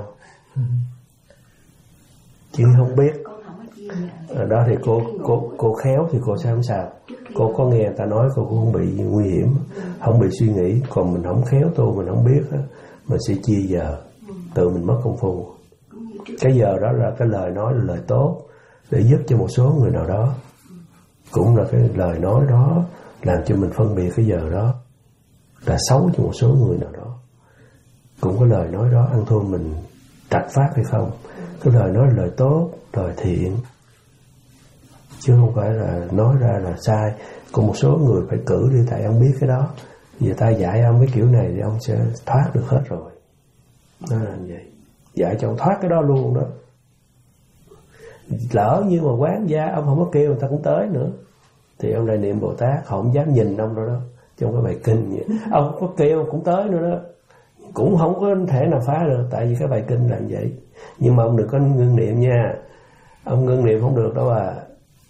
chứ không biết. Ở đó thì cô cô cô khéo thì cô sẽ không sao. Cô có nghe người ta nói cô cũng không bị nguy hiểm, không bị suy nghĩ. Còn mình không khéo tu, mình không biết đó, mình sẽ chia giờ, tự mình mất công phu. Cái giờ đó là cái lời nói là lời tốt để giúp cho một số người nào đó, cũng là cái lời nói đó làm cho mình phân biệt cái giờ đó là xấu cho một số người nào đó. Cũng có lời nói đó ăn thua mình trạch pháp hay không. Cái lời nói là lời tốt, lời thiện, chứ không phải là nói ra là sai. Còn một số người phải cử đi, tại ông biết cái đó, giờ ta dạy ông cái kiểu này thì ông sẽ thoát được hết rồi. Nó là như vậy, dạy cho ông thoát cái đó luôn đó. Lỡ như mà quán gia ông không có kêu người ta cũng tới nữa, thì ông Đại Niệm Bồ Tát họ không dám nhìn ông đâu đó. Trong cái bài kinh vậy, ông có kêu cũng tới nữa đó, cũng không có thể nào phá được, tại vì cái bài kinh là như vậy. Nhưng mà ông đừng có ngưng niệm nha, ông ngưng niệm không được đâu à.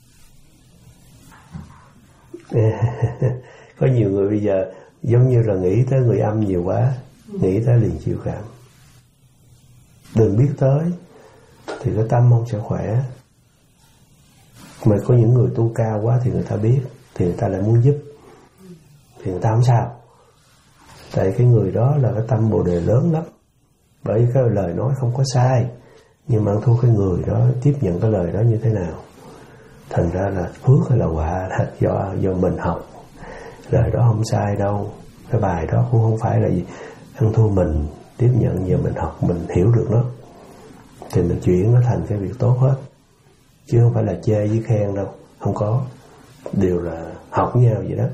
Có nhiều người bây giờ giống như là nghĩ tới người âm nhiều quá, nghĩ tới liền chịu cảm. Đừng biết tới thì cái tâm không sẽ khỏe. Mà có những người tu cao quá thì người ta biết, thì người ta lại muốn giúp, thì người ta không sao. Tại cái người đó là cái tâm Bồ Đề lớn lắm. Bởi vì cái lời nói không có sai, nhưng mà thua cái người đó tiếp nhận cái lời đó như thế nào. Thành ra là phước hay là họa là do, do mình học. Lời đó không sai đâu, cái bài đó cũng không phải là gì ăn thua mình tiếp nhận, giờ mình học mình hiểu được nó thì mình chuyển nó thành cái việc tốt hết, chứ không phải là chê với khen đâu. Không có, đều là học với nhau vậy đó.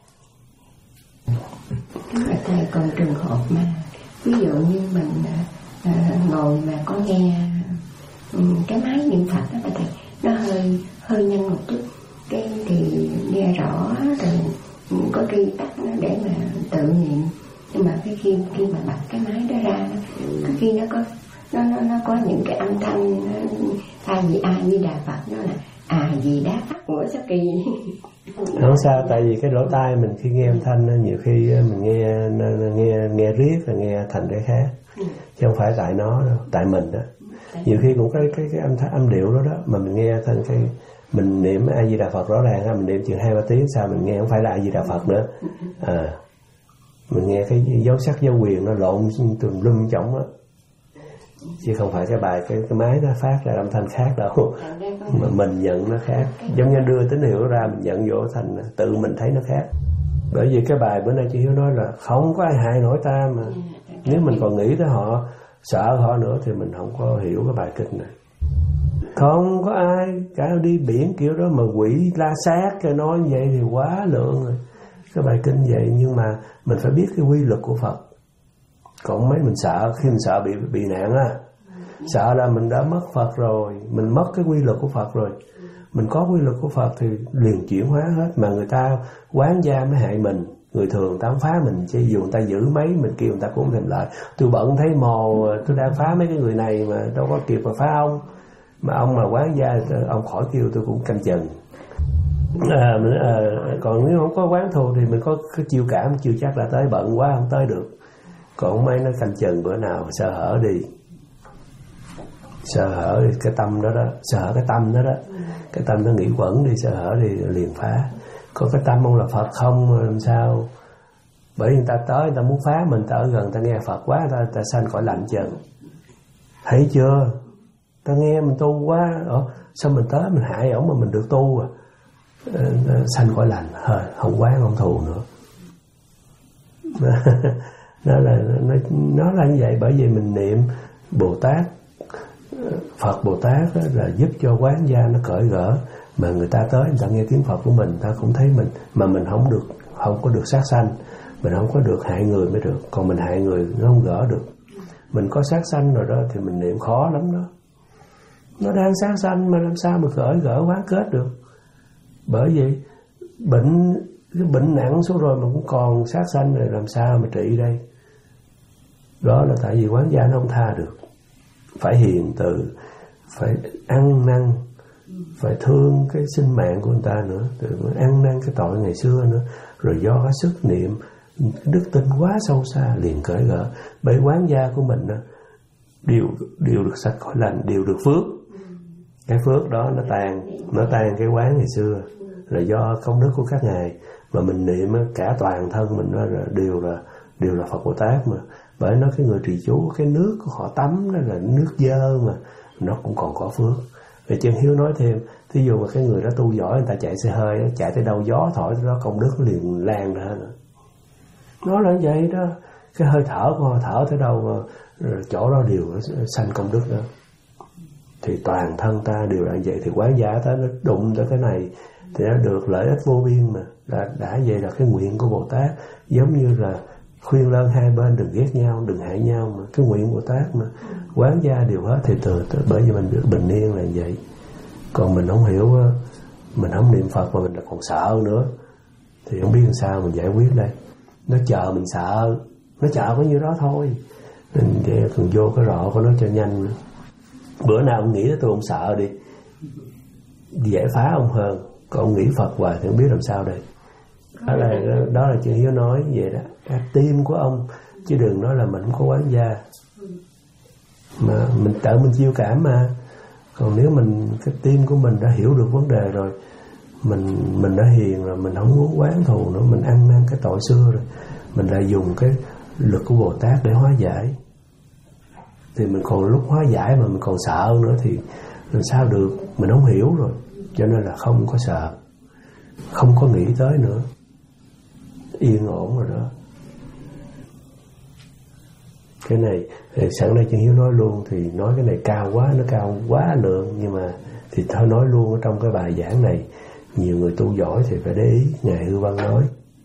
Thưa thầy, còn trường hợp mà ví dụ như mình à, ngồi mà có nghe um, cái máy niệm Phật đó thầy, nó hơi hơi nhanh một chút, cái thì nghe rõ rồi có khi tắt nó để mà tự niệm. Nhưng mà cái khi khi mà bật cái máy đó ra, có khi nó có nó nó nó có những cái âm thanh thay vì A Di Đà Phật, nó là à gì đá Phật. Ủa sao kỳ không sao, tại vì cái lỗ tai mình khi nghe âm thanh nhiều khi mình nghe nghe nghe riết là nghe thành cái khác, chứ không phải tại nó đâu, tại mình đó. Nhiều khi cũng có cái cái, cái âm thanh, âm điệu đó đó mà mình nghe thành cái mình niệm A Di Đà Phật rõ ràng ha, mình niệm chừng hai ba tiếng sau mình nghe không phải là A Di Đà Phật nữa, à mình nghe cái dấu sắc dấu quyền nó lộn tùm lum chổng á, chứ không phải cái bài cái cái máy nó phát ra âm thanh khác đâu, mà mình nhận nó khác. Giống như đưa tín hiệu ra mình nhận vô thành tự mình thấy nó khác. Bởi vì cái bài bữa nay chị Hiếu nói là không có ai hại nổi ta mà. Nếu mình còn nghĩ tới họ, sợ họ nữa thì mình không có hiểu cái bài kinh này. Không có ai cả đi biển kiểu đó mà quỷ la sát cái nói như vậy thì quá lượng rồi. Cái bài kinh vậy, nhưng mà mình phải biết cái quy luật của Phật. Còn mấy mình sợ, khi mình sợ bị bị nạn á, sợ là mình đã mất Phật rồi, mình mất cái quy luật của Phật rồi. Mình có quy luật của Phật thì liền chuyển hóa hết. Mà người ta quán gia mới hại mình, người thường người ta không phá mình, chứ dù người ta giữ mấy mình kêu người ta cũng không thèm lại. Tôi bận thấy mồ, tôi đang phá mấy cái người này mà đâu có kịp mà phá ông. Mà ông mà quán gia, ông khỏi kêu tôi cũng canh chừng. À, à, còn nếu không có quán thù thì mình có cái chiêu cảm, chưa chắc là tới, bận quá không tới được. Còn mấy nó canh chừng bữa nào sơ hở đi, sơ hở cái tâm đó đó, sơ hở cái tâm đó đó, cái tâm nó nghĩ quẩn đi, sơ hở đi liền phá. Có cái tâm ông là Phật không làm sao? Bởi vì người ta tới, người ta muốn phá mình, ta ở gần, người ta nghe Phật quá, người ta, người ta sanh khỏi lạnh chừng. Thấy chưa? Ta nghe mình tu quá, Ủa, sao mình tới mình hại ổng mà mình được tu à? Sanh khỏi lành, hơi không quán không thù nữa. Nó là nó, nó là như vậy. Bởi vì mình niệm Bồ Tát, Phật Bồ Tát đó, là giúp cho quán gia nó cởi gỡ. Mà người ta tới, người ta nghe tiếng Phật của mình, người ta cũng thấy mình, mà mình không được, không có được sát sanh, mình không có được hại người mới được. Còn mình hại người nó không gỡ được. Mình có sát sanh rồi đó thì mình niệm khó lắm đó. Nó đang sát sanh mà làm sao mà cởi gỡ quán kết được? Bởi vì bệnh cái bệnh nặng xuống rồi mà cũng còn sát sanh rồi, làm sao mà trị đây? Đó là tại vì quán gia nó không tha được. Phải hiền từ, phải ăn năn, phải thương cái sinh mạng của người ta nữa, rồi ăn năn cái tội ngày xưa nữa. Rồi do cái sức niệm, đức tin quá sâu xa liền cởi gỡ. Bởi quán gia của mình đó, đều, đều được sạch khỏi lành, đều được phước. Cái phước đó nó tan, nó tan cái quán ngày xưa. Là do công đức của các ngài mà mình niệm cả toàn thân mình đó là đều là đều là Phật Bồ Tát mà. Bởi nó cái người trì chú, cái nước của họ tắm đó là nước dơ mà nó cũng còn có phước. Vậy chân Hiếu nói thêm, thí dụ mà cái người đó tu giỏi, người ta chạy xe hơi, chạy tới đâu gió thổi tới đó công đức nó liền lan ra nữa. Nó là vậy đó, cái hơi thở của họ thở tới đâu mà chỗ đó đều sanh công đức đó. Thì toàn thân ta đều là vậy. Thì quán giả ta nó đụng tới cái này thì nó được lợi ích vô biên mà. Đã, đã vậy là cái nguyện của Bồ Tát giống như là khuyên lơn hai bên đừng ghét nhau, đừng hại nhau mà. Cái nguyện Bồ Tát mà quán gia đều hết thì từ, từ bởi vì mình được bình yên là vậy. Còn mình không hiểu, mình không niệm Phật mà mình là còn sợ nữa thì không biết làm sao mình giải quyết đây. Nó chờ mình sợ, nó chờ có nhiêu đó thôi. Mình còn vô cái rọ của nó cho nhanh nữa. Bữa nào ông nghĩ tới tôi ông sợ đi, giải phá ông hơn. Còn ông nghĩ Phật hoài thì không biết làm sao đây. Đó là, đó là chuyện Hiếu nói vậy đó. Cái tim của ông, chứ đừng nói là mình không có quán gia. Mà mình tự mình chiêu cảm mà. Còn nếu mình, cái tim của mình đã hiểu được vấn đề rồi, Mình mình đã hiền rồi, mình không muốn quán thù nữa, mình ăn năn cái tội xưa rồi, mình lại dùng cái lực của Bồ Tát để hóa giải. Thì mình còn lúc hóa giải mà mình còn sợ nữa thì làm sao được. Mình không hiểu rồi, cho nên là không có sợ, không có nghĩ tới nữa, yên ổn rồi đó. Cái này sẵn đây chân Hiếu nói luôn, thì nói cái này cao quá, nó cao quá lượng, nhưng mà thì thôi nói luôn ở trong cái bài giảng này. Nhiều người tu giỏi thì phải để ý. Ngài Hư Văn nói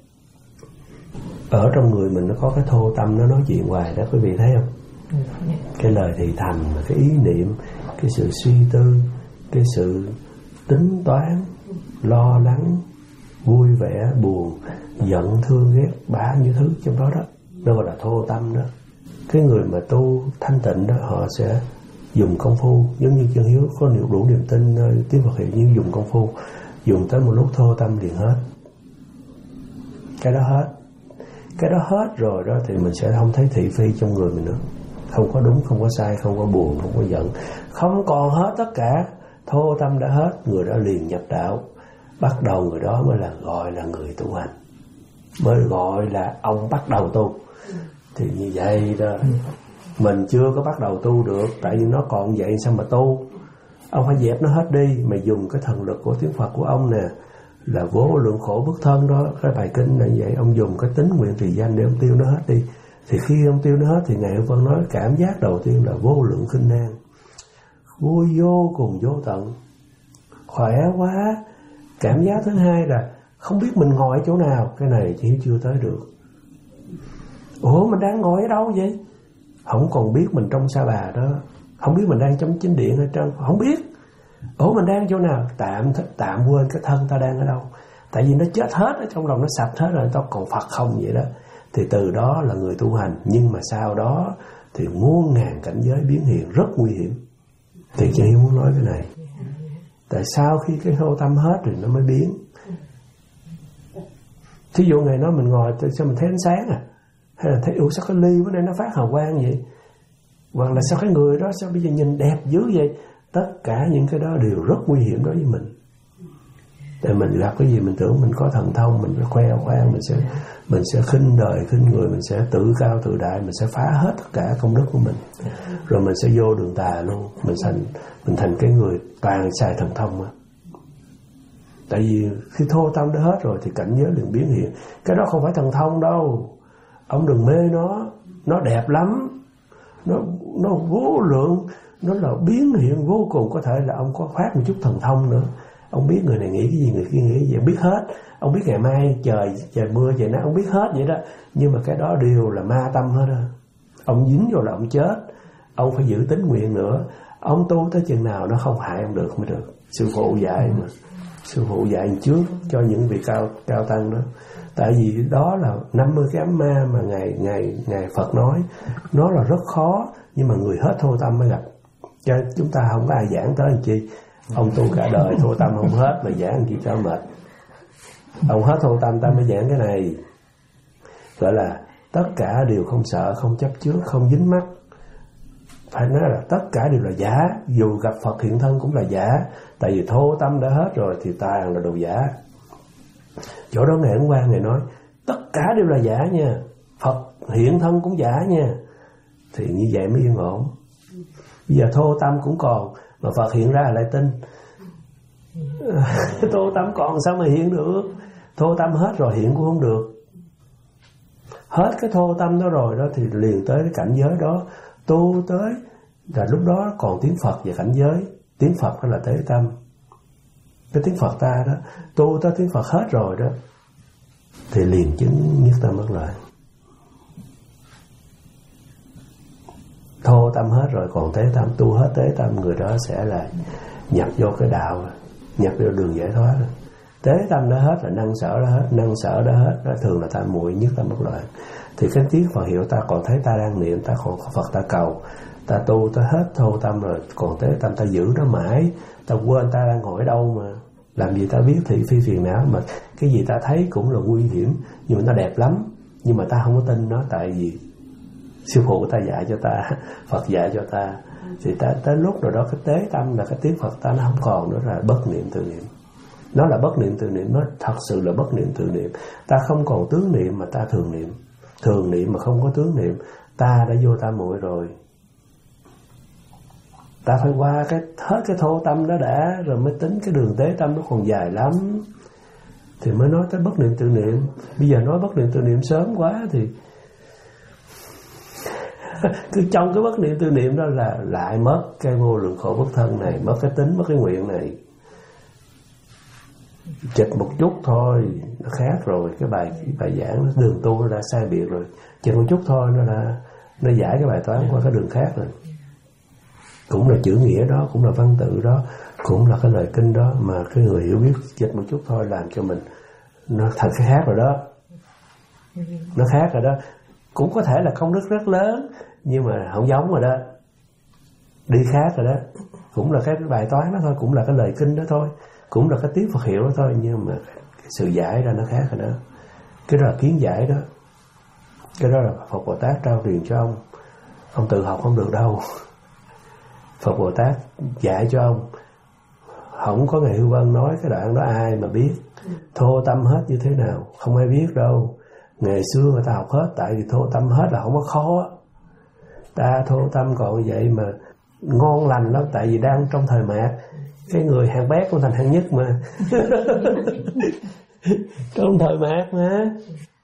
ở trong người mình nó có cái thô tâm, nó nói chuyện hoài đó, quý vị thấy không? Cái lời thì thầm, cái ý niệm, cái sự suy tư, cái sự tính toán, lo lắng, vui vẻ, buồn, giận, thương, ghét, bao nhiêu thứ trong đó đó, nó gọi là thô tâm đó. Cái người mà tu thanh tịnh đó, họ sẽ dùng công phu, giống như chân Hiếu có nhiều đủ niềm tin tiếng Phật hiệu, như dùng công phu, dùng tới một lúc thô tâm liền hết. Cái đó hết, cái đó hết rồi đó thì mình sẽ không thấy thị phi trong người mình nữa. Không có đúng, không có sai, không có buồn, không có giận, không còn hết tất cả. Thô tâm đã hết, người đó liền nhập đạo. Bắt đầu người đó mới là gọi là người tu hành, mới gọi là ông bắt đầu tu. Thì như vậy đó, mình chưa có bắt đầu tu được, tại vì nó còn vậy sao mà tu. Ông phải dẹp nó hết đi, mà dùng cái thần lực của tiếng Phật của ông nè, là vô lượng khổ bức thân đó. Cái bài kinh là vậy, ông dùng cái tính nguyện trì danh để ông tiêu nó hết đi. Thì khi ông tiêu nó hết thì Ngài Hữu Vân nói cảm giác đầu tiên là vô lượng khinh an, vui vô cùng vô tận, khỏe quá. Cảm giác thứ hai là không biết mình ngồi ở chỗ nào, cái này chỉ chưa tới được. Ủa mình đang ngồi ở đâu vậy? Không còn biết mình trong sa bà đó, không biết mình đang trong chính điện hay trong, không biết. Ủa mình đang chỗ nào? Tạm tạm quên cái thân ta đang ở đâu. Tại vì nó chết hết ở trong lòng, nó sạch hết rồi, tao còn Phật không vậy đó. Thì từ đó là người tu hành. Nhưng mà sau đó thì muôn ngàn cảnh giới biến hiện rất nguy hiểm. Thì chị muốn nói cái này. Tại sao khi cái thô tâm hết thì nó mới biến? Thí dụ ngày đó mình ngồi, sao mình thấy ánh sáng à? Hay là thấy, ủa sao cái ly bữa nay nó phát hào quang vậy? Hoặc là sao cái người đó sao bây giờ nhìn đẹp dữ vậy? Tất cả những cái đó đều rất nguy hiểm đối với mình. Để mình gặp cái gì mình tưởng mình có thần thông, mình phải khoe khoang, mình sẽ mình sẽ khinh đời khinh người, mình sẽ tự cao tự đại, mình sẽ phá hết tất cả công đức của mình, rồi mình sẽ vô đường tà luôn, mình thành mình thành cái người toàn xài thần thông á. Tại vì khi thô tâm đã hết rồi thì cảnh giới liền biến hiện. Cái đó không phải thần thông đâu, ông đừng mê nó, nó đẹp lắm, nó nó vô lượng, nó là biến hiện vô cùng. Có thể là ông có phát một chút thần thông nữa, ông biết người này nghĩ cái gì, người kia nghĩ cái gì, ông biết hết. Ông biết ngày mai trời trời mưa trời nắng, ông biết hết vậy đó. Nhưng mà cái đó đều là ma tâm hết đó. Ông dính vô là ông chết. Ông phải giữ tính nguyện nữa. Ông tu tới chừng nào nó không hại ông được mới được. Sư phụ dạy mà, sư phụ dạy trước cho những vị cao cao tăng đó. Tại vì đó là năm mươi cái ấm ma mà ngày ngày ngày Phật nói, nó là rất khó, nhưng mà người hết thô tâm mới gặp. Cho chúng ta không có ai giảng tới làm chi. Ông tu cả đời thô tâm không hết mà giảng làm chi cho mệt. Ông hết thô tâm ta mới giảng cái này. Gọi là tất cả đều không sợ, không chấp trước, không dính mắc. Phải nói là tất cả đều là giả. Dù gặp Phật hiện thân cũng là giả. Tại vì thô tâm đã hết rồi thì toàn là đồ giả. Chỗ đó Ngài Ấn Quang Ngài nói tất cả đều là giả nha, Phật hiện thân cũng giả nha. Thì như vậy mới yên ổn. Bây giờ thô tâm cũng còn mà Phật hiện ra lại tin. Thô tâm còn sao mà hiện được? Thô tâm hết rồi hiện cũng không được. Hết cái thô tâm đó rồi đó thì liền tới cái cảnh giới đó. Tu tới là lúc đó còn tiếng Phật và cảnh giới. Tiếng Phật đó là tế tâm, cái tiếng Phật ta đó. Tu tới tiếng Phật hết rồi đó thì liền chứng nhất tâm bất lợi. Thô tâm hết rồi còn tế tâm. Tu hết tế tâm, người đó sẽ là nhập vô cái đạo, nhập vô đường giải thoát. Tế tâm đã hết là năng sở đã hết. Năng sở đã hết đó thường là tam muội nhất tâm bất lợi. Thì cái tiếng Phật hiệu ta còn thấy ta đang niệm, ta còn Phật ta cầu, ta tu ta hết thô tâm rồi, còn tế tâm ta giữ nó mãi, ta quên ta đang ngồi ở đâu mà. Làm gì ta biết thị phi phiền não, mà cái gì ta thấy cũng là nguy hiểm, nhưng mà nó đẹp lắm, nhưng mà ta không có tin nó. Tại vì sư phụ ta dạy cho ta, Phật dạy cho ta, thì ta tới lúc rồi đó cái tế tâm là cái tiếng Phật ta nó không còn nữa, là bất niệm tự niệm. Nó là bất niệm tự niệm, nó thật sự là bất niệm tự niệm. Ta không còn tướng niệm mà ta thường niệm, thường niệm mà không có tướng niệm, ta đã vô tam muội rồi. Ta phải qua cái hết cái thô tâm đó đã, rồi mới tính cái đường tế tâm nó còn dài lắm, thì mới nói tới bất niệm tự niệm. Bây giờ nói bất niệm tự niệm sớm quá thì cứ trong cái bất niệm tự niệm đó là lại mất cái vô lượng khổ bất thân này, mất cái tính, mất cái nguyện này. Chịch một chút thôi nó khác rồi. Cái bài cái bài giảng đường tu nó đã sai biệt rồi. Chịch một chút thôi nó đã nó giải cái bài toán qua cái đường khác rồi. Cũng là chữ nghĩa đó, cũng là văn tự đó, cũng là cái lời kinh đó, mà cái người hiểu biết chịch một chút thôi làm cho mình nó thật cái khác rồi đó. Nó khác rồi đó. Cũng có thể là công đức rất lớn, nhưng mà không giống rồi đó, đi khác rồi đó. Cũng là cái bài toán đó thôi, cũng là cái lời kinh đó thôi, cũng là cái tiếng Phật hiệu đó thôi, nhưng mà cái sự giải ra nó khác rồi đó. Cái đó là kiến giải đó. Cái đó là Phật Bồ Tát trao truyền cho ông. Ông tự học không được đâu. Phật Bồ Tát dạy cho ông. Không có Ngài Hữu Vân nói cái đoạn đó ai mà biết. Thô tâm hết như thế nào không ai biết đâu. Ngày xưa người ta học hết, tại vì thô tâm hết là không có khó. Ta thô tâm còn vậy mà ngon lành lắm, tại vì đang trong thời mạt, cái người hạng bét cũng thành hạng nhất mà. Trong thời mạt mà.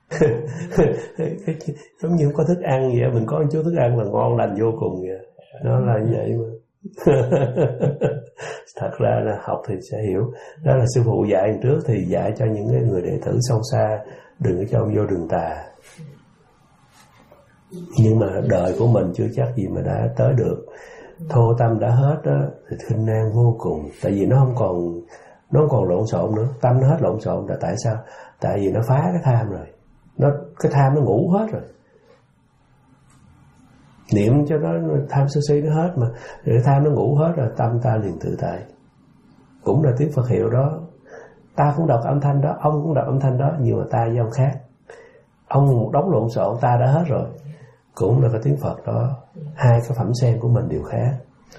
Giống như không có thức ăn vậy, mình có một chút thức ăn là ngon lành vô cùng vậy. Nó là như vậy mà. Thật ra là học thì sẽ hiểu. Đó là sư phụ dạy trước thì dạy cho những cái người đệ tử sâu xa, đừng có cho vô đường tà. Nhưng mà đời của mình chưa chắc gì mà đã tới được. Thô tâm đã hết đó, thì khinh nan vô cùng. Tại vì nó không còn nó không còn lộn xộn nữa. Tâm nó hết lộn xộn là tại sao? Tại vì nó phá cái tham rồi. Nó cái tham nó ngủ hết rồi. Niệm cho nó tham sân si nó hết mà. Rồi tham nó ngủ hết rồi, tâm ta liền tự tại. Cũng là tiếng Phật hiệu đó. Ta cũng đọc âm thanh đó, ông cũng đọc âm thanh đó, nhưng mà ta với ông khác. Ông một đống lộn xộn, ta đã hết rồi. Cũng là cái tiếng Phật đó. Hai cái phẩm sen của mình đều khác.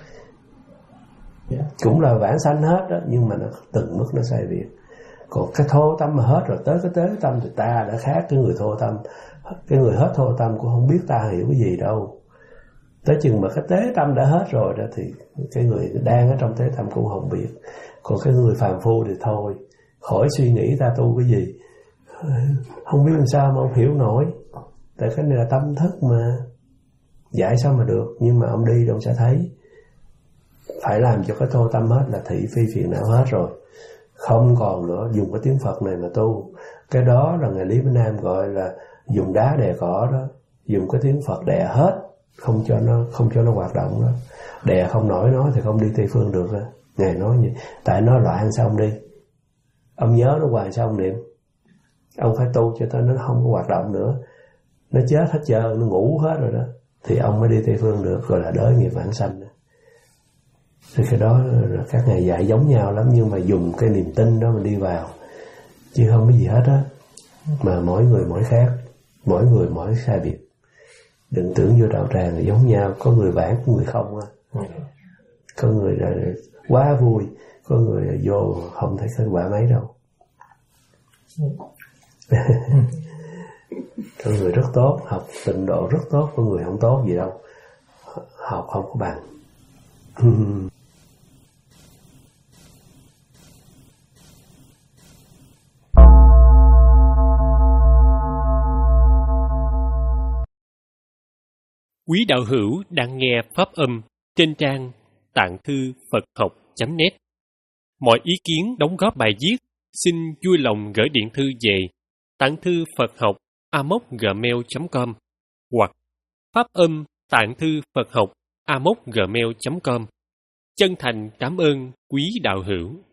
Cũng là vãng sanh hết đó, nhưng mà nó từng mức nó sai biệt. Còn cái thô tâm mà hết rồi, tới cái tế tâm thì ta đã khác cái người thô tâm. Cái người hết thô tâm cũng không biết ta hiểu cái gì đâu. Tới chừng mà cái tế tâm đã hết rồi đó thì cái người đang ở trong tế tâm cũng không biết. Còn cái người phàm phu thì thôi, khỏi suy nghĩ ta tu cái gì, không biết làm sao mà ông hiểu nổi. Tại cái này là tâm thức mà, dạy sao mà được. Nhưng mà ông đi đâu sẽ thấy. Phải làm cho cái thô tâm hết là thị phi phiền não hết rồi, không còn nữa. Dùng cái tiếng Phật này mà tu. Cái đó là Ngài Lý Vĩnh Nam gọi là dùng đá đè cỏ đó. Dùng cái tiếng Phật đè hết, không cho nó không cho nó hoạt động đó. Đè không nổi nó thì không đi Tây Phương được đó. Ngài nói như tại nó loạn sao ông đi. Ông nhớ nó hoài sao ông niệm. Ông phải tu cho tới nó không có hoạt động nữa. Nó chết hết trơn, nó ngủ hết rồi đó, thì ông mới đi Tây Phương được, gọi là đới nghiệp vãng sanh đó. Thì cái đó các ngài dạy giống nhau lắm, nhưng mà dùng cái niềm tin đó mà đi vào, chứ không có gì hết á. Mà mỗi người mỗi khác, mỗi người mỗi sai biệt. Đừng tưởng vô đạo tràng là giống nhau, có người vãng, có người không á. Có người là quá vui, có người là vô không thấy kết quả mấy đâu. Có người rất tốt, học tịnh độ rất tốt, có người không tốt gì đâu. Học không có bằng. Quý đạo hữu đang nghe pháp âm trên trang tạng thư Phật học chấm net. Mọi ý kiến đóng góp bài viết xin vui lòng gửi điện thư về tạng thư Phật học a m o c gmail chấm com hoặc pháp âm tạng thư Phật học a m o c gmail chấm com. Chân thành cảm ơn quý đạo hữu.